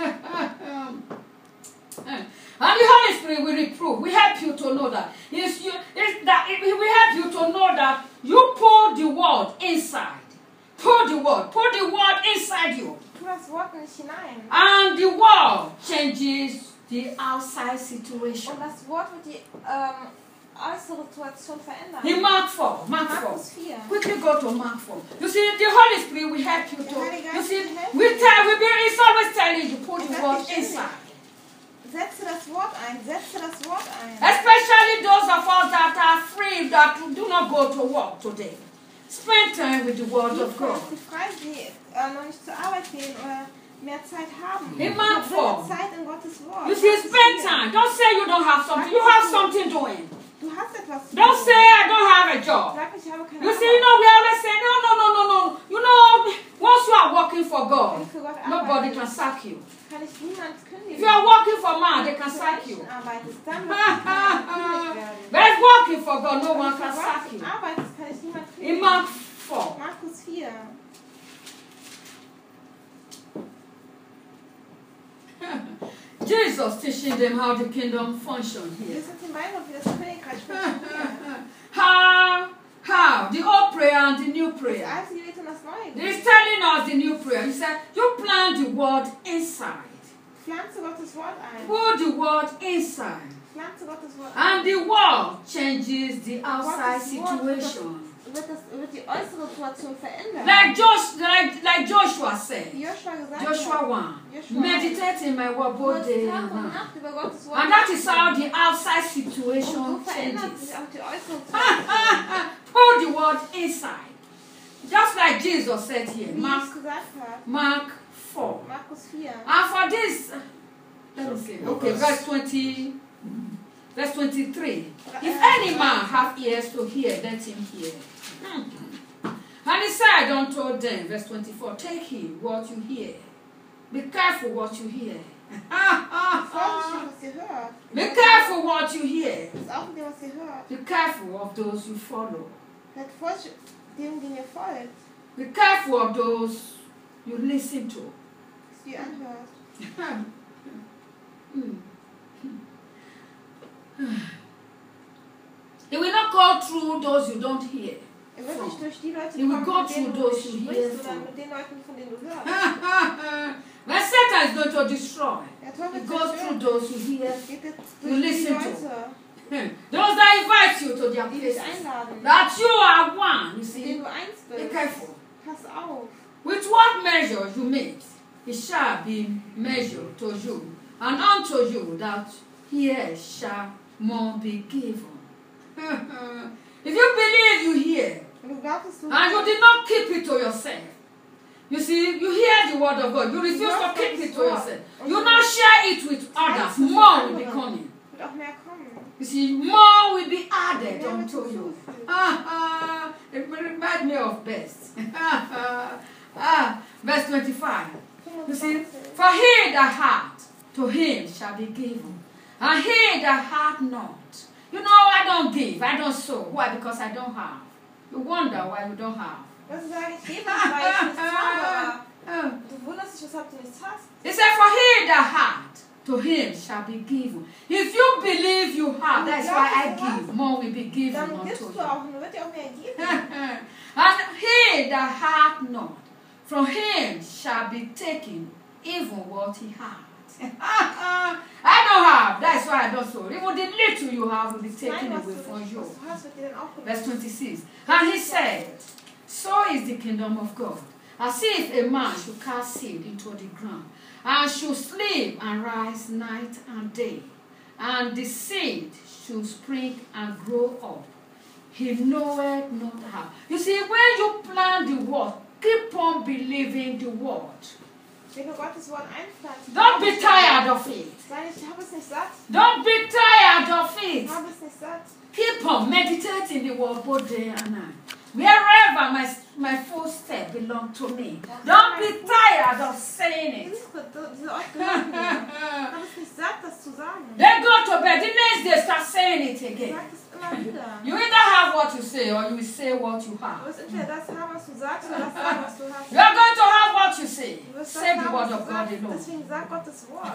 And the Holy Spirit will reprove. We help you to know that. It's you, it's that it, we help you to know that you pour the word inside. Pour the word. Pour the word inside you. Tu das Wort nicht hinein. And the word changes the outside situation. Und das Wort wird die ähm, äußere Situation verändern. In Mark four. Mark four. Markus vier. Quickly go to Mark four. You see, the Holy Spirit will help you Der to. Heilige You Geist see, will helfen. we tell, we be, it's always telling you, put Er the sagt word dir ständig, inside. Setze das Wort ein, setze das Wort ein. Especially those of us that are free, that do not go to work today. Spend time with the word Die of God. die frei sind, die äh, noch nicht zur Arbeit gehen oder mehr Zeit haben. In Mark four. Verbringe Zeit in Gottes Wort. You see, spend time. Don't say you don't have something. You have something doing. Du hast etwas zu Don't tun. say I don't have a job. Sag nicht, ich habe keine You see, you know, we always say, no, no, no, no, no. You know, once you are working for God, Wenn ich für Gott nobody arbeite, can sack you. kann ich niemand kündigen. If you are working for man, they can Wenn du sack für you. Menschen arbeitest, dann wird niemand gekündigt werden. But if working for God, no Wenn one du can für sack Gott you. arbeitest, kann ich niemand In kündigen. Mark four. Markus vier. Jesus teaching them how the kingdom functions Wir here. sind im Weinberg, wie das Königreich funktioniert. How, how, the old prayer and the new Das prayer. alte Gebet und das neue Gebet. He's telling us the new prayer. He said, you plant the word inside. Pflanze Gottes Wort ein. Put the word inside. Pflanze Gottes Wort ein. And the word changes the outside Gottes Wort wird das situation. so wird, das, wird die äußere Situation verändern. Like, Josh, like, like Joshua said, Wie Joshua gesagt Joshua hat. one, Joshua meditate in my word Du both musst day Tag and und night. Nacht über Gottes Wort And that is how nachdenken. the outside Und so situation verändert changes. sich auch die äußere Situation. Put the word inside. Just like Jesus said here, Wie Mark, Jesus gesagt hat. Mark four. Markus vier. And for this, let me see. Okay, verse twenty, verse twenty-three. If any man have ears to hear, let him hear. Hmm. And he said unto them, verse twenty-four, take heed what you hear. Be careful what you hear. Vorsichtig, was ihr hört. Be careful what you hear. Das ist auch mit dem, was ihr hört. Be careful of those you follow. Seid vorsichtig dem, den ihr folgt, Be careful of those you listen to. was ihr anhört. He will not go through those you don't hear. Er wird nicht durch die Leute You will kommen, go mit denen through du those nicht you hear sprichst, sondern from. mit den Leuten, von denen du hörst. When Satan is going to destroy, Der he Teufel goes through zerstört. those you hear. Geht jetzt You durch die listen to. Leute, Those that invite you to their die dich places. einladen, That you are one, you mit see. denen du eins Be bist. careful. Pass auf. With what measure you make, it shall be measured to you, and unto you that here shall more be given. If you believe you hear, Wenn du glaubst, dass du and you did not keep it to yourself, you see, you hear the word of God, you refuse to keep it to yourself, you not share it with others, more will be coming. wird auch mehr kommen. You see, more will be added Mehr wird unto you. hinzugefügt. Ah, ah, it reminds me of best. ah, verse twenty-five. You see, fünfundzwanzig. for he that hath, to him shall be given, and he that hath not. You know, I don't give, I don't sow. Why? Because I don't have. You wonder why you don't have. Was sage ich gebe, weil ich nichts habe, Oh. aber du wunderst dich, weshalb du nichts hast. He said, for he that hath, to him shall be given. If you believe you have, that's why I give, more will be given Dann unto gibst you. du auch, und dann wird dir auch mehr geben. And he that hath not, from him shall be taken even what he hath. I don't have, that's why I don't sow. Even the little you have will be taken Nein, was away du, from nicht, you. was du hast, wird dir dann auch Verse genommen. twenty-six. And he said, so is the kingdom of God. As if a man should cast seed into the ground, and should sleep and rise night and day, and the seed should spring and grow up. He knoweth not how. You see, when you plant the word, keep on believing the word. Wenn du Gottes Wort einpflanzt, Don't be tired of it. sei nicht, ich habe es nicht satt, Don't be tired of ich it. habe es nicht satt. Keep on meditating the word both day and night. Wherever my, my footstep belong to me. Don't be tired of saying it. Dieses, diese Ort gehört mir. Ich habe es nicht satt, das zu sagen. Then go to bed. The next day start saying it Ich again. sage es immer wieder. You either have what you say or you will say what you Du have. wirst entweder das haben, was du sagst, oder das sagen, was du hast. You are going to have what you say. Du wirst das Say the haben, word was of du God sagst. alone. Deswegen sag Gottes Wort.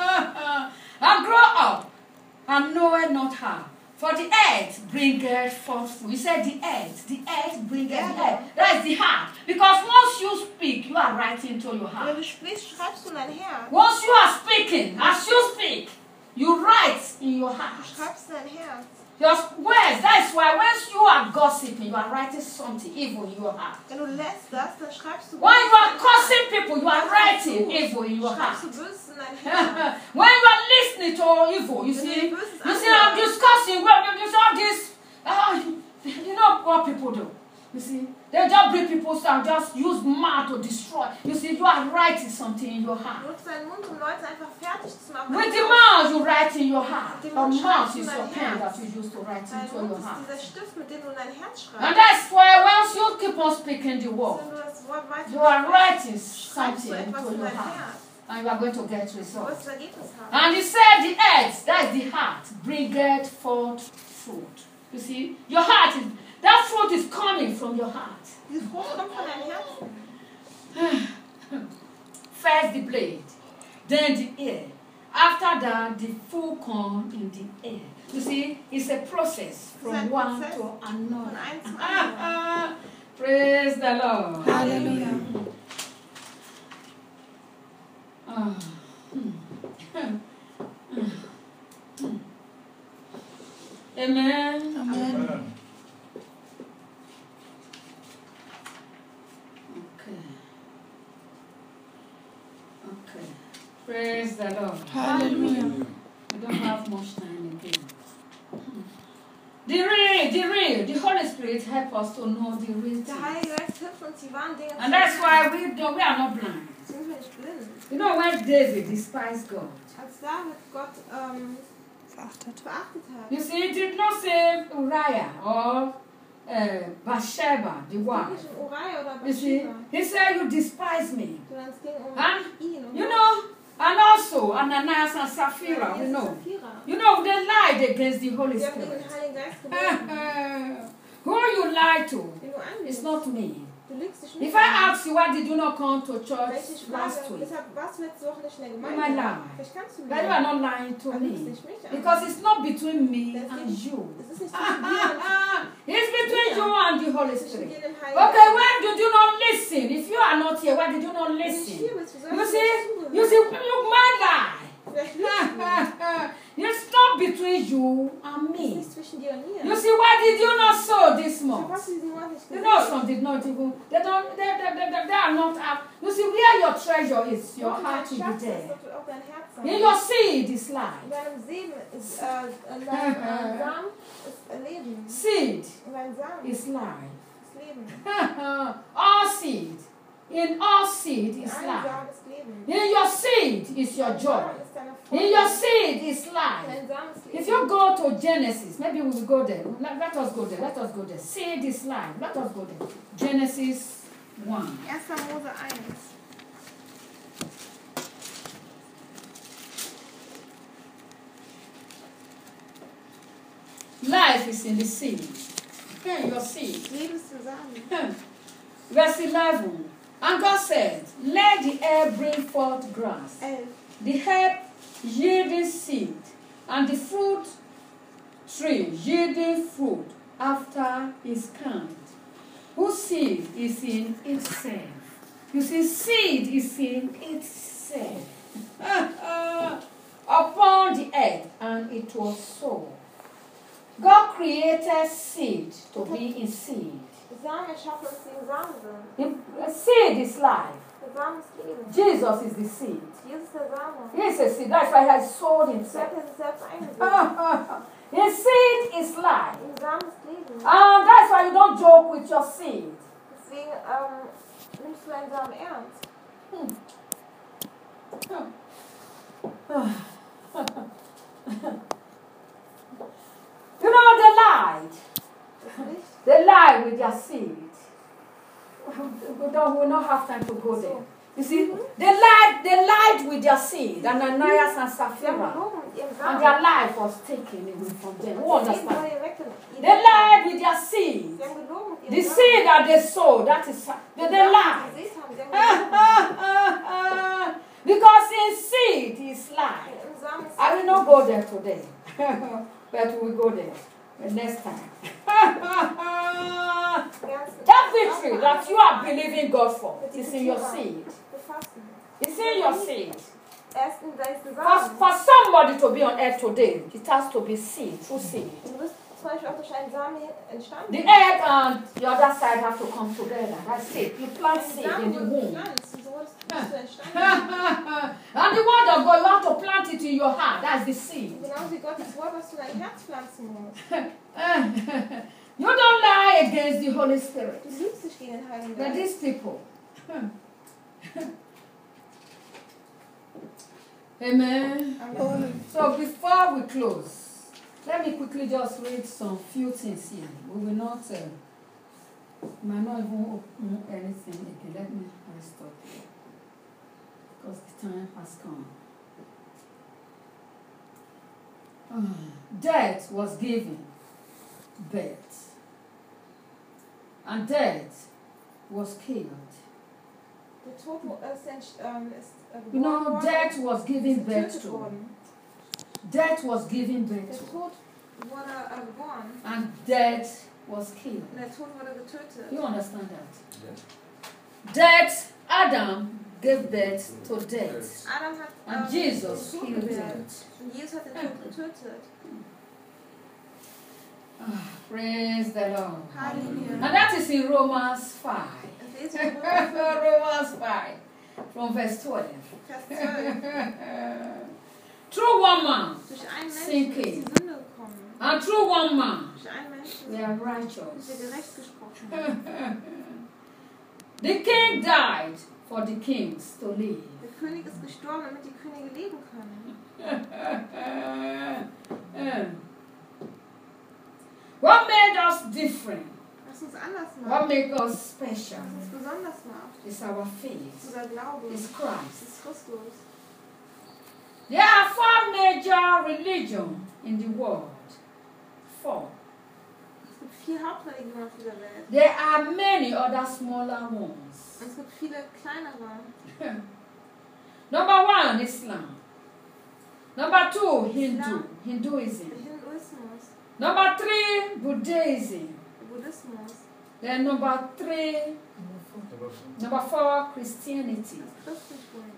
And grow up and know it not how. For the earth bringeth forth fruit. He said the earth, the earth bringeth Yeah. the earth. That is the heart. Because once you speak, you are writing to your Wenn heart. du sprichst, schreibst du in dein Herz. Once you are speaking, as you speak, you write in your Du heart. schreibst in dein Herz. Your words, that's why once you are gossiping, you are writing something evil in your heart. Wenn du lässt das, dann schreibst du When you are in dein cursing Herz. people, you are writing evil in your heart. Schreibst du Böses in dein Herz. When you are listening to evil, you see, you see, I'm discussing, well, you see all this, uh, you know what people do. You see, they just bring people down, just use mouth to destroy. You see, you are writing something in your heart. Nutzt deinen Mund, um Leute einfach fertig zu machen. With the mouth you write in your heart. Mit dem Your Mund mouth schreibst du is in your dein pen Herz. that you use to write Dein into Mund your ist heart. dieser Stift, mit dem du in dein Herz And schreibst. that's why once you keep on speaking the word, Wenn du das Wort weiter you are writing schreibst du something etwas into in your dein heart. Herz. And you are going to get Du results. wirst das Ergebnis haben. And he said the earth, that is the heart, bringeth forth fruit. You see, your heart is, that fruit is coming from your heart. Dieses Frucht kommt von deinem Herzen. First the blade, then the ear. After that, the full corn in the ear. You see, it's a process from ein one Prozess to Von another. einem zum anderen. Praise the Lord. Halleluja. Ah. Amen. Amen. The real, the real, the Holy Spirit help us to know the real Der thing. Heilige Geist hilft uns, die wahren Dinge And zu that's erkennen. why we don't, we are not blind. Sind wir nicht blind. You know, when David despised God, Als David Gott ähm, Verachtet. verachtet hat, you see, he did not say Uriah or uh, Bathsheba, the wife. nicht um Uriah oder You see, Bathsheba, he said, you despise me. sondern es ging um And, ihn. Um you Gott. know, and also Ananias and Sapphira, we Ananias und know. Sapphira. You know, they lied against the Holy Sie haben gegen Spirit. den Heiligen Geist geboten. Who you lie to? Den du It's anlügst. not me. Du lügst dich If nicht I an. ask you, why did you not come to Wenn ich church dich last frage, week? deshalb warst du letzte Woche nicht in der You might Gemeinde. lie. Vielleicht kannst du But you are mir. not lying to Aber du lügst me. nicht mich an. Because it's not between me Das and ist- you. Es ist nicht zwischen dir und It's between you and the Holy zwischen Spirit. dir und dem Heiligen Okay, Geist. why did you not listen? If you are not here, why did you not Wenn du nicht listen? hier bist, wie You sollst du see, nicht you zuhören? see, look, my lie. Vielleicht lügst du. It's not between you and Es ist me. nicht zwischen dir und mir. You see, why did you not sow this Warum month? hast du diesen Monat nicht You gesehen? know, some did not even, they don't, they, they, they, they, they are not up. You see, where your treasure is, your Wo heart dein will be Schatz ist, there. dort wird auch dein Herz sein. In your seed is In life. deinem Segen ist, äh, in deinem äh, Samen ist äh, Leben. Seed In deinem Samen is life. ist Leben. All seed. In all seed In is einem life. Samen ist Leben. In your seed is your Dein joy. Samen ist deine Freude. In your seed is life. Dein Samen ist Leben. If you go to Genesis, maybe we will go there. Let, let us go there. Let us go there. Seed is life. Let us go there. Genesis one. erster Mose eins. Life is in the seed. In your seed. Leben ist im Samen. Verse eleven. And God said, let the earth bring forth grass, elf. the herb yielding seed, and the fruit tree yielding fruit after its kind, whose seed is in itself. You see, seed is in itself. Upon the earth, and it was so. God created seed to be in seed. Samen schaffen uns den Samen. The seed is life. Der Samen ist Leben. Jesus is the seed. Jesus ist der Same. He is a seed. That's why he has sold Gott himself. hat sich selbst eingesetzt. His seed is life. Im Samen ist Leben. And that's why you don't joke with your seed. Deswegen ähm, nimmst du deinen Samen ernst. You know, they lied. Das Licht. They lied with their seed. We don't, we don't have time to go there. You see, they lied, they lied with their seed, and Ananias and Sie haben Sapphira, gelogen mit ihrem and Samen. their life was taken away from them. Who Ihr Leben understand? wurde ihr weggenommen. They lied with their seed. Sie haben gelogen mit The ihrem seed that they sowed, that is, they, they Samen. lied. Sie gesät haben, sie haben gelogen. Because in seed is life. Im Samen ist I will not go there today, but we will go there the next time. That victory that you are believing God for is in your seed. befassen. It's in your seed. Ersten deinen For, Samen. for somebody to be on earth today, it has to be seed, true seed. Du bist zum Beispiel auch durch einen Samen entstanden. The earth and the other side have to come together. That's it. You plant Ein seed in Samen the wurde womb. gepflanzt und so wurdest bist du entstanden. And the word of God, you have to plant it in your heart. That's the seed. Genauso wie Gottes Wort, was du in dein Herz pflanzen musst. You don't lie against the Holy Spirit. Du liebst dich gegen den Heiligen But Geist. these people. Amen. Amen. So before we close, let me quickly just read some few things here. We will not, uh, we might not even open anything again. Let me I stop here. Because the time has come. Ah, death was given birth. And death was killed. Der Tod ist, entst- ähm, ist äh, You geboren know, worden. death was given Ist birth getötet to. worden. Death was given Der birth to. Tod wurde äh, geboren. And death was killed. Und der Tod wurde getötet. You understand that? Death, Adam gave birth to death. Adam hat And ähm, Jesus den Tod killed gewählt. death. Und Jesus hat den Tod getötet. Ah, praise the Lord. Halleluja. And that is in Romans five. Das lesen wir in Römer fünf, Romans five, from verse twelve. Vers zwölf. Through one man, Durch einen Menschen Sinking. ist die Sünde gekommen. And through one man, Durch einen Menschen we are sind wir righteous. gerecht gesprochen. The king died for the kings to live. Der König ist gestorben, damit die Könige leben können. What made us different? Was uns anders What macht, made us special? was uns besonders macht, Is our ist faith. unser Glaube, Is ist Christ. Christus. There are four major religions in the world. Four. Es gibt vier Hauptreligionen auf dieser Welt. There are many other smaller ones. Und es gibt viele kleinere. Number one, Islam. Number two, Hindu, Hinduism. Der Hinduismus, Number three, Buddhism. der Buddhismus, Then number three, number four, Christianity. das Christentum.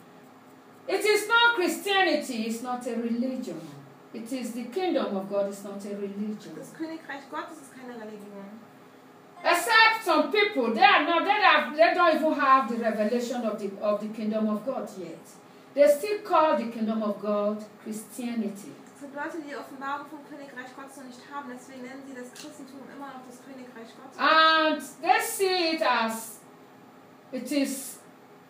It is not Christianity, it's not a religion. It is the kingdom of God, it's not a religion. Das Königreich Gottes ist keine Religion. Except some people, they are not, they, have, they don't even have the revelation of the, of the kingdom of God yet. They still call the kingdom of God Christianity. Es gibt Leute, die die Offenbarung vom Königreich Gottes noch nicht haben, deswegen nennen sie das Christentum immer noch das Königreich Gottes. And they see it as, it is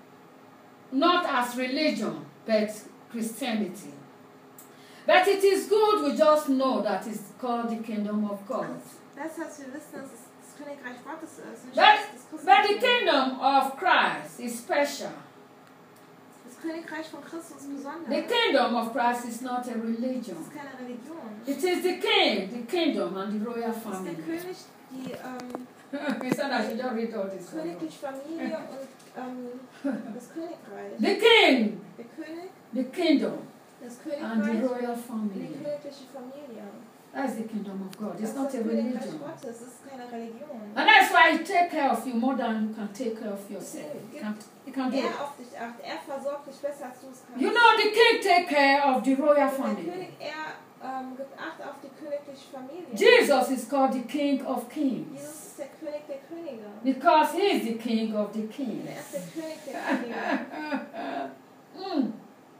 not as religion, but Christianity. But it is good we just know that it's called the kingdom of God. Besser, dass wir wissen, dass es das Königreich Gottes ist. Nicht But, das but the Christentum. kingdom of Christ is special. Das Königreich von Christus ist besonders. The kingdom of Christ is not a Es religion. ist keine Religion. It is the king, the kingdom, and the royal Es ist der family. König, die ähm, He said I should just read all this. for you. königliche Familie und ähm, das Königreich. The king, Der König, the kingdom, das and the Königreich royal und die family. königliche Familie. That's the kingdom of God. Das It's ist not das a Königreich religion. Gottes, es ist keine Religion. And that's why he take care of you more than you can take care of yourself. You can, you can do it. Er auf dich achtet, er versorgt dich besser, als du es kannst. You know the king take care of the royal Und der family. König, er ähm, gibt Acht auf die königliche Familie. Jesus is called the King of Jesus Kings ist der König der Könige. because he is the King of the Und Kings. er ist der König der Könige. Mm.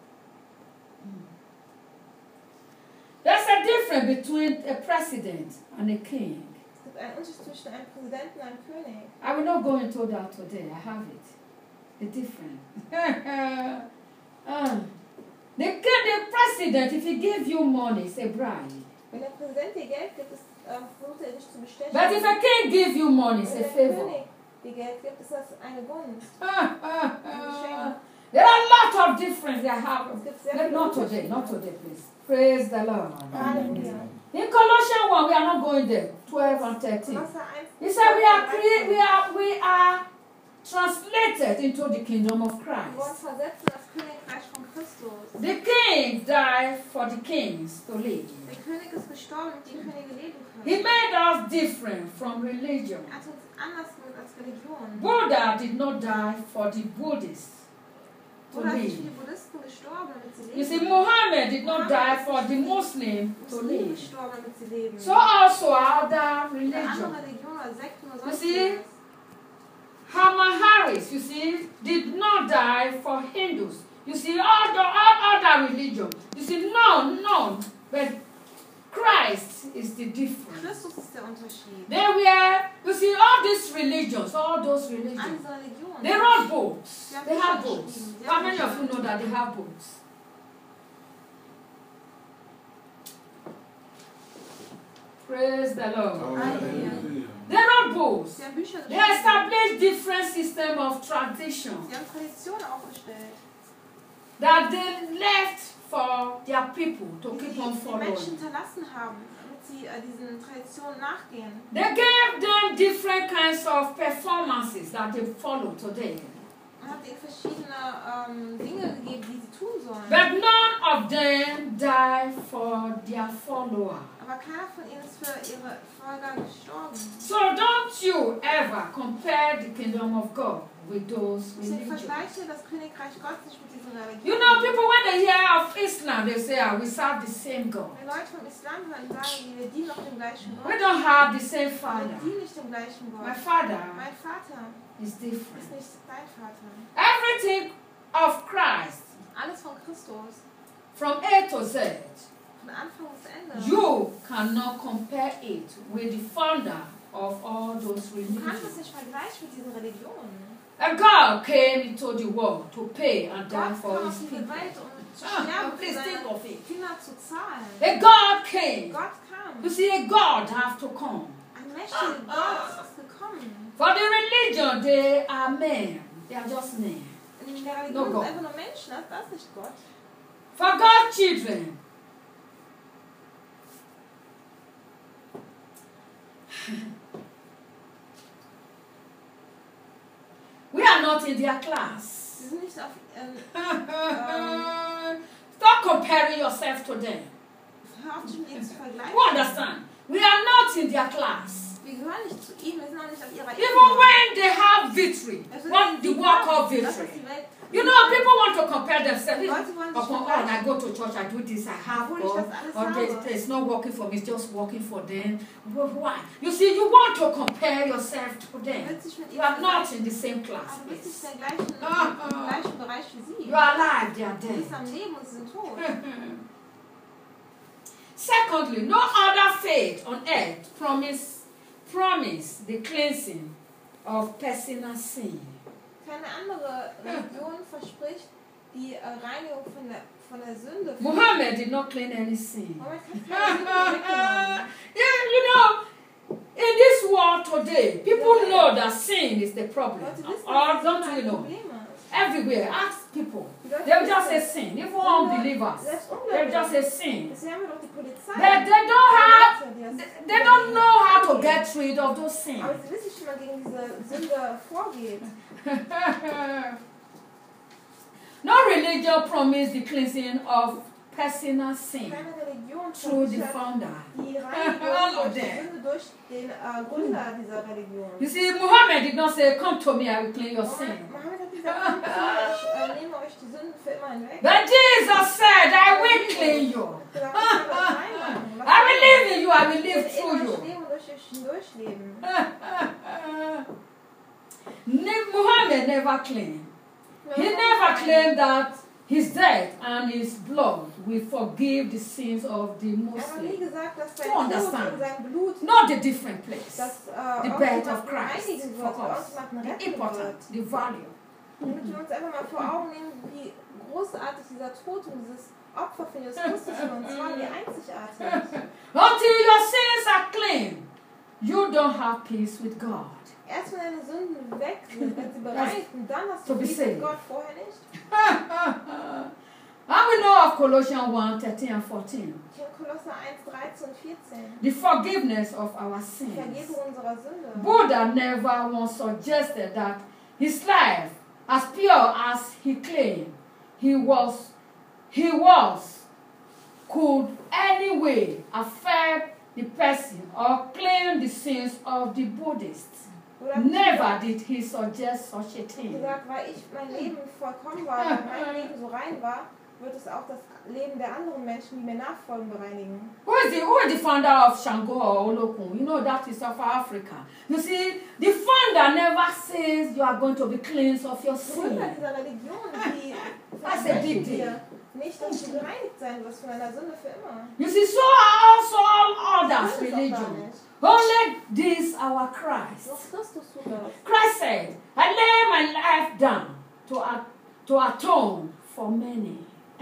There's a difference between a president and a king. Es gibt einen Unterschied zwischen einem Präsidenten und einem König. I will not go into that today. I have it. The difference. Ah. the, king, the president, if he gives you money, it's a bribe. Wenn der Präsident dir Geld gibt, ist, ähm, versucht er dich zu bestechen. But if a king gives you money, it's Wenn a der favor. König dir Geld gibt, ist das eine Gunst. Ah, ah, ah. There are a lot of difference I have. Es gibt sehr But viele not today, Unterschiede. not today, please. Praise the Lord. Halleluja. In Colossians one, we are not going there. twelve and thirteen. Kolosser eins. He said we are cre- we are we are translated into the kingdom of Wir wurden Christ. versetzt in das Königreich von Christus. The king died for the kings to live. Der König ist gestorben, damit die Könige leben He können. made us different from religion. Er hat uns anders gemacht als Religion. Buddha did not die for the Buddhists to Oder sind die live. Buddhisten gestorben, damit sie You see, leben? Muhammad did not die for the Muslim to Muslime live. gestorben, damit sie leben. So also other Oder andere religions. Religionen oder Sekten oder You sonst see? was. Herman Harris, you see, did not die for Hindus. You see, all the all other religions. You see, no, no. But Christ is the difference. Christus ist der Unterschied. They were, you see, all these religions, all those All religions, diese Religionen. they wrote books. They have books. How many of you know that they have books? Praise the Lord. Hallelujah. They wrote books. Sie haben Bücher They geschrieben. established different system of tradition Sie haben Traditionen aufgestellt, that they left for their people to die keep sie on die Menschen following. hinterlassen haben, damit sie äh, diesen Traditionen nachgehen. They gave them different kinds of performances that they follow today. Man hat ihnen verschiedene ähm, Dinge gegeben, die sie tun sollen. But none of them died for their follower. Aber keiner von ihnen ist für ihre Folger gestorben. So don't you ever compare the kingdom of God with those Deswegen religions. vergleiche das Königreich Gottes nicht mit diesen Religionen. You know, people when they hear of Islam, they say, ah, we serve the same God. Wenn Leute vom Islam hören, sagen die, wir dienen noch dem gleichen We Gott. don't have the same Wir Father. dienen nicht dem gleichen My Gott. Father Mein Vater is ist different. nicht dein Vater. Everything of Christ, Alles von Christus, from A to Z, von Anfang bis Ende. you cannot compare it with the founder of all those Du kannst es religions. nicht vergleichen mit diesen Religionen. And God came into the world to pay and die Gott for kam auf his diese people. Welt, um zu Ah, sterben, für please think of seine it. Kinder zu zahlen. A God came. Gott kam. You see, a God have to come. Ein mächtiger Gott ist gekommen. For the religion, they are men. They are just men. In der Religion No sind God. einfach nur Menschen, das das ist nicht Gott. For God's children, we are not in their class. Sie sind nicht auf, ähm, Stop comparing yourself to them. hör auf, dich mit ihnen zu vergleichen. You understand? We are not in their class. Wir gehören nicht zu ihnen, wir sind auch nicht auf ihrer Even when they have victory, Also, what the sie work haben, of das ist victory. die Welt. You know, people want to compare themselves. Leute wollen sich Upon, oh, vergleichen. I go to church, I do this, I have Obwohl ich God. das alles Or they, habe. it's not working for me, it's just working for them. But why? You see, you want to compare yourself to Du them. willst dich mit You ihnen are not vergleichen, in the same class. aber du bist nicht Please. in der gleichen, Ah, im ah. gleichen Bereich wie sie. You are alive, they are Du dead. bist am Leben und sie sind tot. Secondly, no other faith on earth promise, promise the cleansing of personal sin. Keine andere Religion verspricht die äh, Reinigung von der, von der Sünde. Muhammad did not clean any sin. Mohammed hat keine Sünde weggenommen. Yeah, you know, in this world today, people know that sin is the problem. Leute wissen, Or dass don't Sünde you ein know? Problem ist. Everywhere, ask people. Die Leute They'll just say wissen, sin. Even Sünde- unbelievers, selbst they'll just say Ungläubige. sin. Deswegen haben wir doch die Polizei. But they don't have, Die das- they- they don't know how to get rid of those sins. Aber sie wissen schon mal gegen diese Sünde vorgeht. No religion promised the cleansing of personal sin Keine Religion through the versichert founder. die All Reinigung of durch die them. Sünde durch den äh, Gründer dieser Religion. You see, Muhammad did not say, come to me, I will clean your sin. Mohammed Mohammed hat gesagt, kommt zu mir, ich äh, nehme euch die Sünden für immer hinweg. But Jesus said, I will clean you. Er hat gesagt, ich werde euch reinmachen. Was I will soll live in you, I will ich? Ich live werde through in euch you. leben und durch euch hindurchleben. Ne- Muhammad never claimed. He never claimed that his death and his blood will forgive the sins of the Er hat nie Muslims. gesagt, dass sein You Tod understand? und sein Blut Not the different place. das äh, The auch birth of jemanden Christ reinigen for wird, für uns us. jemanden The retten important, wird. the value. Damit wir uns einfach mal vor Augen nehmen, wie großartig dieser Tod und dieses Opfer für Jesus Christus für uns war, wie einzigartig. Until your sins are clean, you don't have peace with God. Erst wenn deine Sünden weg sind, wenn sie bereinigt sind, dann hast To du be Frieden saved. mit Gott, vorher nicht. And we know of Colossians one, thirteen and fourteen. Hier in Kolosser eins, dreizehn und vierzehn. The forgiveness of our Die sins. Vergebung unserer Sünde. Buddha never once suggested that his life, as pure as he claimed he was, he was, could anyway affect the person or claim the sins of the Buddhists. Oder hat Never did he suggest such a thing. gesagt, weil ich mein Leben vollkommen war, weil mein Leben so rein war, wird es auch das Leben der anderen Menschen, die mir nachfolgen, bereinigen. Who is the who is the founder of Shango or Olokun? You know that is South Africa. You see, the founder never says you are going to be cleansed of your Gründer sin. dieser Religion, die That's a big versprechen deal. dir nicht, dass du gereinigt sein wirst von deiner Sünde für immer. You see, so are also all Das others ist auch gar religions. nicht. Only this our Christ. Nur Christus tut das. Christ said, I lay my life down to, a- to atone for many.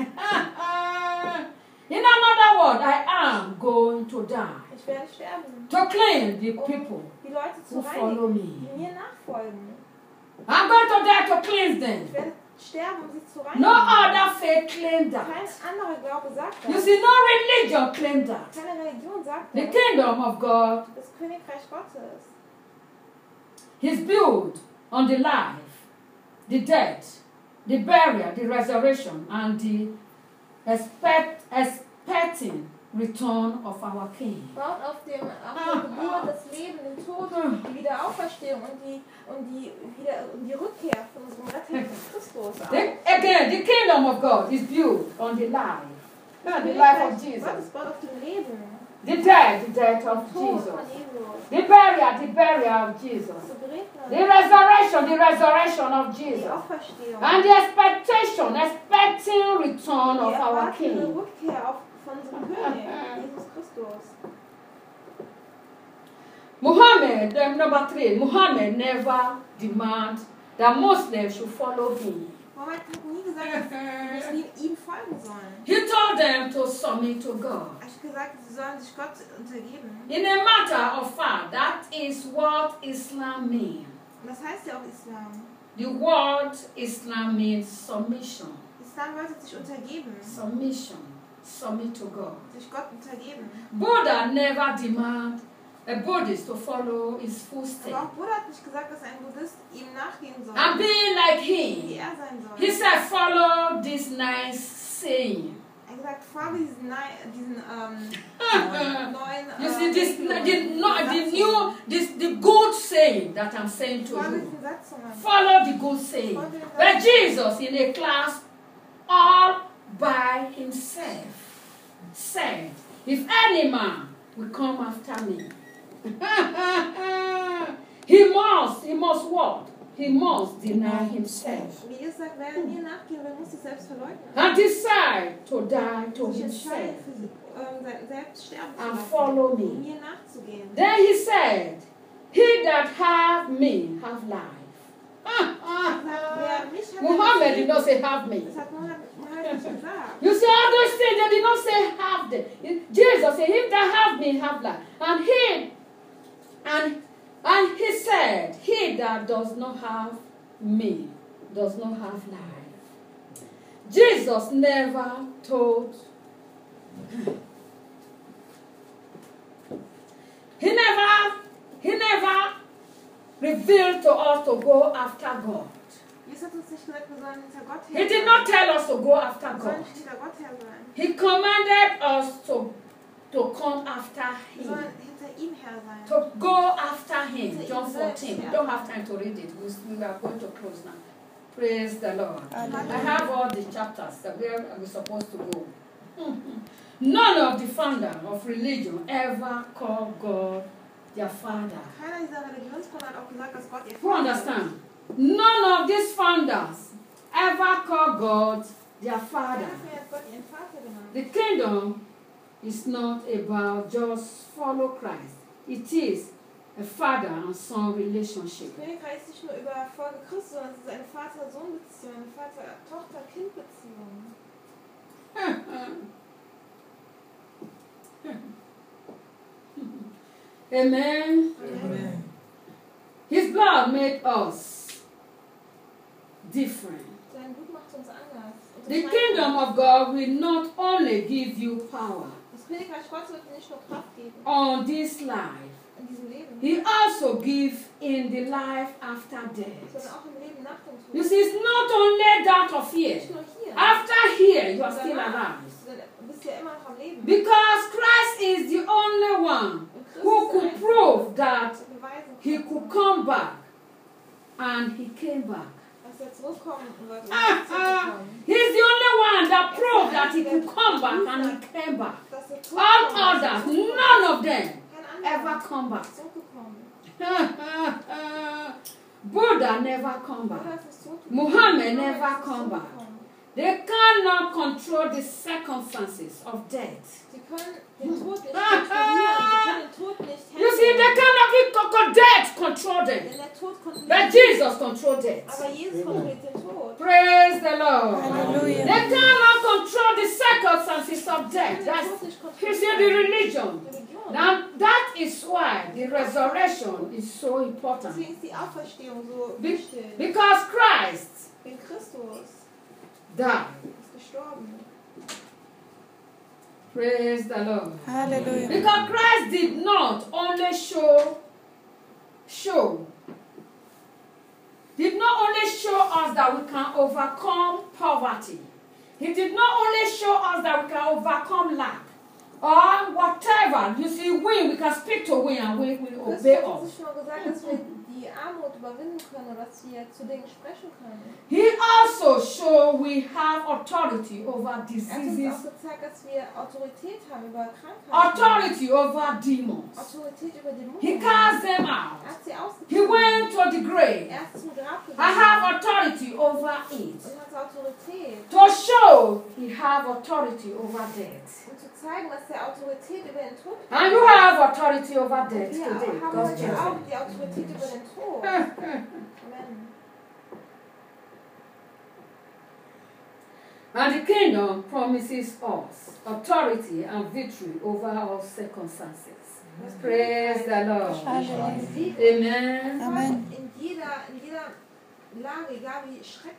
In another word, I am going to die Ich werde sterben, to clean the people um die Leute zu who follow reinigen, me. die mir nachfolgen. I'm going to die to cleanse Ich them. werde sterben, um sie zu reinigen. No other faith claimed Kein that. anderer Glaube sagt You das. see, no religion claimed that. Keine Religion sagt The das. kingdom of God Das Königreich Gottes is built on the life, the death, the burial, the resurrection, and the expect, expecting return of our King. baut auf, dem, auf der Geburt, das Leben, den Tod, die Wiederauferstehung und die, und die, wieder, und die Rückkehr von unserem Retter Jesus Christus auf. The, again, the kingdom of God is built on the life, not the life of Gottes Jesus. baut auf dem Leben, The death, the death of Tod Jesus. von Jesus, The burial, the burial of Jesus. das Begräbnis, The resurrection, the resurrection of die Jesus. Auferstehung, And the expectation, expecting return die of our erwartende King. Rückkehr auf, von unserem König, Jesus Christus. Muhammad, um, number three, Muhammad never demand that Muslims should follow him. Mohammed hat nie gesagt, dass die Muslimen ihm folgen sollen. He told them to submit to God. Er hat gesagt, sie sollen sich Gott untergeben. In a matter of fact, that is what Islam means. Und das heißt ja auch Islam. The word Islam means submission. Islam bedeutet sich untergeben. Submission. Submit to God. Sich Gott untergeben. Buddha never demand a Buddhist to follow his Aber footsteps auch Buddha hat nicht gesagt, dass ein Buddhist ihm nachgehen soll. and be like Wie him. er sein soll. He said, follow this nice saying. Er hat gesagt, folge diesen, Nei- diesen ähm, neuen You äh, see, this, the, Regelungen, no, the Satzungen. new, this, the good saying that I'm saying to Folge you. diesen Satzungen. Follow the good saying. But Jesus, in a class all by himself, said, if any man will come after me, he must, he must what? He must deny himself Wie Jesus sagt, wer mir nachgehen will, muss sich selbst verleugnen. and decide to die to Sich entscheiden, himself für sie- ähm, sein Selbst sterben zu and lassen, follow um me. mir nachzugehen. Then he said, he that have me have life. Wer mich hat, Muhammad did not say have me. das hat Mohammed Mohammed nicht gesagt. You see, all those things, they did not say have them. Jesus said, he that have me have life. And he, and, and he said, he that does not have me does not have life. Jesus never told, he never, he never revealed to us to go after God. Jesus hat uns nicht gesagt, wir sollen hinter Gott He her did sein. not tell us to go after Wir sollen God. nicht hinter Gott her sein. He commanded us to, to come after Wir him, sollen hinter ihm her sein. to go after him. John fourteen. We don't have time to read it. We, we are going to close now. Praise the Lord. I have all the chapters that where we're supposed to go. None of the founders of religion ever called God their father. Keiner dieser Religionsgründer hat auch gesagt, dass Gott ihr Who Vater ist. understand? None of these founders ever called God their father. Keiner von ihnen hat Gott ihren Vater genannt. The kingdom is not about just follow Christ. It is a father and son relationship. Das Königreich ist nicht nur über Folge Christus, sondern es ist eine Vater-Sohn-Beziehung, eine Vater-Tochter-Kind-Beziehung. Amen. Amen. His blood made us different. Sein Blut macht uns anders. The Unterscheidet kingdom uns. of God will not only give you power Das Königreich Gottes wird dir nicht nur Kraft geben on this life, in diesem Leben, he also gives in the life after sondern death. auch im Leben nach dem Tod. You see, it's not only that of here. Nicht nur hier. After here, you are Danach still alive. Du bist ja immer noch am Leben. Because Christ is the only one Und Christus who ist could der prove that Einzige, der beweisen he kann, could come back. And he came back. dass er zurückkommen wird. um Ah, ah, zurückzukommen. he's the only one that proved that he could come back and he came back. Dass er All zurückkommen others, ist. none of them Kein ever anderer come back. ist zurückgekommen. Buddha never come Buddha back. ist nicht zurückgekommen. Muhammad Mohammed never ist nicht come back. zurückgekommen. They cannot control the circumstances of death. Sie können den Tod nicht kontrollieren. Sie können den Tod nicht You see, they handeln. cannot get co- co- death control them. Denn der Tod But kontrolliert. Jesus controlled death. Aber Jesus kontrolliert den Tod. Praise the Lord. Hallelujah. They cannot control the circumstances of Sie death. können den That's Tod nicht you see the kontrollieren. religion. Religion. Now that is why the resurrection is so important. Deswegen ist die Auferstehung so Be- wichtig. because Christ Denn Christus died. ist gestorben. Praise the Lord. Hallelujah. Because Christ did not only show, show, did not only show us that we can overcome poverty. He did not only show us that we can overcome lack or whatever. You see, we, we can speak to we and we will obey Christus hat us. sich schon gesagt, dass wir die Armut überwinden können oder dass wir zu Dingen sprechen können. He also showed we have authority over Er hat uns diseases, auch gezeigt, dass wir Autorität haben über Krankheiten. authority over demons. Autorität über Dämonen. He cast them out. Er hat sie He ausgezogen. went to the grave. Er ist zum Grab I gegangen. have authority over it. Und hat Autorität. To show he have authority over death. Um zu zeigen, dass er Autorität über den Tod hat. And you have authority over death Wir today. haben God's heute children. auch die Autorität über den Tod. Amen. And the kingdom promises us authority and victory over all circumstances. Praise the Lord. Halleluja. Amen. Amen. In jeder, in jeder Lage, egal wie schrecklich